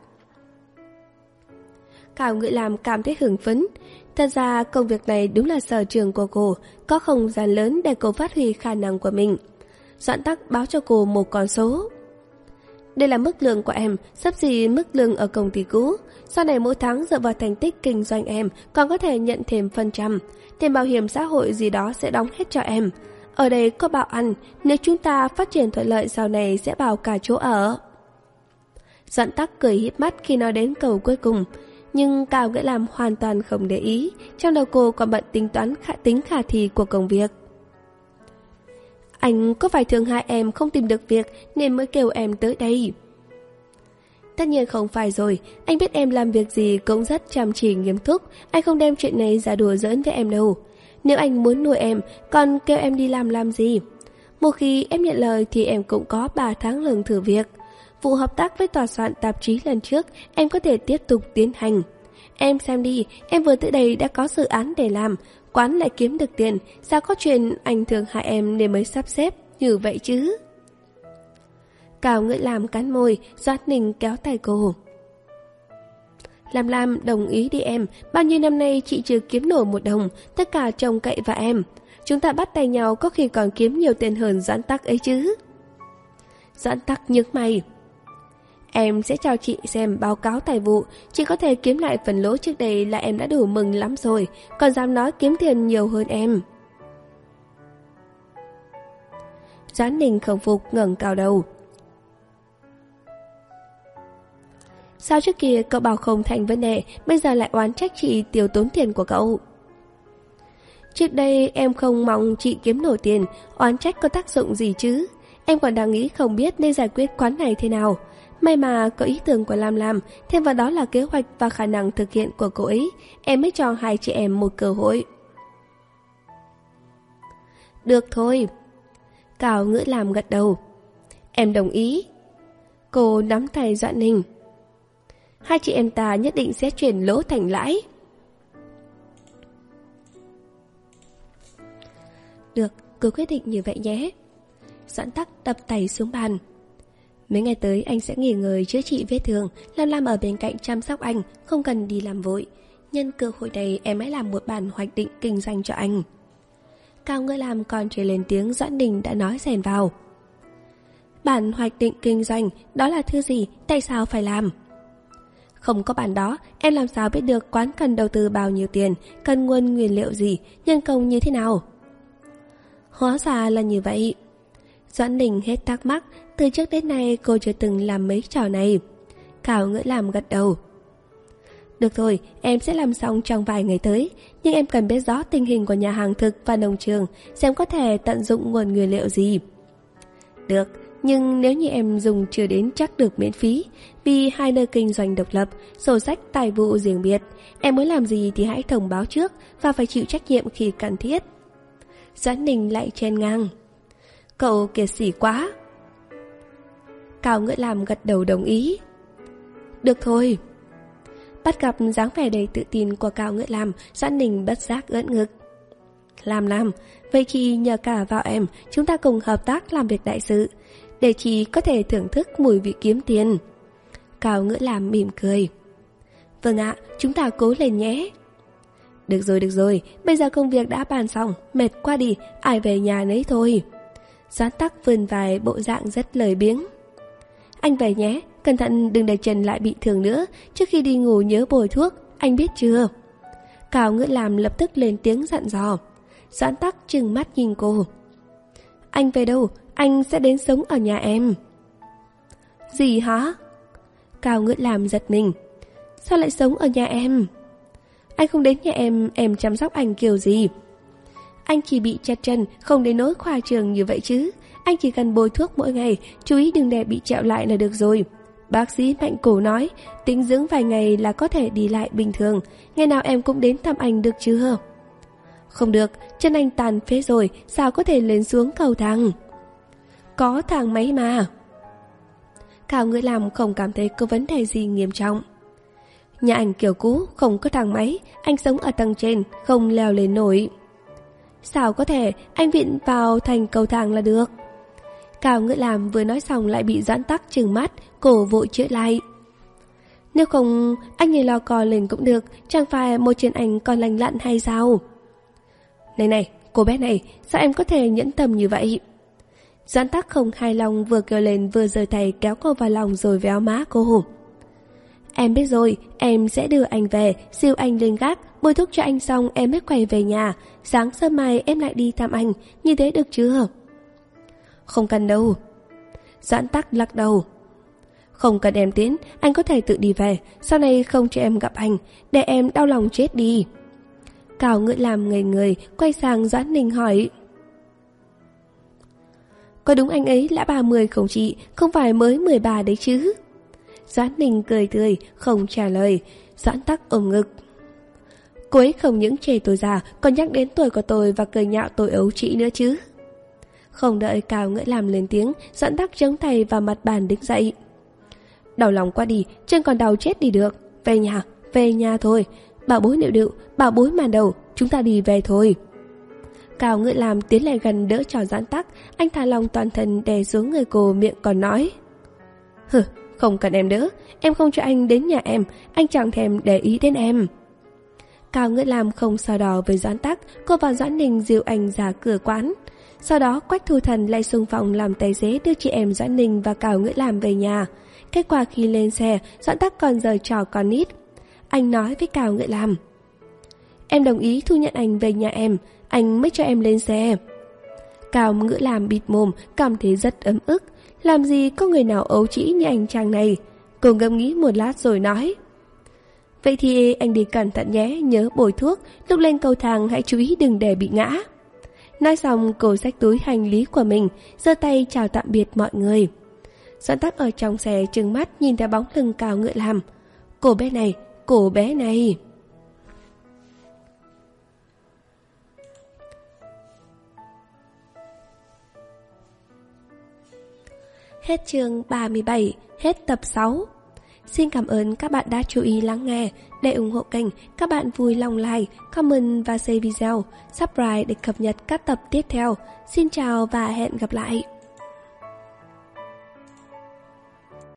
Cao Ngữ Lam cảm thấy hứng phấn. Thật ra công việc này đúng là sở trường của cô, có không gian lớn để cô phát huy khả năng của mình. Doãn Tắc báo cho cô một con số. Đây là mức lương của em, xấp xỉ mức lương ở công ty cũ. Sau này mỗi tháng dựa vào thành tích kinh doanh em, còn có thể nhận thêm phần trăm. Tiền bảo hiểm xã hội gì đó sẽ đóng hết cho em. Ở đây có bảo ăn, nếu chúng ta phát triển thuận lợi sau này sẽ bảo cả chỗ ở. Doãn Tắc cười híp mắt khi nói đến câu cuối cùng. Nhưng Cao Ngữ Lam hoàn toàn không để ý, trong đầu cô còn bận tính toán khả tính khả thi của công việc. Anh có phải thương hại em không tìm được việc nên mới kêu em tới đây? Tất nhiên không phải rồi, anh biết em làm việc gì cũng rất chăm chỉ nghiêm túc, anh không đem chuyện này ra đùa giỡn với em đâu. Nếu anh muốn nuôi em, còn kêu em đi làm làm gì? Một khi em nhận lời thì em cũng có ba tháng lương thử việc. Vụ hợp tác với tòa soạn tạp chí lần trước, em có thể tiếp tục tiến hành. Em xem đi, em vừa tới đây đã có dự án để làm, quán lại kiếm được tiền, sao có chuyện anh thương hại em nên mới sắp xếp như vậy chứ? Cao Ngữ Lam cắn môi, Doãn Ninh kéo tay cô. Lam Lam đồng ý đi em, bao nhiêu năm nay chị chưa kiếm nổi một đồng, tất cả trông cậy vào em. Chúng ta bắt tay nhau có khi còn kiếm nhiều tiền hơn Doãn Tắc ấy chứ. Doãn Tắc nhướng mày. Em sẽ cho chị xem báo cáo tài vụ, chị có thể kiếm lại phần lỗ trước đây là em đã đủ mừng lắm rồi, còn dám nói kiếm tiền nhiều hơn em. Doãn Ninh không phục ngẩng cao đầu. Sao trước kia cậu bảo không thành vấn đề, bây giờ lại oán trách chị tiêu tốn tiền của cậu? Trước đây em không mong chị kiếm nổi tiền, oán trách có tác dụng gì chứ? Em còn đang nghĩ không biết nên giải quyết quán này thế nào. May mà có ý tưởng của Lam Lam, thêm vào đó là kế hoạch và khả năng thực hiện của cô ấy, em mới cho hai chị em một cơ hội. Được thôi. Cao Ngữ Lam gật đầu. Em đồng ý. Cô nắm tay Doãn Ninh. Hai chị em ta nhất định sẽ chuyển lỗ thành lãi. Được, cứ quyết định như vậy nhé. Doãn Tắc đập tay xuống bàn. Mấy ngày tới anh sẽ nghỉ ngơi chữa trị vết thương, Lam Lam ở bên cạnh chăm sóc anh, không cần đi làm vội. Nhân cơ hội này em hãy làm một bản hoạch định kinh doanh cho anh. Cao Ngữ Lam còn chưa lên tiếng, Doãn Ninh đã nói xen vào. Bản hoạch định kinh doanh, đó là thứ gì, tại sao phải làm? Không có bản đó, em làm sao biết được quán cần đầu tư bao nhiêu tiền, cần nguồn nguyên liệu gì, nhân công như thế nào? Hóa ra là như vậy. Doãn Ninh hết thắc mắc, từ trước đến nay cô chưa từng làm mấy trò này. Cao Ngữ Lam gật đầu. Được rồi, em sẽ làm xong trong vài ngày tới, nhưng em cần biết rõ tình hình của nhà hàng thực và nông trường, xem có thể tận dụng nguồn nguyên liệu gì. Được, nhưng nếu như em dùng chưa đến chắc được miễn phí, vì hai nơi kinh doanh độc lập, sổ sách tài vụ riêng biệt, em muốn làm gì thì hãy thông báo trước và phải chịu trách nhiệm khi cần thiết. Doãn Ninh lại chen ngang. Cậu kiệt sĩ quá. Cao Ngữ Lam gật đầu đồng ý. Được thôi. Bắt gặp dáng vẻ đầy tự tin của Cao Ngữ Lam, Doãn Ninh bất giác ưỡn ngực. Lam Lam, vậy chị nhờ cả vào em, chúng ta cùng hợp tác làm việc đại sự, để chị có thể thưởng thức mùi vị kiếm tiền. Cao Ngữ Lam mỉm cười. Vâng ạ, chúng ta cố lên nhé. Được rồi, được rồi, bây giờ công việc đã bàn xong, mệt quá đi, ai về nhà nấy thôi. Doãn Tắc vươn vai bộ dạng rất lười biếng. Anh về nhé, cẩn thận đừng để chân lại bị thương nữa, trước khi đi ngủ nhớ bôi thuốc, anh biết chưa? Cao Ngữ Lam lập tức lên tiếng dặn dò. Doãn Tắc trừng mắt nhìn cô. Anh về đâu? Anh sẽ đến sống ở nhà em. Gì hả? Cao Ngữ Lam giật mình. Sao lại sống ở nhà em? Anh không đến nhà em, em chăm sóc anh kiểu gì? Anh chỉ bị chật chân, không đến nỗi khoa trương như vậy chứ. Anh chỉ cần bôi thuốc mỗi ngày, chú ý đừng để bị trẹo lại là được rồi. Bác sĩ Mạnh Cổ nói, tĩnh dưỡng vài ngày là có thể đi lại bình thường. Ngày nào em cũng đến thăm anh được chứ? Không được, chân anh tàn phế rồi, sao có thể lên xuống cầu thang? Có thang máy mà. Cao Ngữ Lam không cảm thấy có vấn đề gì nghiêm trọng. Nhà anh kiểu cũ, không có thang máy, anh sống ở tầng trên, không leo lên nổi. Sao có thể, anh vịn vào thành cầu thang là được. Cao Ngữ Lam vừa nói xong lại bị Doãn Tắc trừng mắt, cổ vội chữa lại. Nếu không, anh nhảy lò cò lên cũng được, chẳng phải một chân anh còn lành lặn hay sao? Này này, cô bé này, sao em có thể nhẫn tâm như vậy? Doãn Tắc không hài lòng vừa kêu lên vừa giơ tay kéo cô vào lòng rồi véo má cô. Em biết rồi, em sẽ đưa anh về, siêu anh lên gác, bôi thuốc cho anh xong em mới quay về nhà. Sáng sớm mai em lại đi thăm anh, như thế được chưa? Không cần đâu. Doãn Tắc lắc đầu. Không cần em tiến, anh có thể tự đi về, sau này không cho em gặp anh, để em đau lòng chết đi. Cao Ngữ Lam ngây người, quay sang Doãn Ninh hỏi. Có đúng anh ấy đã ba mươi không chị, không phải mới mười ba đấy chứ? Doãn Ninh cười tươi, không trả lời. Doãn Tắc ôm ngực. Cô ấy không những chê tôi già, còn nhắc đến tuổi của tôi và cười nhạo tôi ấu trĩ nữa chứ. Không đợi Cao Ngữ Lam lên tiếng, Doãn Tắc chống tay vào mặt bàn đứng dậy. Đau lòng quá đi, chân còn đau chết đi được. Về nhà, về nhà thôi. Bảo bối nịu đựu, bảo bối màn đầu, chúng ta đi về thôi. Cao Ngữ Lam tiến lại gần đỡ cho Doãn Tắc, anh thả lòng toàn thân đè xuống người cô, miệng còn nói. Hừ, không cần em đỡ, em không cho anh đến nhà em, anh chẳng thèm để ý đến em. Cao Ngữ Lam không so đo với Doãn Tắc, cô và Doãn Ninh dìu anh ra cửa quán. Sau đó Quách Thu Thần lại xung phong làm tài xế đưa chị em Doãn Ninh và Cao Ngữ Lam về nhà. Kết quả khi lên xe, Doãn Tắc còn giở trò con nít. Anh nói với Cao Ngữ Lam. Em đồng ý thu nhận anh về nhà em, anh mới cho em lên xe. Cao Ngữ Lam bịt mồm, cảm thấy rất ấm ức. Làm gì có người nào ấu trĩ như anh chàng này. Cô ngẫm nghĩ một lát rồi nói. Vậy thì anh đi cẩn thận nhé, nhớ bôi thuốc, lúc lên cầu thang hãy chú ý đừng để bị ngã. Nói xong cô xách túi hành lý của mình, giơ tay chào tạm biệt mọi người. Doãn Tắc ở trong xe trừng mắt nhìn theo bóng lưng Cao Ngữ Lam. Cô bé này, cô bé này. Hết chương ba mươi bảy, hết tập sáu. Xin cảm ơn các bạn đã chú ý lắng nghe. Để ủng hộ kênh, các bạn vui lòng like, comment và share video, subscribe để cập nhật các tập tiếp theo. Xin chào và hẹn gặp lại.